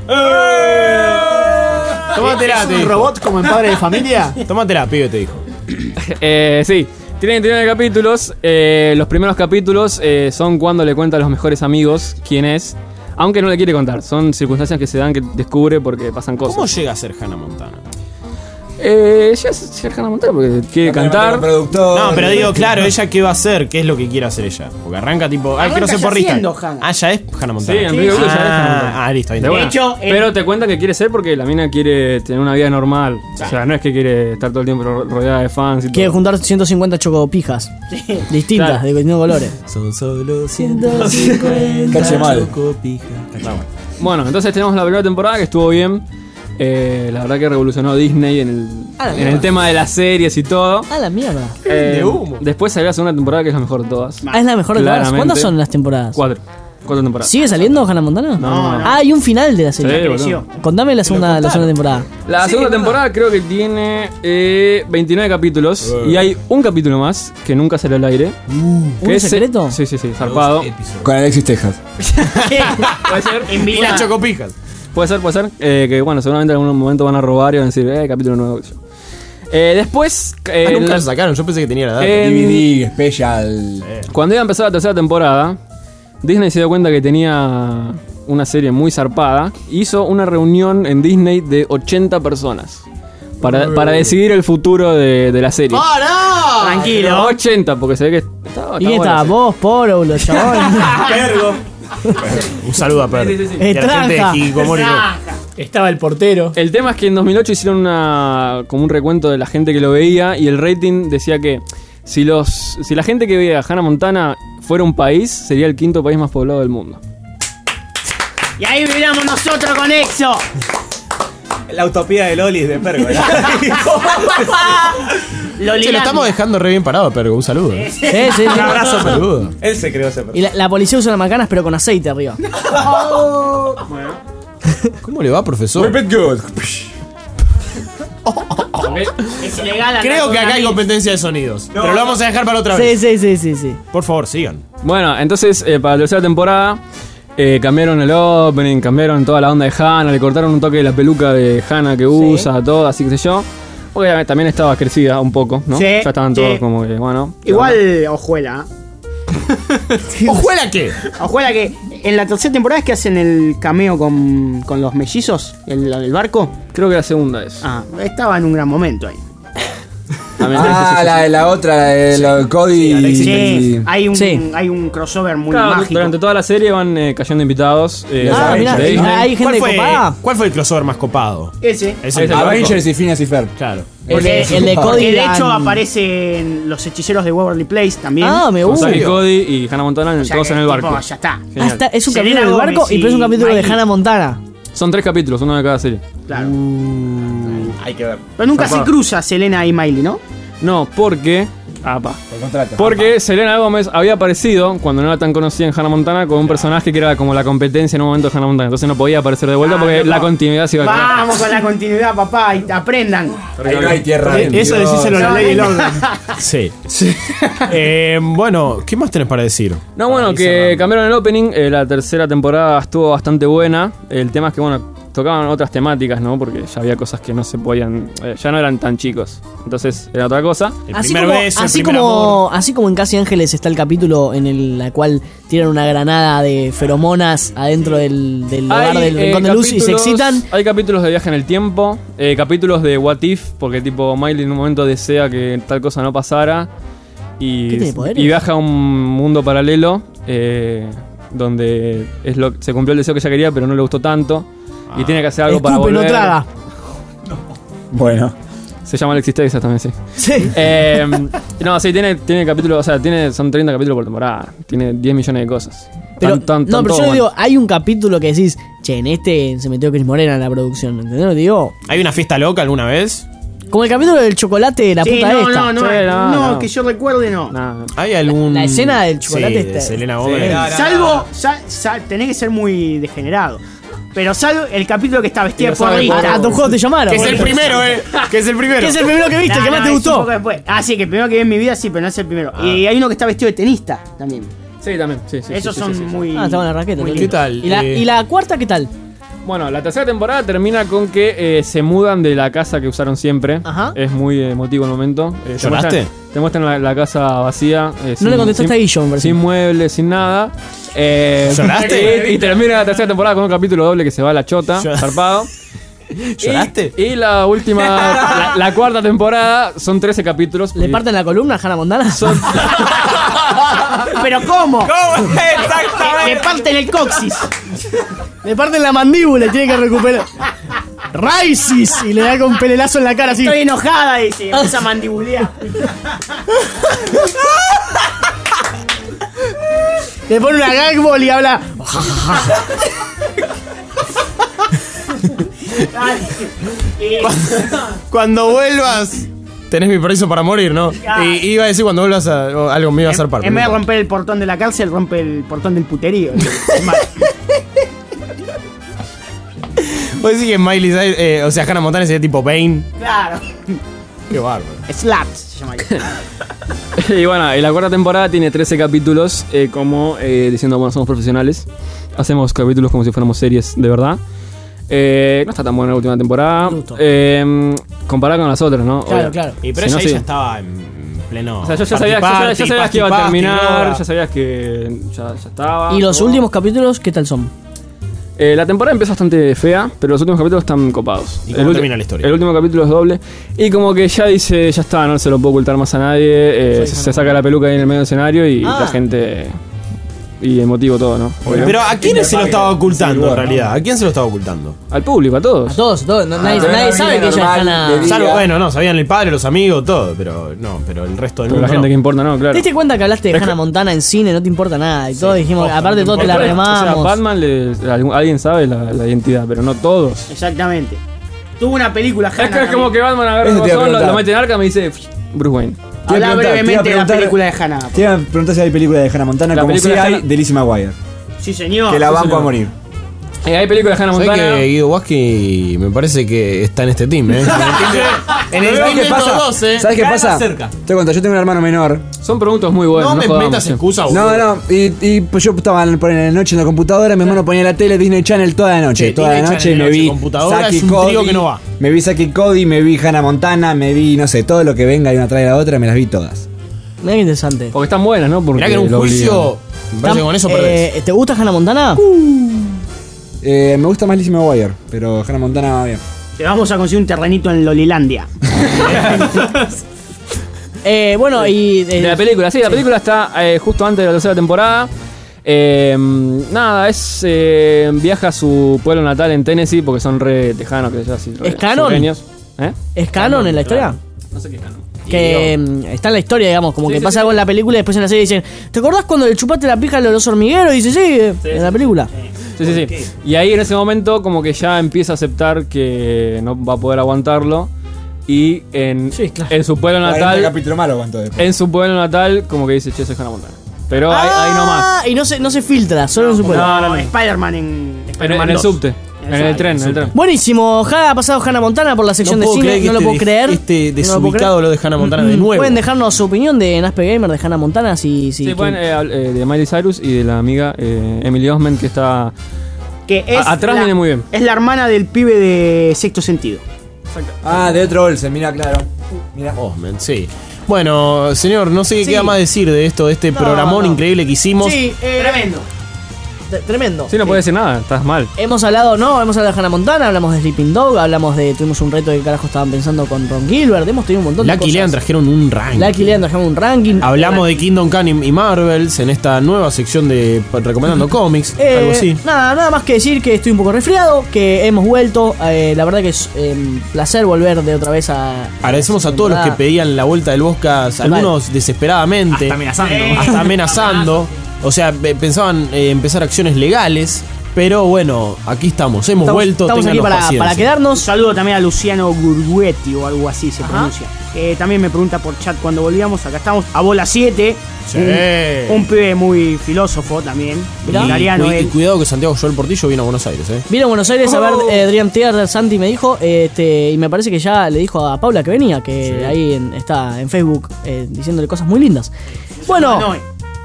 Tómatela, ¿Es te un dijo. robot como en Padre de Familia? Tómatela, pibe, te dijo. Eh, sí, tiene veintinueve capítulos. Eh, los primeros capítulos eh, son cuando le cuenta a los mejores amigos quién es. Aunque no le quiere contar, son circunstancias que se dan que descubre porque pasan cosas. ¿Cómo llega a ser Hannah Montana? Eh, ya es ya es Hannah Montana porque quiere cantar. No, pero digo, claro, ella qué va a hacer, qué es lo que quiere hacer ella. Porque arranca tipo, ay, quiero ser ya porrista. siendo Hannah. Ah, ya es Hannah Montana. Sí, en primer capítulo ya es Hannah ah, Montana. ah, listo, ahí De está. buena. hecho, el- Pero te cuentan que quiere ser porque la mina quiere tener una vida normal. O sea, no es que quiere estar todo el tiempo ro- rodeada de fans y Quiere todo. juntar ciento cincuenta chocopijas. Distintas, Claro. de distintos colores. Son solo ciento cincuenta Cache mal. Bueno, entonces tenemos la primera temporada que estuvo bien. Eh, la verdad que revolucionó Disney en el, A la en mierda. el tema de las series y todo. Ah, la mierda. Eh, de humo. Después salió la segunda temporada que es la mejor de todas. Ah, es la mejor de todas. Claramente. ¿Cuántas son las temporadas? Cuatro. Cuatro temporadas. ¿Sigue saliendo Hannah Montana? No, no. Ah, hay un final de la serie. Sí, boludo. Contame la segunda, la segunda temporada. La segunda temporada creo que tiene eh, veintinueve capítulos y hay un capítulo más que nunca salió al aire. ¿Un es- secreto? Sí, sí, sí, zarpado. Con Alexis Texas. Puede ser. Y las chocopijas. Puede ser, puede ser. Eh, que bueno, seguramente en algún momento van a robar y van a decir, eh, capítulo nuevo. qué sé yo. Eh, después. eh, Ah, nunca la- lo sacaron, yo pensé que tenía la data. En- D V D, special. Cuando iba a empezar la tercera temporada, Disney se dio cuenta que tenía una serie muy zarpada. Hizo una reunión en Disney de ochenta personas. Para, para decidir el futuro de, de la serie. ¡Para! Tranquilo. ochenta, porque se ve que estaba. ¿Y quién estaba? ¿Vos, Poro, los chabones? Un saludo a Pedro. Sí, sí, sí, sí. Y a la gente de Estranja. Hikikomori Rock. Estaba el portero. El tema es que en dos mil ocho hicieron una como un recuento de la gente que lo veía y el rating decía que si los si la gente que veía Hannah Montana fuera un país, sería el quinto país más poblado del mundo. Y ahí vibramos nosotros con Exo. La utopía de Lolis de Pergo. Che, lo estamos dejando re bien parado, Pergo. Un saludo. Sí, sí, sí. Un abrazo, peludo. Él se creó ese Y la, la policía usa las macanas, pero con aceite arriba. ¿Cómo le va, profesor? Es ilegal. andar Creo con que acá hay amigos. competencia de sonidos. No, pero lo vamos a dejar para otra Sí, vez. sí, sí, sí, sí. Por favor, sigan. Bueno, entonces eh, para la tercera temporada eh, cambiaron el opening, cambiaron toda la onda de Hannah, le cortaron un toque de la peluca de Hannah que usa, todo, así que sé yo. Porque también estaba crecida un poco, ¿no? Sí, ya estaban todos sí. como que, bueno. Igual, ojuela. ¿Ojuela qué? Ojuela que en la tercera temporada es que hacen el cameo con, con los mellizos, el la del barco. Creo que la segunda es. Ah, estaba en un gran momento ahí. Ah, la, la otra, la de la Cody. Sí, hay un, Sí. hay un crossover muy Claro, mágico. durante toda la serie van eh, cayendo invitados. Eh, Ah, de mirá, Disney. hay gente ¿Cuál fue, copada. ¿Cuál fue el crossover más copado? Ese. Es Ahí el está. Avengers y Phineas y Ferb. Claro. El de, el de Cody. Porque de hecho Dan- aparecen los hechiceros de Waverly Place también. Ah, me Con gusta. Sally Cody y Hannah Montana O sea todos que, en el tipo, barco. ya está. Ah, está- es un Selena capítulo del barco Gomez y pero es un y capítulo de Miley. Hannah Montana. Son tres capítulos, uno de cada serie. Claro. Hay que ver. Pero nunca Zarpado. se cruza Selena y Miley, ¿no? No, porque. Ah, pa. Por contrato. Porque Selena Gomez había aparecido, cuando no era tan conocida en Hannah Montana, con un personaje que era como la competencia en un momento de Hannah Montana. Entonces no podía aparecer de vuelta Ah, porque loco. la continuidad se iba a quedar. Vamos con la continuidad, papá, y aprendan. Ahí no hay tierra. Eh, Eso decíselo a la No, ley y el no. orden. Sí. Eh, bueno, ¿qué más tenés para decir? No, bueno, Ahí que cerramos. cambiaron el opening. eh, la tercera temporada estuvo bastante buena. El tema es que, bueno, tocaban otras temáticas, ¿no? Porque ya había cosas que no se podían. eh, ya no eran tan chicos. Entonces era otra cosa. El Así primer como, beso, el así, primer como, así como en Casi Ángeles está el capítulo en el la cual tiran una granada de feromonas adentro del, del hogar del eh, rincón de luz y se capítulos- excitan. Hay capítulos de viaje en el tiempo, eh, capítulos de What If, porque tipo Miley en un momento desea que tal cosa no pasara y, ¿Qué tiene poderes? y viaja a un mundo paralelo eh, donde es lo, se cumplió el deseo que ella quería, pero no le gustó tanto y tiene que hacer algo para Escupe, no volver. traga. Bueno. Se llama Alexis Texas también, sí. Sí. Eh, no, sí, tiene, tiene capítulos, o sea, tiene, son treinta capítulos por temporada. Tiene diez millones de cosas. Pero, Tan- tan- no, tan pero yo todo le digo, bueno. hay un capítulo que decís, che, en este se metió Chris Morena en la producción, ¿entendés lo que digo? ¿Hay una fiesta loca alguna vez? Como el capítulo del chocolate de la Sí, puta no, esta. no, no, Sí, no, no, no. que yo recuerde, no. Nah, ¿Hay algún. La escena del chocolate Sí, de está- Selena Sí. Gomez. Salvo, sal, sal- tenés que ser muy degenerado. Pero salvo el capítulo que está vestida Y lo por sabe Rita. por- A, a tu juego te llamaron. Que es el primero, eh. Que es el primero. Que es el primero que viste, No, que más no, te es un gustó. poco después. Ah, sí, que el primero que vi en mi vida, sí, pero no es el primero. Y hay uno que está vestido de tenista también. Sí, también. Sí, sí, Esos sí, son sí, sí, sí. muy. Ah, estaba en la raqueta. muy todo ¿Qué lindo. tal? ¿Y la, Eh, ¿Y la cuarta qué tal? Bueno, la tercera temporada termina con que eh, se mudan de la casa que usaron siempre. Ajá. Es muy emotivo el momento. Eh, te ¿Lloraste? muestran- Te muestran la, la casa vacía. eh, No le contestaste a Guillo, me parece. Sin muebles, sin nada. Eh, ¿Lloraste? Y, y termina la tercera temporada con un capítulo doble que se va a la chota, Llor- zarpado. ¿Lloraste? Y, y la última, la, la cuarta temporada, son trece capítulos. ¿Le parten la columna a Hannah Montana? Son, ¿Pero cómo? ¿Cómo? Exactamente. Le parten el coxis. Le parten la mandíbula y tiene que recuperar. ¡Raisis! Y le da con pelelazo en la cara así. Estoy enojada, dice. Empieza a mandibulear. Le pone una gagball y habla. Cuando vuelvas. Tenés mi permiso para morir, ¿no? Y iba a decir cuando vuelvas a. o algo me iba a hacer parte. En vez de romper el portón de la cárcel, rompe el portón del puterío. Vos decís que Miley Cyrus, eh, o sea, Hannah Montana sería tipo Bane. Claro. Qué bárbaro. Slat se llama. y bueno, y la cuarta temporada tiene trece capítulos, eh, como eh, diciendo, bueno, somos profesionales. Hacemos capítulos como si fuéramos series de verdad. Eh, no está tan buena la última temporada. Justo. Eh, comparada con las otras, ¿no? Claro, Obvio. claro. Y pero Si no, ella sí. ya estaba en pleno. O sea, yo ya party sabía, ya sabía- ya party, sabías que iba a party, terminar, droga. ya sabías que ya, ya estaba. ¿Y los todo. últimos capítulos qué tal son? Eh, la temporada empieza bastante fea, pero los últimos capítulos están copados. ¿Y cómo ulti- termina la historia? El último capítulo es doble. Y como que ya dice, ya está, no se lo puedo ocultar más a nadie. eh, se, se saca la peluca ahí en el medio del escenario y Ah. la gente y emotivo todo, ¿no? Obvio. Pero ¿a quién se lo estaba ocultando en realidad? ¿A quién se lo estaba ocultando? Al público, a todos. A todos, a todos. No- nadie pero nadie no sabe viene que ella es normal, Hannah. de Salvo, bueno, no, sabían el padre, los amigos, todo, pero no, pero el resto del Pero mundo la gente no. que importa, no, claro. ¿Te diste cuenta que hablaste de Es que- Hannah Montana en cine? No te importa nada. Y todos dijimos, posta, aparte de todo, te la O sea, remamos. Batman, le- alguien sabe la, la identidad, pero no todos. Exactamente. Tuvo una película, Es que Hannah. es como que Batman agarra Eso el te iba a bozón, lo, preguntar. lo mete en arca y me dice Bruce Wayne. Te iba a Habla preguntar, te iba a brevemente de la preguntar- película de Hannah. Te iba a preguntar si hay película de Hannah Montana, La como si película de hay Hannah- de Lizzie McGuire. Sí, señor. Que la Sí, banco señor. a morir. Eh, hay películas de Hannah ¿Sabés Montana. que Guido Waski me parece que está en este team, eh? En el ¿Sabes qué team pasa? doce. ¿Sabes qué Cada pasa? más cerca. Te cuento, yo tengo un hermano menor. Son preguntas muy buenas. No No, me jodamos, metas sí. excusa, No, boludo. no, y, y pues yo estaba en- por en la noche en la computadora, mi hermano ponía la tele Disney Channel toda la noche. Sí, toda la Disney noche y Channel me de vi noche, computadora Zack y es un trío Cody, que no va. me vi Zack y Cody, me vi Hannah Montana, me vi, no sé, todo lo que venga de una tras de la otra, me las vi todas. Mira qué interesante. Porque están buenas, ¿no? Porque Mirá que en un lo juicio, obligan. me parece que con eso perdés. Eh, ¿Te gusta Hannah Montana? Eh, me gusta más Lizzie McGuire, pero Hannah Montana va bien. Te vamos a conseguir un terrenito en Lolilandia. Eh, bueno, y. eh, De la película, sí, la película está eh, justo antes de la tercera temporada. Eh, nada, es. Eh, viaja a su pueblo natal en Tennessee porque son re tejanos, que ya así. re ¿Es canon? sureños. ¿Eh? ¿Es canon en la historia? No sé qué es canon. Que mm, está en la historia, digamos, como Sí, que sí, pasa sí. algo en la película y después en la serie dicen, ¿te acordás cuando le chupaste la pija a los hormigueros? Y dice, sí, en la película. Sí, sí, sí. Y ahí en ese momento, como que ya empieza a aceptar que no va a poder aguantarlo. Y en, en su pueblo cuarenta natal. capítulo malo aguantó después. En su pueblo natal, como que dice, che, soy Hannah Montana. Pero ahí, ahí nomás. Ah, y no se, no se filtra, solo en su pueblo. No, no, no. Spider-Man en. En, Spider-Man en el dos. subte. En el tren, en el tren. Buenísimo, ja, ha pasado Hannah Montana por la sección No de puedo cine, creer que no lo este puedo de- creer. este No lo puedo desubicado creer. lo de Hannah Montana de Mm, nuevo. Pueden dejarnos su opinión de Naspe Gamer de Hannah Montana si, si Sí, pueden, quieren. eh, habl- eh, de Miley Cyrus y de la amiga eh, Emily Osment, que está. Que es A- atrás la- viene muy bien. Es la hermana del pibe de Sexto Sentido. Ah, de otro Olsen, mira, claro. Mira. Oh, man, sí. Bueno, señor, no sé qué Sí. queda más decir de esto, de este No, programón no. increíble que hicimos. Sí, eh, tremendo. T- Tremendo. Sí, no puede decir nada, estás mal. Hemos hablado, no, hemos hablado de Hannah Montana, hablamos de Sleeping Dog, hablamos de, tuvimos un reto de qué carajo estaban pensando con Ron Gilbert, hemos tenido un montón de Lucky cosas. Lean trajeron un ranking. Lucky Lean trajeron un ranking. Hablamos de Kingdom Come y y Marvels en esta nueva sección de Recomendando Cómics, Eh, algo así. Nada, nada más que decir que estoy un poco resfriado, que hemos vuelto, eh, la verdad que es eh, placer volver de otra vez a... Agradecemos a todos los que pedían la vuelta del Boscas, Total. algunos desesperadamente. Hasta amenazando. Hasta amenazando. O sea, pe- pensaban eh, empezar acciones legales. Pero bueno, aquí estamos, hemos Estamos- vuelto. estamos aquí téngannos para- paciencia. para quedarnos. Un saludo también a Luciano Gurguetti o algo así se Ajá. pronuncia. Que también me pregunta por chat cuando volvíamos. Acá estamos a bola siete. Sí. Un, un pibe muy filósofo también. Mirá. Italiano Y, y él. cuidado que Santiago Joel Portillo vino a Buenos Aires, eh. Vino a Buenos Aires a ver eh, Dream Theater, Santi me dijo, este, y me parece que ya le dijo a Paula que venía, que Sí. ahí en- está en Facebook eh, diciéndole cosas muy lindas. Bueno, Noé.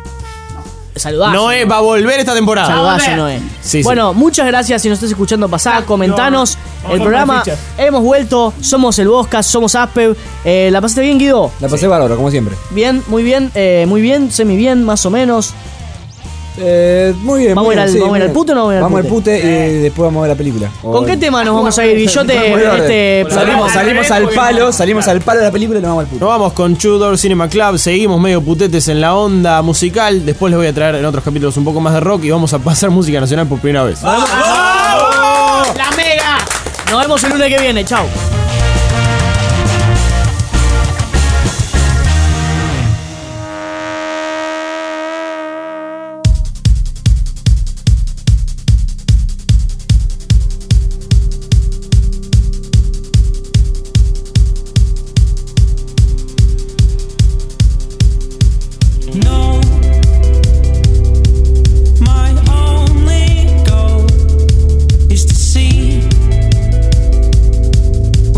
saludazo. Noé va a volver esta temporada. Saludazo, Noé. Sí, sí. Bueno, muchas gracias si nos estás escuchando pasar, comentanos Vamos el a programa. fichas. Hemos vuelto, somos el Boscas, somos Aspev. Eh, ¿La pasaste bien, Guido? La pasé bárbaro, como siempre. Bien, muy bien, eh, muy bien, semi bien, más o menos. Eh, muy bien. ¿Vamos muy a ir al- bien, sí, vamos a ir muy al bien. pute o no vamos a ir al Vamos al pute? pute y después vamos a ver la película. ¿Con O- qué tema nos vamos a ir, Guillote? Vamos a ver. Este, Salimos, salimos al palo, salimos al palo de la película y nos vamos al pute. Nos vamos con Tudor Cinema Club, seguimos medio putetes en la onda musical. Después les voy a traer en otros capítulos un poco más de rock y vamos a pasar música nacional por primera vez. ¡La mega! Nos vemos el lunes que viene, chao. No, my only goal is to see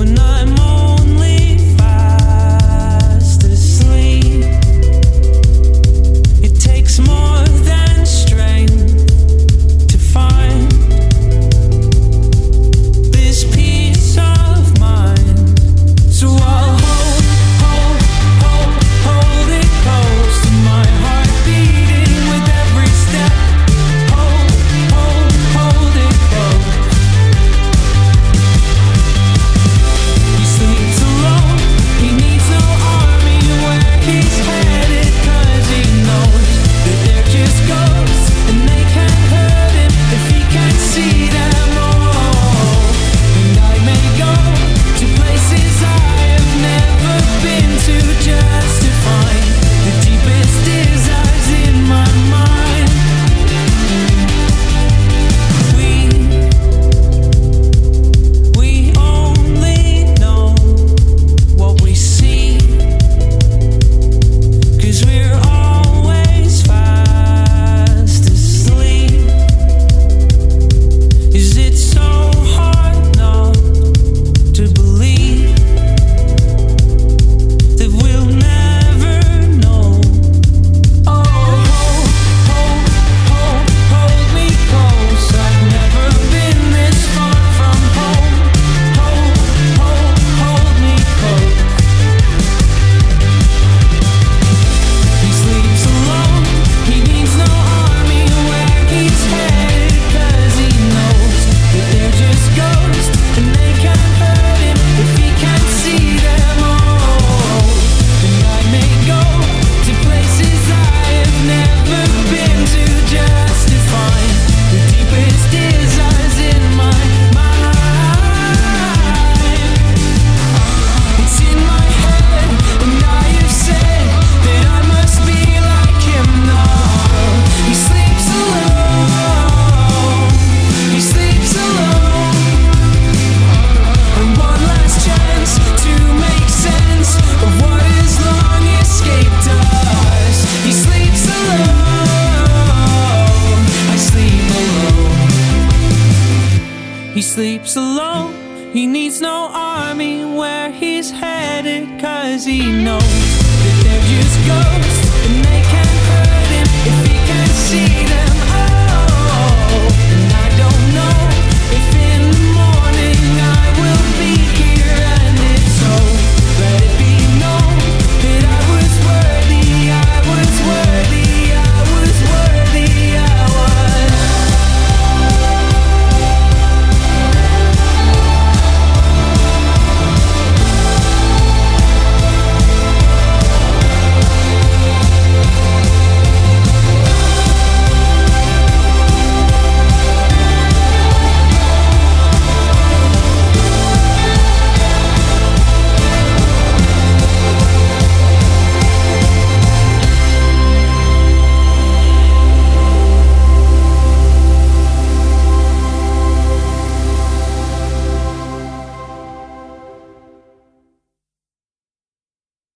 sleeps alone. He needs no army where he's headed, cause he knows that there's